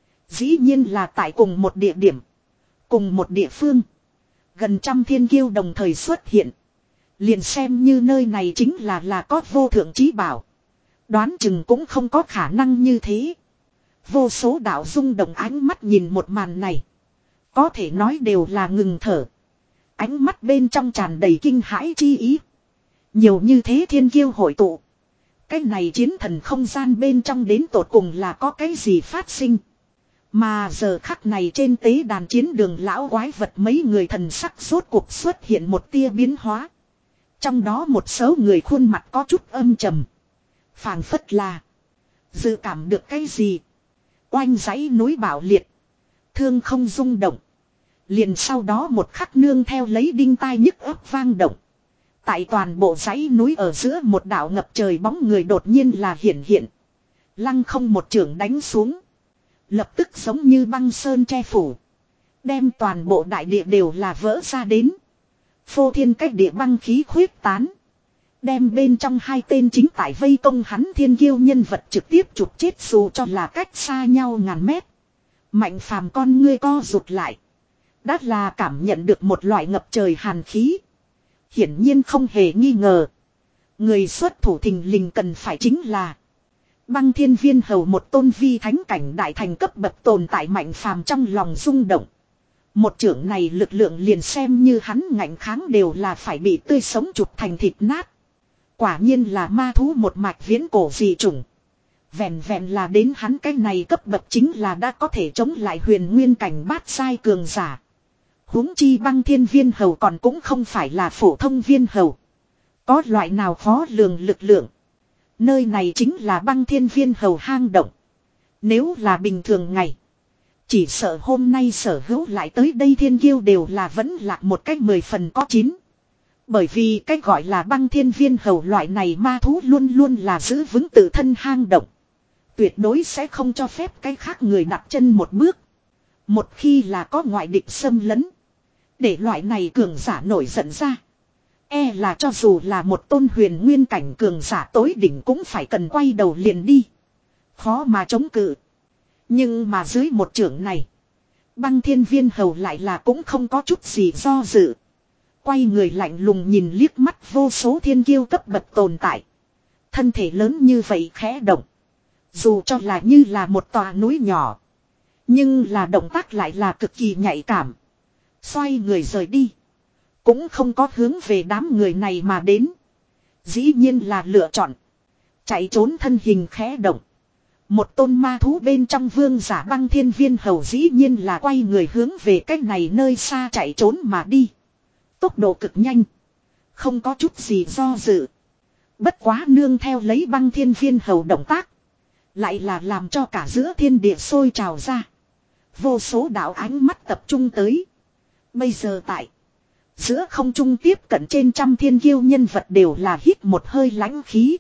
Dĩ nhiên là tại cùng một địa điểm. Cùng một địa phương. Gần trăm thiên kiêu đồng thời xuất hiện. Liền xem như nơi này chính là là có vô thượng chí bảo. Đoán chừng cũng không có khả năng như thế. Vô số đạo rung động ánh mắt nhìn một màn này. Có thể nói đều là ngừng thở. Ánh mắt bên trong tràn đầy kinh hãi chi ý. Nhiều như thế thiên kiêu hội tụ. Cái này chiến thần không gian bên trong đến tột cùng là có cái gì phát sinh. Mà giờ khắc này trên tế đàn chiến đường lão quái vật mấy người thần sắc rốt cuộc xuất hiện một tia biến hóa. Trong đó một số người khuôn mặt có chút âm trầm. Phảng phất là dự cảm được cái gì. Oanh dãy núi bạo liệt. Thương không rung động. Liền sau đó một khắc nương theo lấy đinh tai nhức ấp vang động. Tại toàn bộ dãy núi ở giữa một đạo ngập trời bóng người đột nhiên là hiển hiện. Lăng không một chưởng đánh xuống. Lập tức giống như băng sơn che phủ. Đem toàn bộ đại địa đều là vỡ ra đến. Phô thiên cách địa băng khí khuyết tán. Đem bên trong hai tên chính tại vây công hắn thiên kiêu nhân vật trực tiếp chụp chết dù cho là cách xa nhau ngàn mét. Mạnh phàm con ngươi co rụt lại. Đã là cảm nhận được một loại ngập trời hàn khí. Hiển nhiên không hề nghi ngờ. Người xuất thủ thình lình cần phải chính là băng thiên viên hầu một tôn vi thánh cảnh đại thành cấp bậc tồn tại mạnh phàm trong lòng rung động. Một trưởng này lực lượng liền xem như hắn ngạnh kháng đều là phải bị tươi sống chụp thành thịt nát. Quả nhiên là ma thú một mạch viễn cổ dị chủng. Vẹn vẹn là đến hắn cái này cấp bậc chính là đã có thể chống lại huyền nguyên cảnh bát sai cường giả. Huống chi băng thiên viên hầu còn cũng không phải là phổ thông viên hầu. Có loại nào khó lường lực lượng. Nơi này chính là băng thiên viên hầu hang động. Nếu là bình thường ngày. Chỉ sợ hôm nay sở hữu lại tới đây thiên kiêu đều là vẫn lạc một cách mười phần có chín. Bởi vì cách gọi là băng thiên viên hầu loại này ma thú luôn luôn là giữ vững tự thân hang động. Tuyệt đối sẽ không cho phép cái khác người đặt chân một bước. Một khi là có ngoại địch xâm lấn. Để loại này cường giả nổi giận ra. E là cho dù là một tôn huyền nguyên cảnh cường giả tối đỉnh cũng phải cần quay đầu liền đi. Khó mà chống cự. Nhưng mà dưới một trưởng này. Băng Thiên Viên Hầu lại là cũng không có chút gì do dự. Quay người lạnh lùng nhìn liếc mắt vô số thiên kiêu cấp bậc tồn tại. Thân thể lớn như vậy khẽ động. Dù cho là như là một tòa núi nhỏ. Nhưng là động tác lại là cực kỳ nhạy cảm. Xoay người rời đi. Cũng không có hướng về đám người này mà đến. Dĩ nhiên là lựa chọn. Chạy trốn thân hình khẽ động. Một tôn ma thú bên trong vương giả Băng Thiên Viên Hầu dĩ nhiên là quay người hướng về cách này nơi xa chạy trốn mà đi. Tốc độ cực nhanh. Không có chút gì do dự. Bất quá nương theo lấy Băng Thiên Viên Hầu động tác. Lại là làm cho cả giữa thiên địa sôi trào ra. Vô số đạo ánh mắt tập trung tới. Bây giờ tại giữa không trung tiếp cận trên trăm thiên kiêu nhân vật đều là hít một hơi lãnh khí.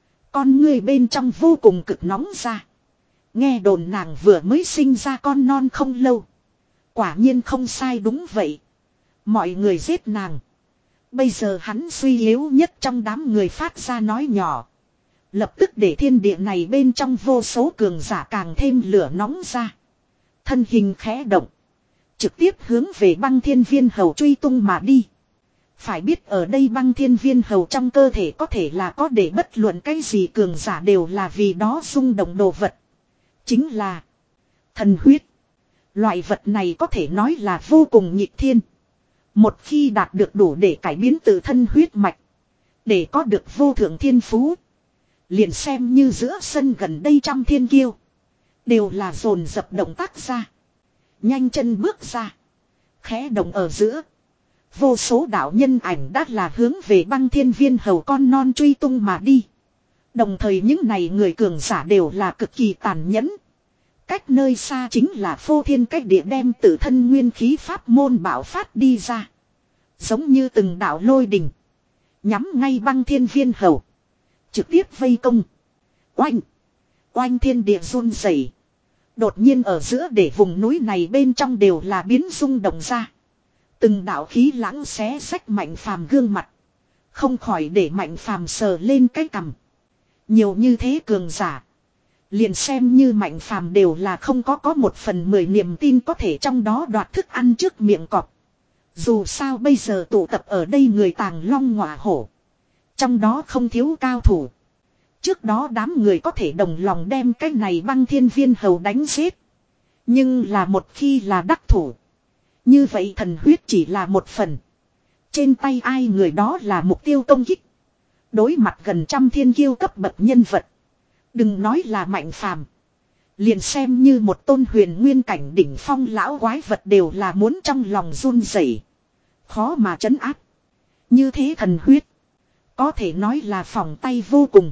Con người bên trong vô cùng cực nóng ra. Nghe đồn nàng vừa mới sinh ra con non không lâu. Quả nhiên không sai đúng vậy. Mọi người giết nàng. Bây giờ hắn suy yếu nhất trong đám người phát ra nói nhỏ. Lập tức để thiên địa này bên trong vô số cường giả càng thêm lửa nóng ra. Thân hình khẽ động. Trực tiếp hướng về Băng Thiên Viên Hầu truy tung mà đi. Phải biết ở đây Băng Thiên Viên Hầu trong cơ thể có thể là có để bất luận cái gì cường giả đều là vì đó rung động đồ vật. Chính là thần huyết. Loại vật này có thể nói là vô cùng nghịch thiên. Một khi đạt được đủ để cải biến tự thân huyết mạch. Để có được vô thượng thiên phú. Liền xem như giữa sân gần đây trăm thiên kiêu. Đều là dồn dập động tác ra. Nhanh chân bước ra. Khẽ động ở giữa. Vô số đạo nhân ảnh đã là hướng về Băng Thiên Viên Hầu con non truy tung mà đi. Đồng thời những này người cường giả đều là cực kỳ tàn nhẫn. Cách nơi xa chính là phô thiên cách địa đem tự thân nguyên khí pháp môn bảo phát đi ra. Giống như từng đạo lôi đình. Nhắm ngay Băng Thiên Viên Hầu. Trực tiếp vây công. Oanh. Oanh thiên địa run rẩy. Đột nhiên ở giữa để vùng núi này bên trong đều là biến rung động ra. Từng đạo khí lãng xé xách Mạnh Phàm gương mặt. Không khỏi để Mạnh Phàm sờ lên cái cằm. Nhiều như thế cường giả. Liền xem như Mạnh Phàm đều là không có có một phần mười niềm tin có thể trong đó đoạt thức ăn trước miệng cọp. Dù sao bây giờ tụ tập ở đây người tàng long ngọa hổ. Trong đó không thiếu cao thủ. Trước đó đám người có thể đồng lòng đem cái này Băng Thiên Viên Hầu đánh giết. Nhưng là một khi là đắc thủ. Như vậy thần huyết chỉ là một phần. Trên tay ai người đó là mục tiêu công kích. Đối mặt gần trăm thiên kiêu cấp bậc nhân vật. Đừng nói là Mạnh Phàm. Liền xem như một tôn huyền nguyên cảnh đỉnh phong lão quái vật đều là muốn trong lòng run rẩy, khó mà trấn áp. Như thế thần huyết. Có thể nói là phòng tay vô cùng.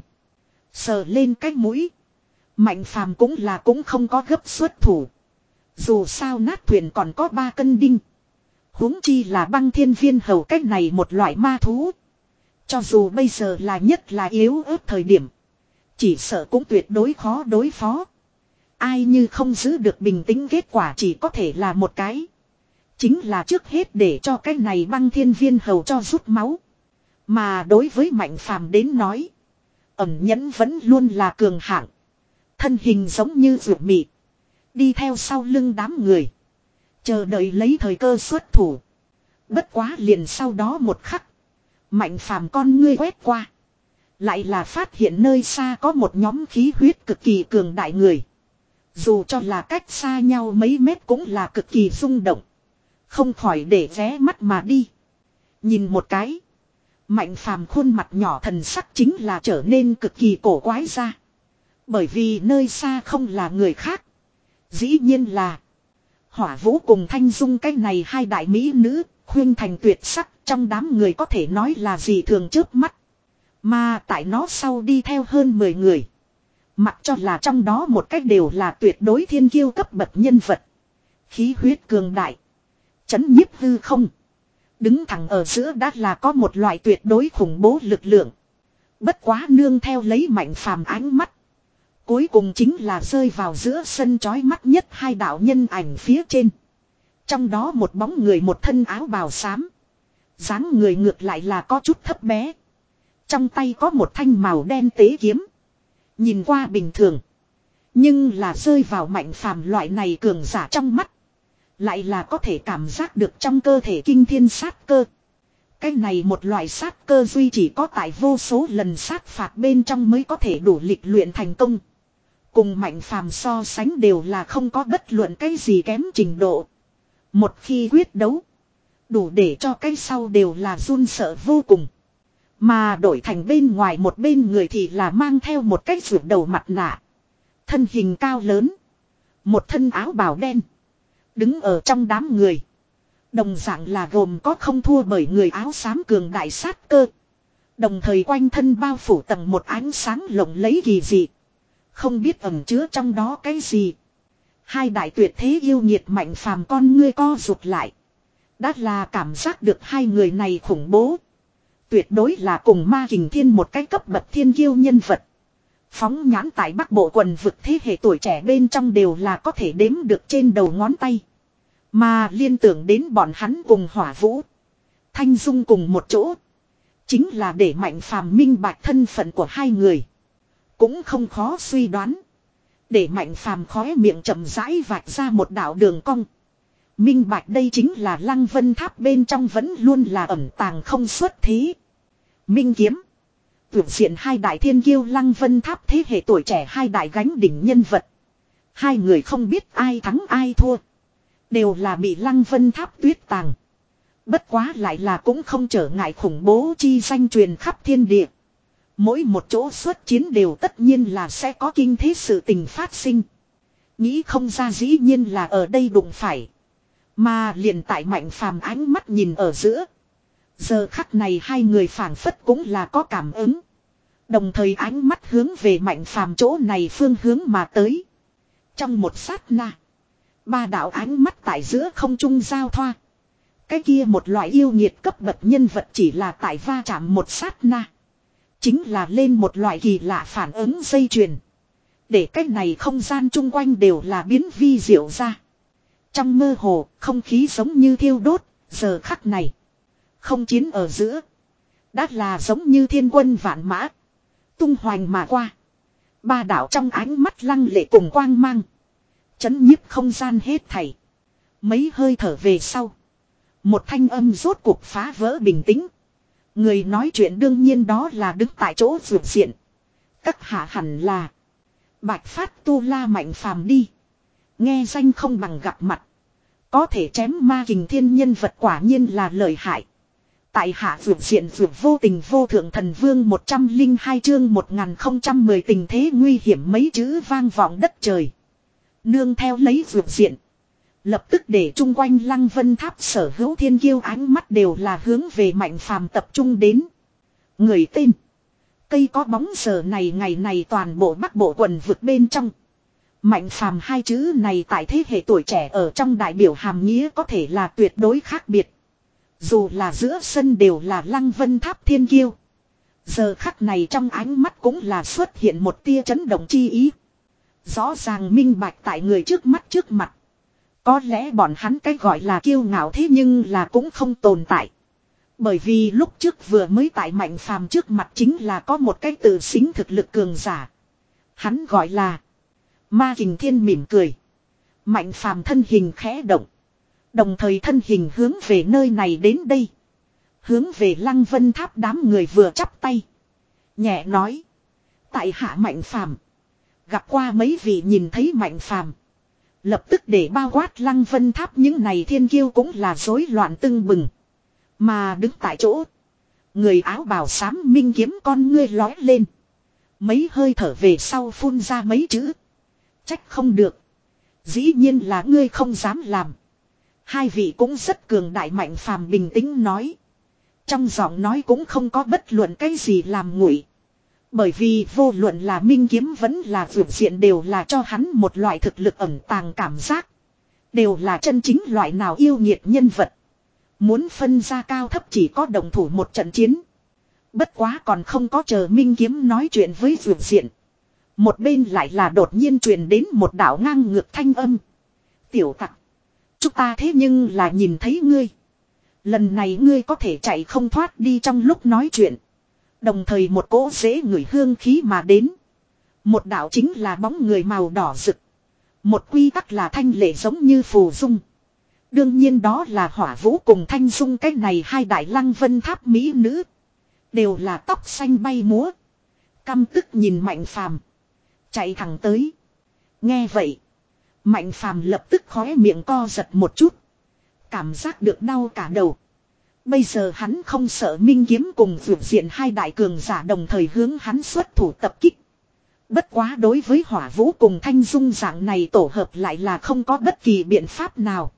Sờ lên cái mũi. Mạnh Phàm cũng là cũng không có gấp xuất thủ. Dù sao nát thuyền còn có ba cân đinh. Huống chi là Băng Thiên Viên Hầu cách này một loại ma thú. Cho dù bây giờ là nhất là yếu ớt thời điểm. Chỉ sợ cũng tuyệt đối khó đối phó. Ai như không giữ được bình tĩnh kết quả chỉ có thể là một cái. Chính là trước hết để cho cái này Băng Thiên Viên Hầu cho rút máu. Mà đối với Mạnh Phàm đến nói. Ẩn nhẫn vẫn luôn là cường hạng. Thân hình giống như ruột mị. Đi theo sau lưng đám người. Chờ đợi lấy thời cơ xuất thủ. Bất quá liền sau đó một khắc. Mạnh Phàm con ngươi quét qua. Lại là phát hiện nơi xa có một nhóm khí huyết cực kỳ cường đại người. Dù cho là cách xa nhau mấy mét cũng là cực kỳ rung động. Không khỏi để vé mắt mà đi. Nhìn một cái. Mạnh Phàm khuôn mặt nhỏ thần sắc chính là trở nên cực kỳ cổ quái ra. Bởi vì nơi xa không là người khác. Dĩ nhiên là Hỏa Vũ cùng Thanh Dung cái này hai đại mỹ nữ, khuyên thành tuyệt sắc, trong đám người có thể nói là gì thường chớp mắt. Mà tại nó sau đi theo hơn mười người. Mặc cho là trong đó một cách đều là tuyệt đối thiên kiêu cấp bậc nhân vật. Khí huyết cường đại. Chấn nhiếp hư không. Đứng thẳng ở giữa đã là có một loại tuyệt đối khủng bố lực lượng. Bất quá nương theo lấy Mạnh Phàm ánh mắt. Cuối cùng chính là rơi vào giữa sân chói mắt nhất hai đạo nhân ảnh phía trên. Trong đó một bóng người một thân áo bào xám. Dáng người ngược lại là có chút thấp bé. Trong tay có một thanh màu đen tế kiếm. Nhìn qua bình thường. Nhưng là rơi vào Mạnh Phàm loại này cường giả trong mắt. Lại là có thể cảm giác được trong cơ thể kinh thiên sát cơ. Cái này một loại sát cơ duy chỉ có tại vô số lần sát phạt bên trong mới có thể đủ lịch luyện thành công. Cùng Mạnh Phàm so sánh đều là không có bất luận cái gì kém trình độ. Một khi quyết đấu, đủ để cho cái sau đều là run sợ vô cùng. Mà đổi thành bên ngoài một bên người thì là mang theo một cái rượu đầu mặt nạ. Thân hình cao lớn. Một thân áo bào đen. Đứng ở trong đám người. Đồng dạng là gồm có không thua bởi người áo xám cường đại sát cơ. Đồng thời quanh thân bao phủ tầng một ánh sáng lộng lẫy kỳ dị. Không biết ẩn chứa trong đó cái gì. Hai đại tuyệt thế yêu nhiệt Mạnh Phàm con ngươi co rụt lại. Đã là cảm giác được hai người này khủng bố. Tuyệt đối là cùng Ma Kình Thiên một cái cấp bậc thiên kiêu nhân vật. Phóng nhãn tại Bắc Bộ quần vực thế hệ tuổi trẻ bên trong đều là có thể đếm được trên đầu ngón tay. Mà liên tưởng đến bọn hắn cùng Hỏa Vũ, Thanh Dung cùng một chỗ. Chính là để Mạnh Phàm minh bạch thân phận của hai người. Cũng không khó suy đoán. Để Mạnh Phàm khóe miệng chậm rãi vạch ra một đạo đường cong. Minh bạch đây chính là Lăng Vân Tháp bên trong vẫn luôn là ẩn tàng không xuất thế. Minh kiếm. Vượt diện hai đại thiên kiêu Lăng Vân Tháp thế hệ tuổi trẻ hai đại gánh đỉnh nhân vật. Hai người không biết ai thắng ai thua. Đều là bị Lăng Vân Tháp tuyết tàng. Bất quá lại là cũng không trở ngại khủng bố chi danh truyền khắp thiên địa. Mỗi một chỗ xuất chiến đều tất nhiên là sẽ có kinh thế sự tình phát sinh. Nghĩ không ra dĩ nhiên là ở đây đụng phải. Mà liền tại Mạnh Phàm ánh mắt nhìn ở giữa. Giờ khắc này hai người phảng phất cũng là có cảm ứng. Đồng thời ánh mắt hướng về Mạnh Phàm chỗ này phương hướng mà tới. Trong một sát na. Ba đạo ánh mắt tại giữa không trung giao thoa. Cái kia một loại yêu nhiệt cấp bậc nhân vật chỉ là tại va chạm một sát na. Chính là lên một loại kỳ lạ phản ứng dây chuyền. Để cách này không gian chung quanh đều là biến vi diệu ra. Trong mơ hồ, không khí giống như thiêu đốt, giờ khắc này. Không chiến ở giữa. Đã là giống như thiên quân vạn mã. Tung hoành mà qua. Ba đạo trong ánh mắt lăng lệ cùng quang mang. Chấn nhiếp không gian hết thảy. Mấy hơi thở về sau. Một thanh âm rốt cuộc phá vỡ bình tĩnh. Người nói chuyện đương nhiên đó là đứng tại chỗ vượt diện. Các hạ hẳn là Bạch Phát Tu La Mạnh Phàm đi. Nghe danh không bằng gặp mặt. Có thể chém Ma Kình Thiên nhân vật quả nhiên là lợi hại. Tại hạ vượt diện vượt vô tình vô thượng thần vương một trăm linh hai chương một nghìn không trăm mười tình thế nguy hiểm mấy chữ vang vọng đất trời. Nương theo lấy vượt diện. Lập tức để chung quanh Lăng Vân Tháp sở hữu thiên kiêu ánh mắt đều là hướng về Mạnh Phàm tập trung đến. Người tên. Cây có bóng giờ này ngày này toàn bộ Bắc Bộ quần vực bên trong. Mạnh Phàm hai chữ này tại thế hệ tuổi trẻ ở trong đại biểu hàm nghĩa có thể là tuyệt đối khác biệt. Dù là giữa sân đều là Lăng Vân Tháp thiên kiêu. Giờ khắc này trong ánh mắt cũng là xuất hiện một tia chấn động chi ý. Rõ ràng minh bạch tại người trước mắt trước mặt. Có lẽ bọn hắn cái gọi là kiêu ngạo thế nhưng là cũng không tồn tại. Bởi vì lúc trước vừa mới tại Mạnh Phàm trước mặt chính là có một cái tự xính thực lực cường giả. Hắn gọi là Ma Kình Thiên mỉm cười. Mạnh Phàm thân hình khẽ động. Đồng thời thân hình hướng về nơi này đến đây. Hướng về Lăng Vân Tháp đám người vừa chắp tay. Nhẹ nói. Tại hạ Mạnh Phàm gặp qua mấy vị nhìn thấy Mạnh Phàm lập tức để bao quát Lăng Vân Tháp những này thiên kiêu cũng là rối loạn tưng bừng. Mà đứng tại chỗ. Người áo bào xám minh kiếm con ngươi lói lên. Mấy hơi thở về sau phun ra mấy chữ. Trách không được. Dĩ nhiên là ngươi không dám làm. Hai vị cũng rất cường đại Mạnh Phàm bình tĩnh nói. Trong giọng nói cũng không có bất luận cái gì làm nguội. Bởi vì vô luận là minh kiếm vẫn là vượt diện đều là cho hắn một loại thực lực ẩn tàng cảm giác. Đều là chân chính loại nào yêu nhiệt nhân vật. Muốn phân ra cao thấp chỉ có đồng thủ một trận chiến. Bất quá còn không có chờ minh kiếm nói chuyện với vượt diện. Một bên lại là đột nhiên truyền đến một đạo ngang ngược thanh âm. Tiểu tặc. Chúng ta thế nhưng là nhìn thấy ngươi. Lần này ngươi có thể chạy không thoát đi trong lúc nói chuyện. Đồng thời một cỗ dễ ngửi hương khí mà đến. Một đạo chính là bóng người màu đỏ rực. Một quy tắc là thanh lệ giống như phù dung. Đương nhiên đó là Hỏa Vũ cùng Thanh Dung, cái này hai đại Lăng Vân Tháp mỹ nữ. Đều là tóc xanh bay múa. Căm tức nhìn Mạnh Phàm, chạy thẳng tới. Nghe vậy, Mạnh Phàm lập tức khóe miệng co giật một chút. Cảm giác được đau cả đầu. Bây giờ hắn không sợ Minh Kiếm cùng vượt diện hai đại cường giả đồng thời hướng hắn xuất thủ tập kích. Bất quá đối với Hỏa Vũ cùng Thanh Dung dạng này tổ hợp lại là không có bất kỳ biện pháp nào.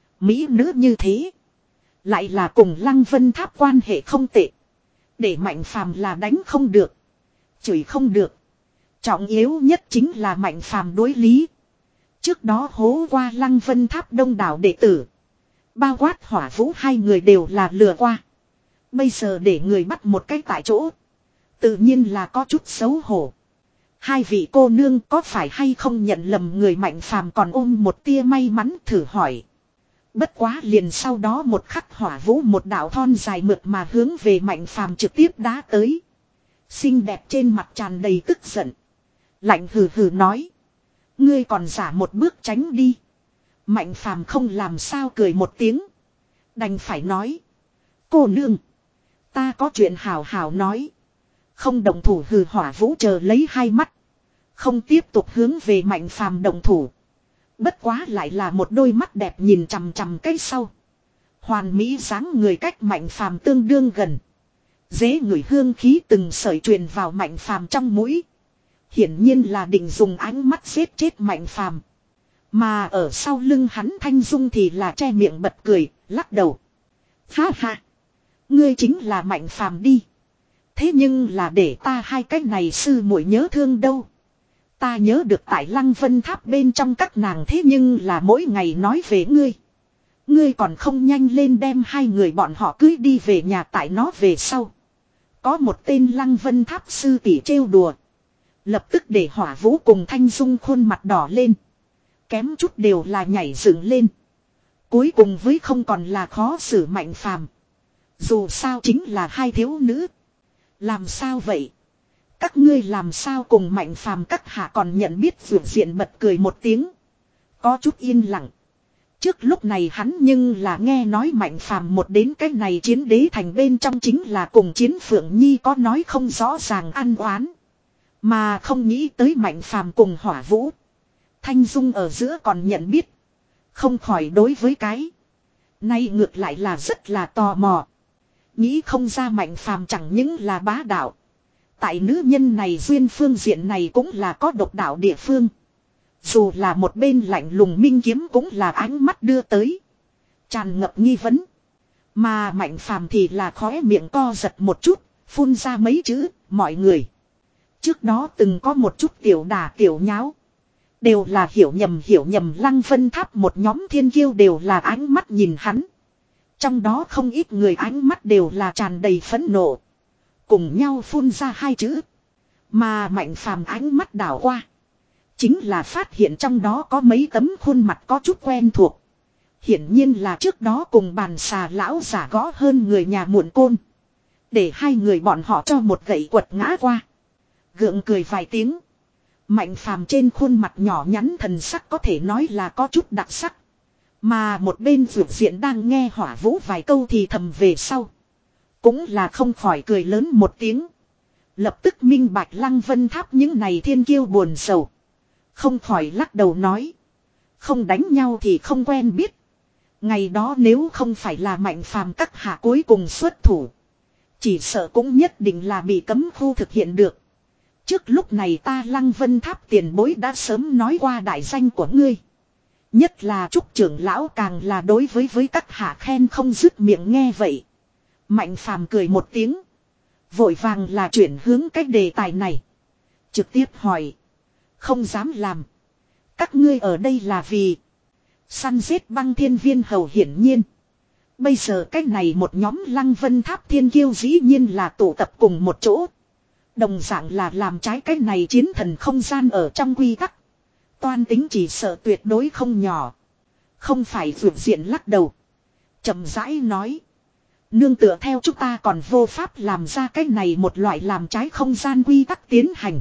Mỹ nữ như thế, lại là cùng Lăng Vân Tháp quan hệ không tệ. Để Mạnh Phàm là đánh không được, chửi không được. Trọng yếu nhất chính là Mạnh Phàm đối lý. Trước đó hố qua Lăng Vân Tháp đông đảo đệ tử, bao quát Hỏa Vũ hai người đều là lừa qua. Bây giờ để người bắt một cách tại chỗ, tự nhiên là có chút xấu hổ. Hai vị cô nương có phải hay không nhận lầm người? Mạnh Phàm còn ôm một tia may mắn thử hỏi. Bất quá liền sau đó một khắc, Hỏa Vũ một đạo thon dài mượt mà hướng về Mạnh Phàm trực tiếp đá tới. Xinh đẹp trên mặt tràn đầy tức giận, lạnh hừ hừ nói: ngươi còn giả một bước tránh đi. Mạnh Phàm không làm sao cười một tiếng, đành phải nói: cô nương, ta có chuyện hào hào nói. Không động thủ. Hừ. Hỏa Vũ chờ lấy hai mắt, không tiếp tục hướng về Mạnh Phàm động thủ. Bất quá lại là một đôi mắt đẹp nhìn chằm chằm cái sau. Hoàn mỹ dáng người cách Mạnh Phàm tương đương gần. Dễ ngửi hương khí từng sợi truyền vào Mạnh Phàm trong mũi. Hiển nhiên là định dùng ánh mắt giết chết Mạnh Phàm. Mà ở sau lưng hắn Thanh Dung thì là che miệng bật cười, lắc đầu. Ha ha, ngươi chính là Mạnh Phàm đi. Thế nhưng là để ta hai cái này sư muội nhớ thương đâu. Ta nhớ được tại Lăng Vân Tháp bên trong các nàng thế nhưng là mỗi ngày nói về ngươi. Ngươi còn không nhanh lên đem hai người bọn họ cưới đi về nhà. Tại nó về sau, có một tên Lăng Vân Tháp sư tỷ trêu đùa, lập tức để Hỏa Vũ cùng Thanh Dung khuôn mặt đỏ lên, kém chút đều là nhảy dựng lên. Cuối cùng với không còn là khó xử Mạnh Phàm. Dù sao chính là hai thiếu nữ. Làm sao vậy? Các ngươi làm sao cùng Mạnh Phàm các hạ còn nhận biết? Vượt diện bật cười một tiếng, có chút yên lặng. Trước lúc này hắn nhưng là nghe nói Mạnh Phàm một đến cái này Chiến Đế Thành bên trong chính là cùng Chiến Phượng Nhi có nói không rõ ràng ăn oán. Mà không nghĩ tới Mạnh Phàm cùng Hỏa Vũ, Thanh Dung ở giữa còn nhận biết. Không khỏi đối với cái nay ngược lại là rất là tò mò. Nghĩ không ra Mạnh Phàm chẳng những là bá đạo, tại nữ nhân này duyên phương diện này cũng là có độc đạo địa phương. Dù là một bên lạnh lùng Minh Kiếm cũng là ánh mắt đưa tới, tràn ngập nghi vấn. Mà Mạnh Phàm thì là khóe miệng co giật một chút, phun ra mấy chữ: mọi người. Trước đó từng có một chút tiểu đà tiểu nháo, đều là hiểu nhầm hiểu nhầm. Lăng Vân Tháp một nhóm thiên kiêu đều là ánh mắt nhìn hắn. Trong đó không ít người ánh mắt đều là tràn đầy phẫn nộ, cùng nhau phun ra hai chữ. Mà Mạnh Phàm ánh mắt đảo qua, chính là phát hiện trong đó có mấy tấm khuôn mặt có chút quen thuộc. Hiển nhiên là trước đó cùng bàn xà lão giả gõ hơn người nhà muộn côn, để hai người bọn họ cho một gậy quật ngã qua. Gượng cười vài tiếng, Mạnh Phàm trên khuôn mặt nhỏ nhắn thần sắc có thể nói là có chút đặc sắc. Mà một bên Dược Diện đang nghe Hỏa Vũ vài câu thì thầm về sau, cũng là không khỏi cười lớn một tiếng. Lập tức minh bạch Lăng Vân Tháp những này thiên kiêu buồn sầu, không khỏi lắc đầu nói: không đánh nhau thì không quen biết. Ngày đó nếu không phải là Mạnh Phàm các hạ cuối cùng xuất thủ, chỉ sợ cũng nhất định là bị cấm khu thực hiện được. Trước lúc này ta Lăng Vân Tháp tiền bối đã sớm nói qua đại danh của ngươi. Nhất là Trúc trưởng lão càng là đối với với các hạ khen không dứt miệng. Nghe vậy, Mạnh Phàm cười một tiếng, vội vàng là chuyển hướng cái đề tài này, trực tiếp hỏi: không dám làm, các ngươi ở đây là vì săn giết Băng Thiên Viên hầu? Hiển nhiên bây giờ cái này một nhóm Lăng Vân Tháp thiên kiêu dĩ nhiên là tụ tập cùng một chỗ, đồng dạng là làm trái cái này chiến thần không gian ở trong quy tắc. Toan tính chỉ sợ tuyệt đối không nhỏ. Không phải? Vượt Diện lắc đầu, chậm rãi nói: nương tựa theo chúng ta còn vô pháp làm ra cái này một loại làm trái không gian quy tắc tiến hành.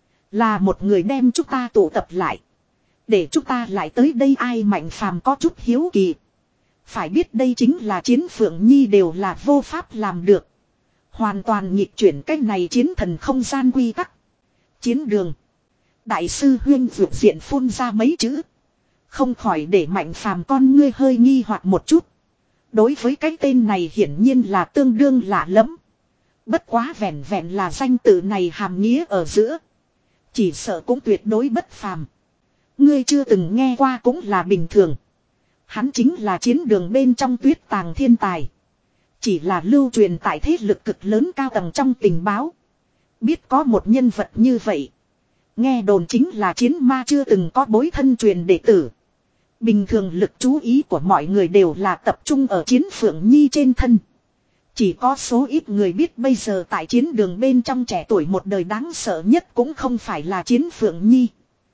Là một người đem chúng ta tụ tập lại, để chúng ta lại tới đây. Ai? Mạnh Phàm có chút hiếu kỳ, Phải biết đây chính là chiến Phượng Nhi đều là vô pháp làm được. Hoàn toàn nghịch chuyển cách này chiến thần không gian quy tắc. Chiến đường. Đại sư Huyên vượt diện phun ra mấy chữ. Không khỏi để Mạnh Phàm con ngươi hơi nghi hoặc một chút. Đối với cái tên này hiển nhiên là tương đương lạ lẫm. Bất quá vẹn vẹn là danh tự này hàm nghĩa ở giữa. Chỉ sợ cũng tuyệt đối bất phàm. Ngươi chưa từng nghe qua cũng là bình thường. Hắn chính là chiến đường bên trong tuyết tàng thiên tài. Chỉ là lưu truyền tại thế lực cực lớn cao tầng trong tình báo. Biết có một nhân vật như vậy. Nghe đồn chính là chiến ma chưa từng có bối thân truyền đệ tử. Bình thường lực chú ý của mọi người đều là tập trung ở chiến Phượng Nhi trên thân. Chỉ có số ít người biết bây giờ tại chiến đường bên trong trẻ tuổi một đời đáng sợ nhất cũng không phải là chiến Phượng Nhi.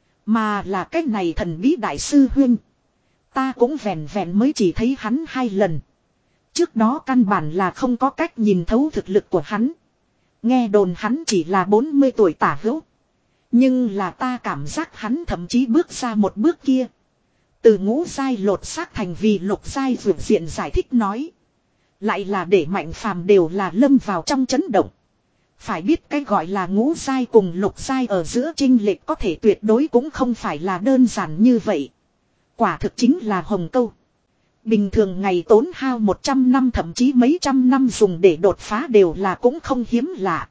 Mà là cái này thần bí đại sư Huyên. Ta cũng vẹn vẹn mới chỉ thấy hắn hai lần. Trước đó căn bản là không có cách nhìn thấu thực lực của hắn. Nghe đồn hắn chỉ là bốn mươi tuổi tả hữu. Nhưng là ta cảm giác hắn thậm chí bước ra một bước kia. Từ ngũ giai lột xác thành vì lục giai vượt diện giải thích nói. Lại là để Mạnh Phàm đều là lâm vào trong chấn động. Phải biết cái gọi là ngũ giai cùng lục giai ở giữa chênh lệch có thể tuyệt đối cũng không phải là đơn giản như vậy. Quả thực chính là hồng câu. Bình thường ngày tốn hao một trăm năm thậm chí mấy trăm năm dùng để đột phá đều là cũng không hiếm lạ.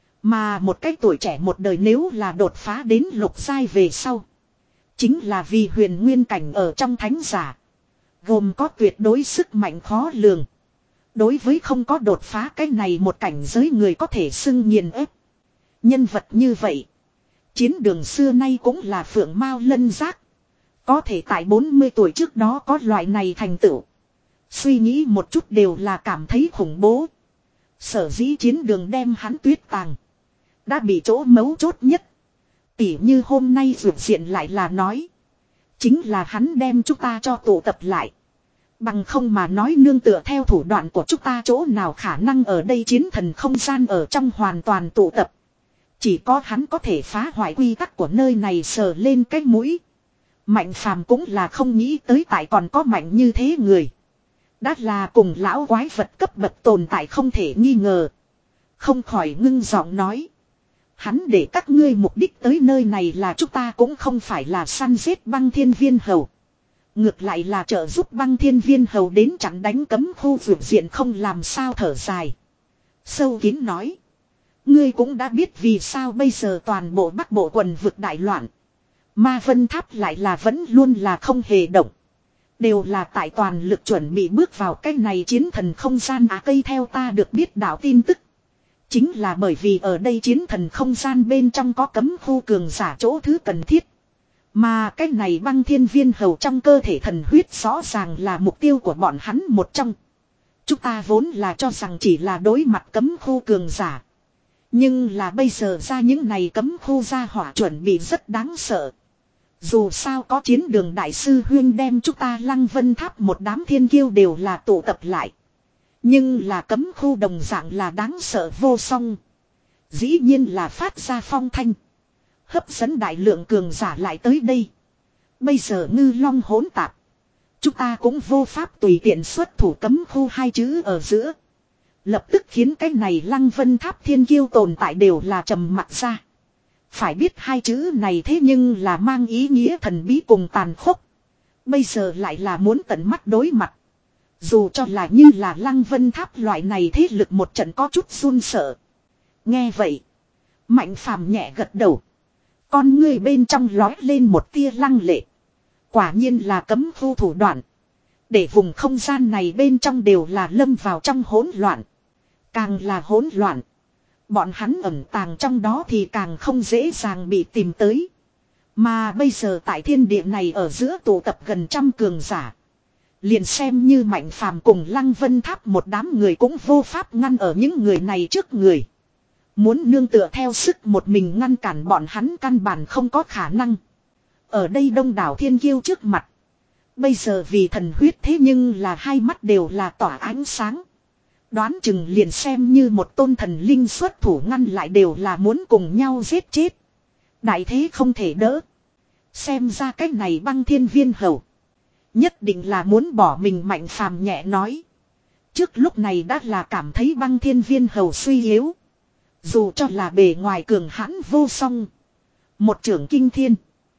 Mà một cái tuổi trẻ một đời nếu là đột phá đến lục giai về sau. Chính là vì huyền nguyên cảnh ở trong thánh giả. Gồm có tuyệt đối sức mạnh khó lường. Đối với không có đột phá cái này một cảnh giới người có thể xưng nghiền ép. Nhân vật như vậy. Chiến đường xưa nay cũng là phượng mao lân giác. Có thể tại bốn mươi tuổi trước đó có loại này thành tựu. Suy nghĩ một chút đều là cảm thấy khủng bố. Sở dĩ chiến đường đem hắn tuyết tàng. Đã bị chỗ mấu chốt nhất. Tỉ như hôm nay vượt diện lại là nói. Chính là hắn đem chúng ta cho tụ tập lại. Bằng không mà nói nương tựa theo thủ đoạn của chúng ta chỗ nào khả năng ở đây chiến thần không gian ở trong hoàn toàn tụ tập. Chỉ có hắn có thể phá hoại quy tắc của nơi này sờ lên cái mũi. Mạnh Phàm cũng là không nghĩ tới tại còn có mạnh như thế người. Đã là cùng lão quái vật cấp bậc tồn tại không thể nghi ngờ. Không khỏi ngưng giọng nói. Hắn để các ngươi mục đích tới nơi này là chúng ta cũng không phải là săn giết băng thiên viên hầu. Ngược lại là trợ giúp băng thiên viên hầu đến chặn đánh cấm khu vượt diện không làm sao thở dài. Sâu kín nói. Ngươi cũng đã biết vì sao bây giờ toàn bộ bắc bộ quần vực đại loạn. Ma Vân Tháp lại là vẫn luôn là không hề động. Đều là tại toàn lực chuẩn bị bước vào cái này chiến thần không gian á cây theo ta được biết đạo tin tức. Chính là bởi vì ở đây chiến thần không gian bên trong có cấm khu cường giả chỗ thứ cần thiết. Mà cái này băng thiên viên hầu trong cơ thể thần huyết rõ ràng là mục tiêu của bọn hắn một trong. Chúng ta vốn là cho rằng chỉ là đối mặt cấm khu cường giả. Nhưng là bây giờ ra những này cấm khu gia hỏa chuẩn bị rất đáng sợ. Dù sao có chiến đường đại sư Huyên đem chúng ta Lăng Vân Tháp một đám thiên kiêu đều là tụ tập lại. Nhưng là cấm khu đồng dạng là đáng sợ vô song. Dĩ nhiên là phát ra phong thanh. Hấp dẫn đại lượng cường giả lại tới đây. Bây giờ ngư long hỗn tạp. Chúng ta cũng vô pháp tùy tiện xuất thủ cấm khu hai chữ ở giữa. Lập tức khiến cái này Lăng Vân Tháp thiên kiêu tồn tại đều là trầm mặc ra. Phải biết hai chữ này thế nhưng là mang ý nghĩa thần bí cùng tàn khốc. Bây giờ lại là muốn tận mắt đối mặt. Dù cho là như là Lăng Vân Tháp loại này thế lực một trận có chút run sợ. Nghe vậy. Mạnh Phàm nhẹ gật đầu. Con ngươi bên trong lói lên một tia lăng lệ. Quả nhiên là cấm khu thủ đoạn. Để vùng không gian này bên trong đều là lâm vào trong hỗn loạn. Càng là hỗn loạn. Bọn hắn ẩn tàng trong đó thì càng không dễ dàng bị tìm tới. Mà bây giờ tại thiên địa này ở giữa tụ tập gần trăm cường giả. Liền xem như Mạnh Phàm cùng Lăng Vân Tháp một đám người cũng vô pháp ngăn ở những người này trước người. Muốn nương tựa theo sức một mình ngăn cản bọn hắn căn bản không có khả năng. Ở đây đông đảo thiên kiêu trước mặt. Bây giờ vì thần huyết thế nhưng là hai mắt đều là tỏa ánh sáng. Đoán chừng liền xem như một tôn thần linh xuất thủ ngăn lại đều là muốn cùng nhau giết chết. Đại thế không thể đỡ. Xem ra cách này băng thiên viên hầu. Nhất định là muốn bỏ mình. Mạnh phàm nhẹ nói. Trước lúc này đã là cảm thấy Băng Thiên Viên Hầu suy yếu. Dù cho là bề ngoài cường hãn vô song. Một trưởng kinh thiên.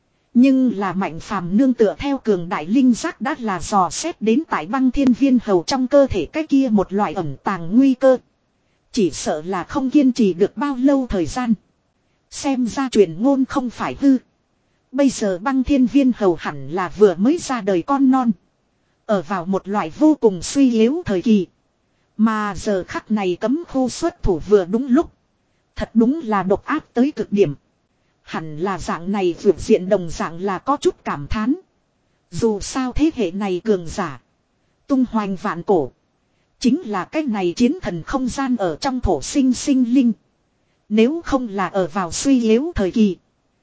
Nhưng là Mạnh phàm nương tựa theo cường đại linh giác đã là dò xét đến tại Băng Thiên Viên Hầu trong cơ thể cái kia một loại ẩn tàng nguy cơ. Chỉ sợ là không kiên trì được bao lâu thời gian. Xem ra truyền ngôn không phải hư. Bây giờ Băng Thiên Viên Hầu hẳn là vừa mới ra đời con non. Ở vào một loại vô cùng suy yếu thời kỳ. Mà giờ khắc này cấm khu xuất thủ vừa đúng lúc. Thật đúng là độc ác tới cực điểm. Hẳn là dạng này vượt diện đồng dạng là có chút cảm thán. Dù sao thế hệ này cường giả. Tung hoành vạn cổ. Chính là cái này chiến thần không gian ở trong thổ sinh sinh linh. Nếu không là ở vào suy yếu thời kỳ.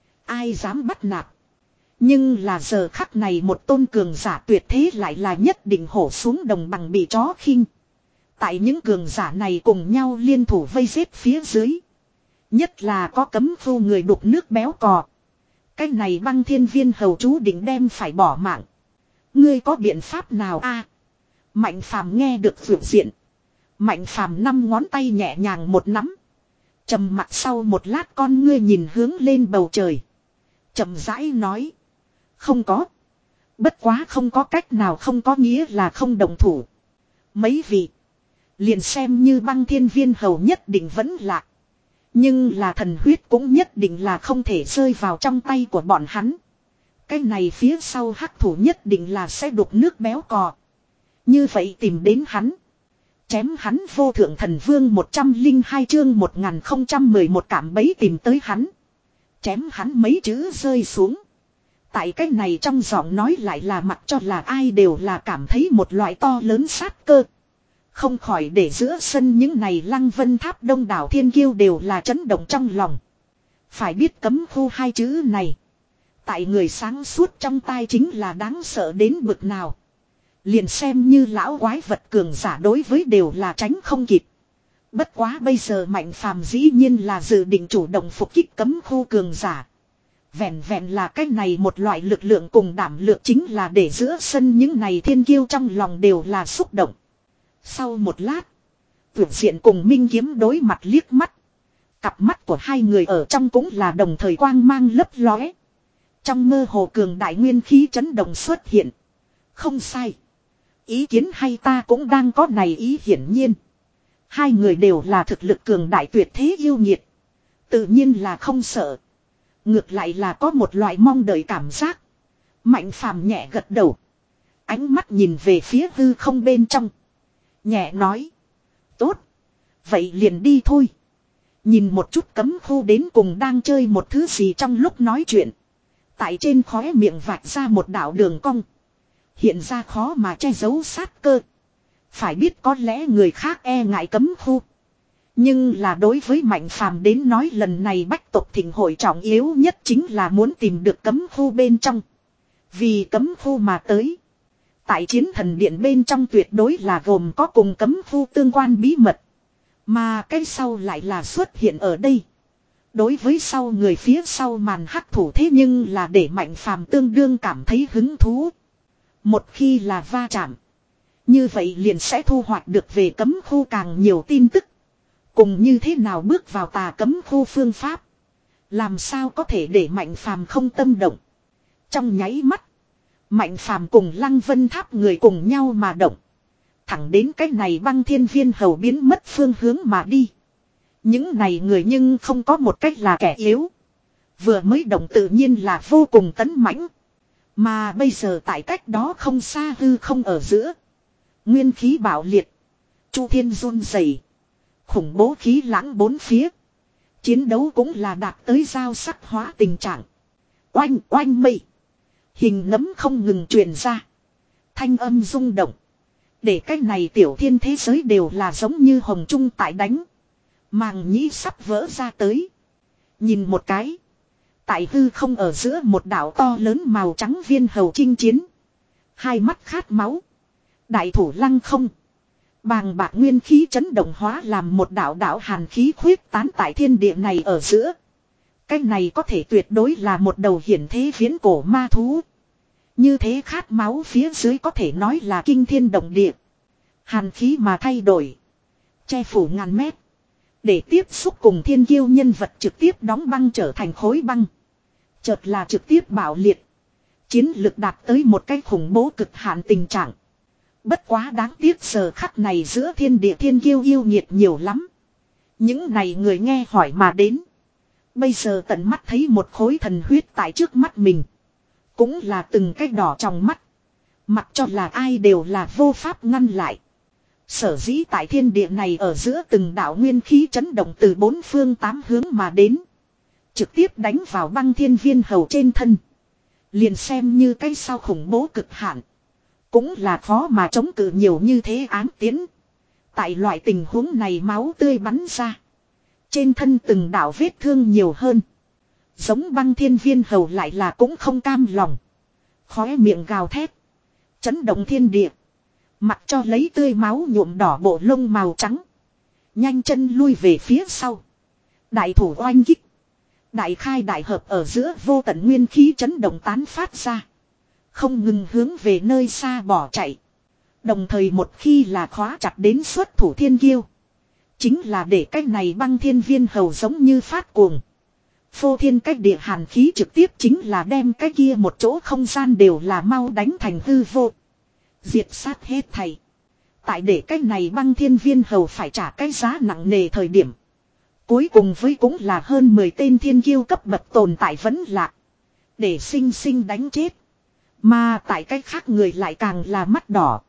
Ai dám bắt nạt. Nhưng là giờ khắc này một tôn cường giả tuyệt thế lại là nhất định hổ xuống đồng bằng bị chó khinh. Tại những cường giả này cùng nhau liên thủ vây giết phía dưới. Nhất là có cấm khu người đục nước béo cò. Cái này Băng Thiên Viên Hầu chú định đem phải bỏ mạng. Ngươi có biện pháp nào a? Mạnh phàm nghe được vượt diện. Mạnh phàm năm ngón tay nhẹ nhàng một nắm. Trầm mặt sau một lát con ngươi nhìn hướng lên bầu trời. Chậm rãi nói. Không có. Bất quá không có cách nào không có nghĩa là không đồng thủ. Mấy vị. Liền xem như Băng Thiên Viên Hầu nhất định vẫn lạc. Nhưng là thần huyết cũng nhất định là không thể rơi vào trong tay của bọn hắn. Cái này phía sau hắc thủ nhất định là sẽ đục nước béo cò. Như vậy tìm đến hắn. Chém hắn vô thượng thần vương một trăm linh hai chương một nghìn không trăm mười một cảm bấy tìm tới hắn. Chém hắn mấy chữ rơi xuống. Tại cái này trong giọng nói lại là mặc cho là ai đều là cảm thấy một loại to lớn sát cơ. Không khỏi để giữa sân những này Lăng Vân Tháp đông đảo thiên kiêu đều là chấn động trong lòng. Phải biết cấm khu hai chữ này. Tại người sáng suốt trong tai chính là đáng sợ đến bực nào. Liền xem như lão quái vật cường giả đối với đều là tránh không kịp. Bất quá bây giờ Mạnh phàm dĩ nhiên là dự định chủ động phục kích cấm khu cường giả. Vẹn vẹn là cái này một loại lực lượng cùng đảm lượng chính là để giữa sân những này thiên kiêu trong lòng đều là xúc động. Sau một lát, Vượt Diện cùng Minh Kiếm đối mặt liếc mắt. Cặp mắt của hai người ở trong cũng là đồng thời quang mang lấp lóe. Trong mơ hồ cường đại nguyên khí chấn động xuất hiện. Không sai. Ý kiến hay ta cũng đang có này ý hiển nhiên. Hai người đều là thực lực cường đại tuyệt thế yêu nghiệt. Tự nhiên là không sợ. Ngược lại là có một loại mong đợi cảm giác. Mạnh phàm nhẹ gật đầu. Ánh mắt nhìn về phía hư không bên trong. Nhẹ nói. Tốt. Vậy liền đi thôi. Nhìn một chút cấm khu đến cùng đang chơi một thứ gì trong lúc nói chuyện. Tại trên khóe miệng vạch ra một đạo đường cong. Hiện ra khó mà che giấu sát cơ. Phải biết có lẽ người khác e ngại cấm khu. Nhưng là đối với Mạnh phàm đến nói lần này bách tộc thịnh hội trọng yếu nhất chính là muốn tìm được cấm khu bên trong. Vì cấm khu mà tới. Tại chiến thần điện bên trong tuyệt đối là gồm có cùng cấm khu tương quan bí mật. Mà cái sau lại là xuất hiện ở đây. Đối với sau người phía sau màn hắc thủ thế nhưng là để Mạnh phàm tương đương cảm thấy hứng thú. Một khi là va chạm. Như vậy liền sẽ thu hoạch được về cấm khu càng nhiều tin tức. Cùng như thế nào bước vào tà cấm khu phương pháp. Làm sao có thể để Mạnh phàm không tâm động. Trong nháy mắt. Mạnh phàm cùng Lăng Vân Tháp người cùng nhau mà động. Thẳng đến cái này Băng Thiên Viên Hầu biến mất phương hướng mà đi. Những này người nhưng không có một cách là kẻ yếu. Vừa mới động tự nhiên là vô cùng tấn mãnh. Mà bây giờ tại cách đó không xa hư không ở giữa. Nguyên khí bạo liệt. Chu thiên run rẩy. Khủng bố khí lãng bốn phía. Chiến đấu cũng là đạt tới giao sắc hóa tình trạng. Oanh oanh mây. Hình nấm không ngừng truyền ra. Thanh âm rung động. Để cái này tiểu thiên thế giới đều là giống như hồng trung tại đánh. Màng nhĩ sắp vỡ ra tới. Nhìn một cái. Tại hư không ở giữa một đảo to lớn màu trắng viên hầu chinh chiến. Hai mắt khát máu. Đại thủ lăng không. Bàng bạc nguyên khí chấn động hóa làm một đảo đảo hàn khí khuyết tán tại thiên địa này ở giữa. Cái này có thể tuyệt đối là một đầu hiển thế viễn cổ ma thú. Như thế khát máu phía dưới có thể nói là kinh thiên động địa. Hàn khí mà thay đổi. Che phủ ngàn mét. Để tiếp xúc cùng thiên kiêu nhân vật trực tiếp đóng băng trở thành khối băng. Chợt là trực tiếp bạo liệt. Chiến lực đạt tới một cái khủng bố cực hạn tình trạng. Bất quá đáng tiếc giờ khắc này giữa thiên địa thiên kiêu yêu nghiệt nhiều lắm. Những này người nghe hỏi mà đến. Bây giờ tận mắt thấy một khối thần huyết tại trước mắt mình. Cũng là từng cái đỏ trong mắt. Mặc cho là ai đều là vô pháp ngăn lại. Sở dĩ tại thiên địa này ở giữa từng đạo nguyên khí chấn động từ bốn phương tám hướng mà đến. Trực tiếp đánh vào băng thiên viên hầu trên thân. Liền xem như cái sao khủng bố cực hạn. Cũng là khó mà chống cự nhiều như thế ám tiến. Tại loại tình huống này máu tươi bắn ra. Trên thân từng đạo vết thương nhiều hơn. Giống băng thiên viên hầu lại là cũng không cam lòng. Khóe miệng gào thét. Chấn động thiên địa. Mặc cho lấy tươi máu nhuộm đỏ bộ lông màu trắng. Nhanh chân lui về phía sau. Đại thủ oanh kích. Đại khai đại hợp ở giữa vô tận nguyên khí chấn động tán phát ra. Không ngừng hướng về nơi xa bỏ chạy. Đồng thời một khi là khóa chặt đến xuất thủ thiên kiêu. Chính là để cái này băng thiên viên hầu giống như phát cuồng. Phô thiên cách địa hàn khí trực tiếp chính là đem cái kia một chỗ không gian đều là mau đánh thành hư vô. Diệt sát hết thầy. Tại để cái này băng thiên viên hầu phải trả cái giá nặng nề thời điểm. Cuối cùng với cũng là hơn mười tên thiên kiêu cấp bậc tồn tại vẫn lạc. Để sinh sinh đánh chết. Mà tại cách khác người lại càng là mắt đỏ.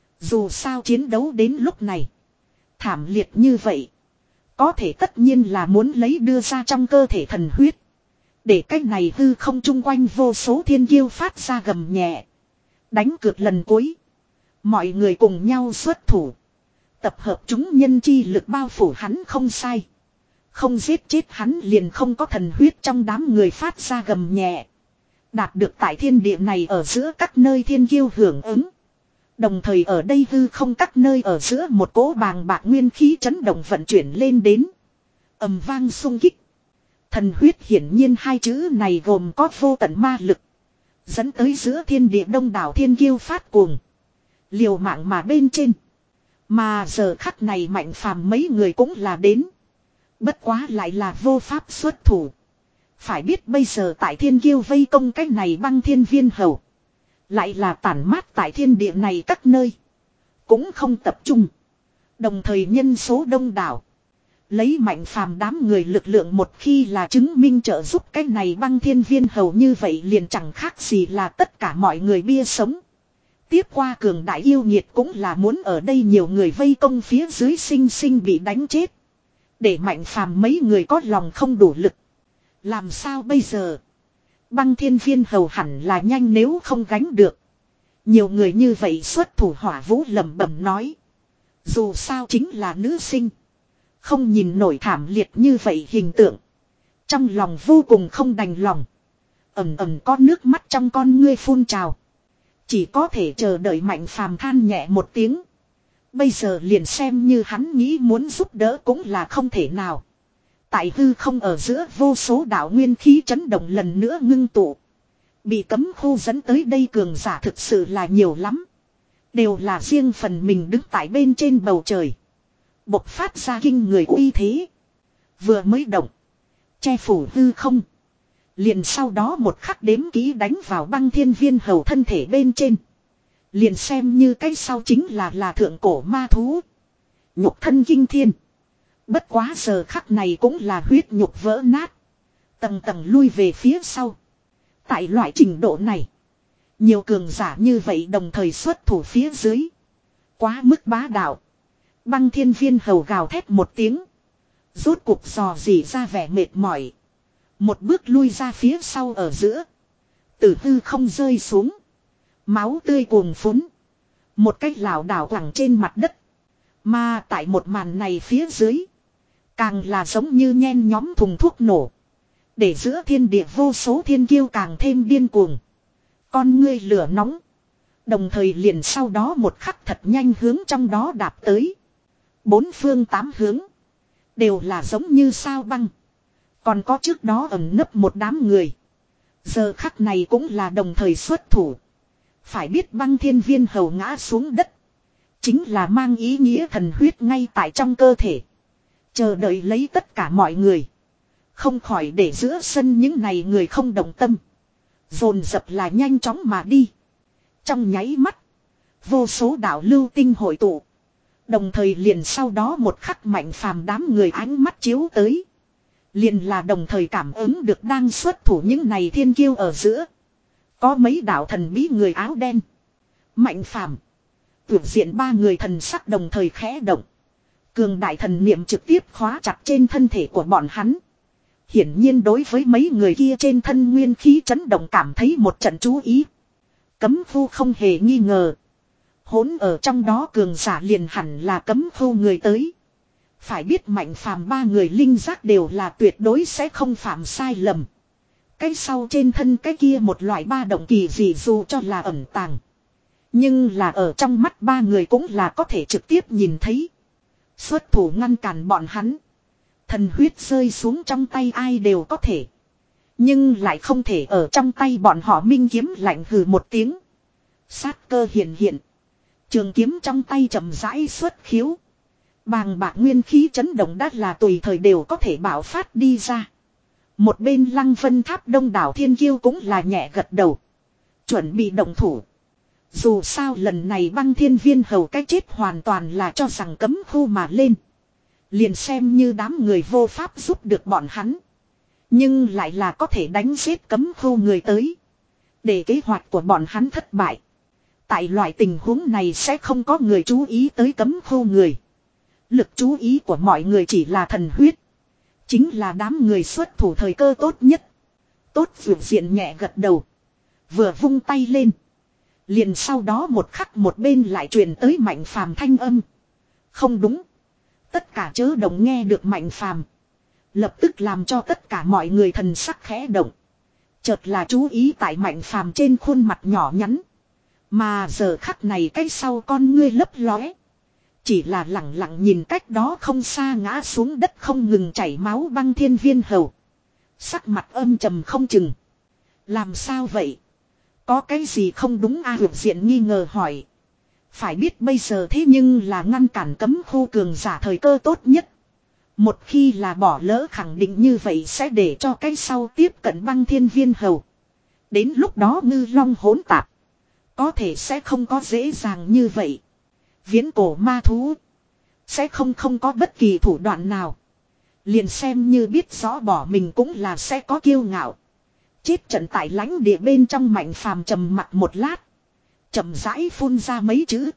Dù sao chiến đấu đến lúc này. Thảm liệt như vậy. Có thể tất nhiên là muốn lấy đưa ra trong cơ thể thần huyết. Để cách này hư không chung quanh vô số thiên kiêu phát ra gầm nhẹ. Đánh cược lần cuối. Mọi người cùng nhau xuất thủ. Tập hợp chúng nhân chi lực bao phủ hắn không sai. Không giết chết hắn liền không có thần huyết trong đám người phát ra gầm nhẹ. Đạt được tại thiên địa này ở giữa các nơi thiên kiêu hưởng ứng. Đồng thời ở đây hư không các nơi ở giữa một cỗ bàng bạc nguyên khí chấn động vận chuyển lên đến. Ầm vang xung kích. Thần huyết hiển nhiên hai chữ này gồm có vô tận ma lực. Dẫn tới giữa thiên địa đông đảo thiên kiêu phát cuồng. Liều mạng mà bên trên. Mà giờ khắc này Mạnh Phàm mấy người cũng là đến. Bất quá lại là vô pháp xuất thủ. Phải biết bây giờ tại thiên kiêu vây công cái này băng thiên viên hầu. Lại là tản mát tại thiên địa này các nơi. Cũng không tập trung. Đồng thời nhân số đông đảo. Lấy Mạnh Phàm đám người lực lượng một khi là chứng minh trợ giúp cái này băng thiên viên hầu như vậy liền chẳng khác gì là tất cả mọi người bia sống. Tiếp qua cường đại yêu nhiệt cũng là muốn ở đây nhiều người vây công phía dưới sinh sinh bị đánh chết. Để Mạnh Phàm mấy người có lòng không đủ lực. Làm sao bây giờ? Băng thiên viên hầu hẳn là nhanh nếu không gánh được. Nhiều người như vậy xuất thủ Hỏa Vũ lẩm bẩm nói. Dù sao chính là nữ sinh. Không nhìn nổi thảm liệt như vậy hình tượng. Trong lòng vô cùng không đành lòng. Ẩm ẩm có nước mắt trong con ngươi phun trào. Chỉ có thể chờ đợi Mạnh Phàm than nhẹ một tiếng. Bây giờ liền xem như hắn nghĩ muốn giúp đỡ cũng là không thể nào. Tại hư không ở giữa vô số đạo nguyên khí chấn động lần nữa ngưng tụ. Bị cấm khu dẫn tới đây cường giả thực sự là nhiều lắm. Đều là riêng phần mình đứng tại bên trên bầu trời. Bộc phát ra kinh người uy thế. Vừa mới động. Che phủ hư không. Liền sau đó một khắc đếm ký đánh vào băng thiên viên hầu thân thể bên trên. Liền xem như cái sau chính là là thượng cổ ma thú. Nhục thân kinh thiên. Bất quá giờ khắc này cũng là huyết nhục vỡ nát. Tầng tầng lui về phía sau. Tại loại trình độ này. Nhiều cường giả như vậy đồng thời xuất thủ phía dưới. Quá mức bá đạo. Băng thiên viên hầu gào thét một tiếng. Rốt cuộc dò dỉ ra vẻ mệt mỏi. Một bước lui ra phía sau ở giữa. Tử hư không rơi xuống. Máu tươi cuồn phún. Một cách lảo đảo quẳng trên mặt đất. Mà tại một màn này phía dưới. Càng là giống như nhen nhóm thùng thuốc nổ. Để giữa thiên địa vô số thiên kiêu càng thêm điên cuồng. Con ngươi lửa nóng. Đồng thời liền sau đó một khắc thật nhanh hướng trong đó đạp tới. Bốn phương tám hướng. Đều là giống như sao băng. Còn có trước đó ẩn nấp một đám người. Giờ khắc này cũng là đồng thời xuất thủ. Phải biết băng thiên viên hầu ngã xuống đất. Chính là mang ý nghĩa thần huyết ngay tại trong cơ thể. Chờ đợi lấy tất cả mọi người. Không khỏi để giữa sân những này người không đồng tâm. Dồn dập là nhanh chóng mà đi. Trong nháy mắt. Vô số đạo lưu tinh hội tụ. Đồng thời liền sau đó một khắc Mạnh Phàm đám người ánh mắt chiếu tới. Liền là đồng thời cảm ứng được đang xuất thủ những này thiên kiêu ở giữa. Có mấy đạo thần bí người áo đen. Mạnh Phàm Tuyển diện ba người thần sắc đồng thời khẽ động. Cường đại thần niệm trực tiếp khóa chặt trên thân thể của bọn hắn. Hiển nhiên đối với mấy người kia trên thân nguyên khí chấn động cảm thấy một trận chú ý. Cấm khu không hề nghi ngờ. Hỗn ở trong đó cường giả liền hẳn là cấm khu người tới. Phải biết Mạnh Phàm ba người linh giác đều là tuyệt đối sẽ không phạm sai lầm. Cái sau trên thân cái kia một loại ba động kỳ dị dù cho là ẩn tàng. Nhưng là ở trong mắt ba người cũng là có thể trực tiếp nhìn thấy. Xuất thủ ngăn cản bọn hắn. Thần huyết rơi xuống trong tay ai đều có thể. Nhưng lại không thể ở trong tay bọn họ minh kiếm lạnh hừ một tiếng. Sát cơ hiện hiện. Trường kiếm trong tay chậm rãi xuất khiếu. Bàng bạc nguyên khí chấn động đắt là tùy thời đều có thể bảo phát đi ra. Một bên Lăng Vân Tháp đông đảo thiên kiêu cũng là nhẹ gật đầu. Chuẩn bị động thủ. Dù sao lần này băng thiên viên hầu cái chết hoàn toàn là cho rằng cấm khu mà lên. Liền xem như đám người vô pháp giúp được bọn hắn. Nhưng lại là có thể đánh giết cấm khu người tới. Để kế hoạch của bọn hắn thất bại. Tại loại tình huống này sẽ không có người chú ý tới cấm khu người. Lực chú ý của mọi người chỉ là thần huyết. Chính là đám người xuất thủ thời cơ tốt nhất. Tốt vượt diện nhẹ gật đầu. Vừa vung tay lên. Liền sau đó một khắc một bên lại truyền tới Mạnh Phàm thanh âm. Không đúng. Tất cả chớ đồng nghe được Mạnh Phàm. Lập tức làm cho tất cả mọi người thần sắc khẽ động. Chợt là chú ý tại Mạnh Phàm trên khuôn mặt nhỏ nhắn. Mà giờ khắc này cái sau con ngươi lấp lóe. Chỉ là lặng lặng nhìn cách đó không xa ngã xuống đất không ngừng chảy máu băng thiên viên hầu. Sắc mặt âm trầm không chừng. Làm sao vậy? Có cái gì không đúng a? Hược diện nghi ngờ hỏi. Phải biết bây giờ thế nhưng là ngăn cản cấm khu cường giả thời cơ tốt nhất. Một khi là bỏ lỡ khẳng định như vậy sẽ để cho cái sau tiếp cận băng thiên viên hầu. Đến lúc đó ngư long hỗn tạp. Có thể sẽ không có dễ dàng như vậy. Viễn cổ ma thú. Sẽ không không có bất kỳ thủ đoạn nào. Liền xem như biết rõ bỏ mình cũng là sẽ có kiêu ngạo. Chết trận tại lãnh địa bên trong Mạnh Phàm trầm mặc một lát. Chậm rãi phun ra mấy chữ.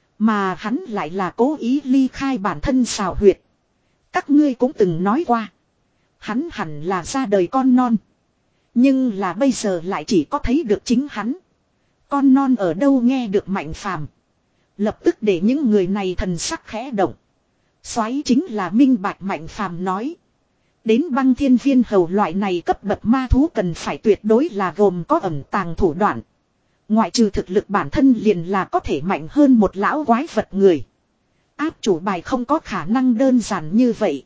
Mà hắn lại là cố ý ly khai bản thân xào huyệt. Các ngươi cũng từng nói qua. Hắn hẳn là ra đời con non. Nhưng là bây giờ lại chỉ có thấy được chính hắn. Con non ở đâu nghe được Mạnh Phàm. Lập tức để những người này thần sắc khẽ động. Xoáy chính là minh bạch Mạnh Phàm nói. Đến băng thiên viên hầu loại này cấp bậc ma thú cần phải tuyệt đối là gồm có ẩn tàng thủ đoạn. Ngoại trừ thực lực bản thân liền là có thể mạnh hơn một lão quái vật người. Áp chủ bài không có khả năng đơn giản như vậy.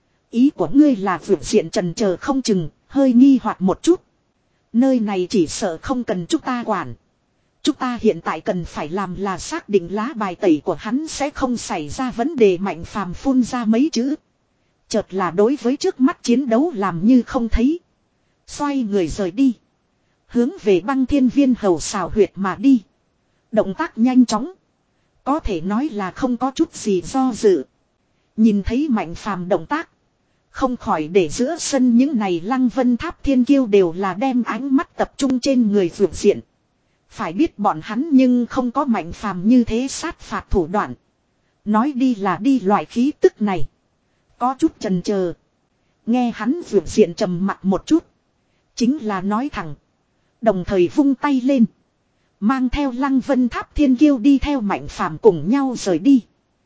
Ý của ngươi là vượt diện trần chờ không chừng, hơi nghi hoặc một chút. Nơi này chỉ sợ không cần chúng ta quản. Chúng ta hiện tại cần phải làm là xác định lá bài tẩy của hắn sẽ không xảy ra vấn đề. Mạnh Phàm phun ra mấy chữ. Chợt là đối với trước mắt chiến đấu làm như không thấy. Xoay người rời đi. Hướng về băng thiên viên hầu xào huyệt mà đi. Động tác nhanh chóng. Có thể nói là không có chút gì do dự. Nhìn thấy Mạnh Phàm động tác. Không khỏi để giữa sân những này Lăng Vân Tháp thiên kiêu đều là đem ánh mắt tập trung trên người vượt diện. Phải biết bọn hắn nhưng không có Mạnh Phàm như thế sát phạt thủ đoạn. Nói đi là đi loại khí tức này. Có chút chần chờ. Nghe hắn vượt diện trầm mặt một chút. Chính là nói thẳng. Đồng thời vung tay lên. Mang theo Lăng Vân Tháp thiên kiêu đi theo Mạnh Phàm cùng nhau rời đi.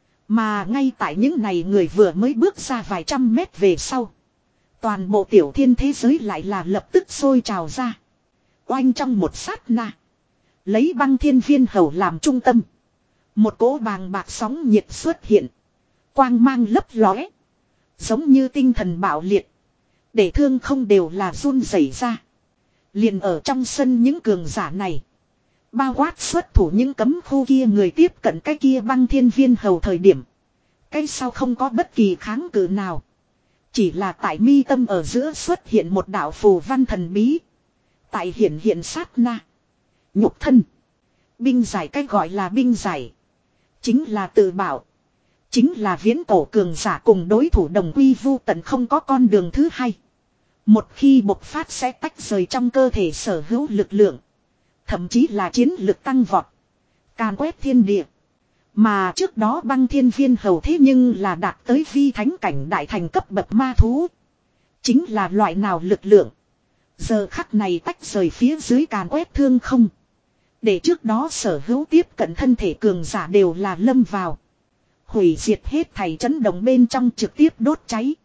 Mà ngay tại những này người vừa mới bước ra vài trăm mét về sau. Toàn bộ tiểu thiên thế giới lại là lập tức sôi trào ra. Oanh trong một sát na. Lấy băng thiên viên hầu làm trung tâm. Một cỗ bàng bạc sóng nhiệt xuất hiện. Quang mang lấp lóe. Giống như tinh thần bạo liệt. Để thương không đều là run rẩy ra. Liền ở trong sân những cường giả này. Bao quát xuất thủ những cấm khu kia người tiếp cận cái kia băng thiên viên hầu thời điểm. Cái sau không có bất kỳ kháng cự nào. Chỉ là tại mi tâm ở giữa xuất hiện một đạo phù văn thần bí. Tại hiện hiện sát na. Nhục thân. Binh giải cách gọi là binh giải. Chính là tự bảo. Chính là viễn cổ cường giả cùng đối thủ đồng quy vu tận không có con đường thứ hai. Một khi bộc phát sẽ tách rời trong cơ thể sở hữu lực lượng. Thậm chí là chiến lực tăng vọt. Càn quét thiên địa. Mà trước đó băng thiên viên hầu thế nhưng là đạt tới vi thánh cảnh đại thành cấp bậc ma thú. Chính là loại nào lực lượng. Giờ khắc này tách rời phía dưới càn quét thương không. Để trước đó sở hữu tiếp cận thân thể cường giả đều là lâm vào. Hủy diệt hết thảy chấn động bên trong trực tiếp đốt cháy.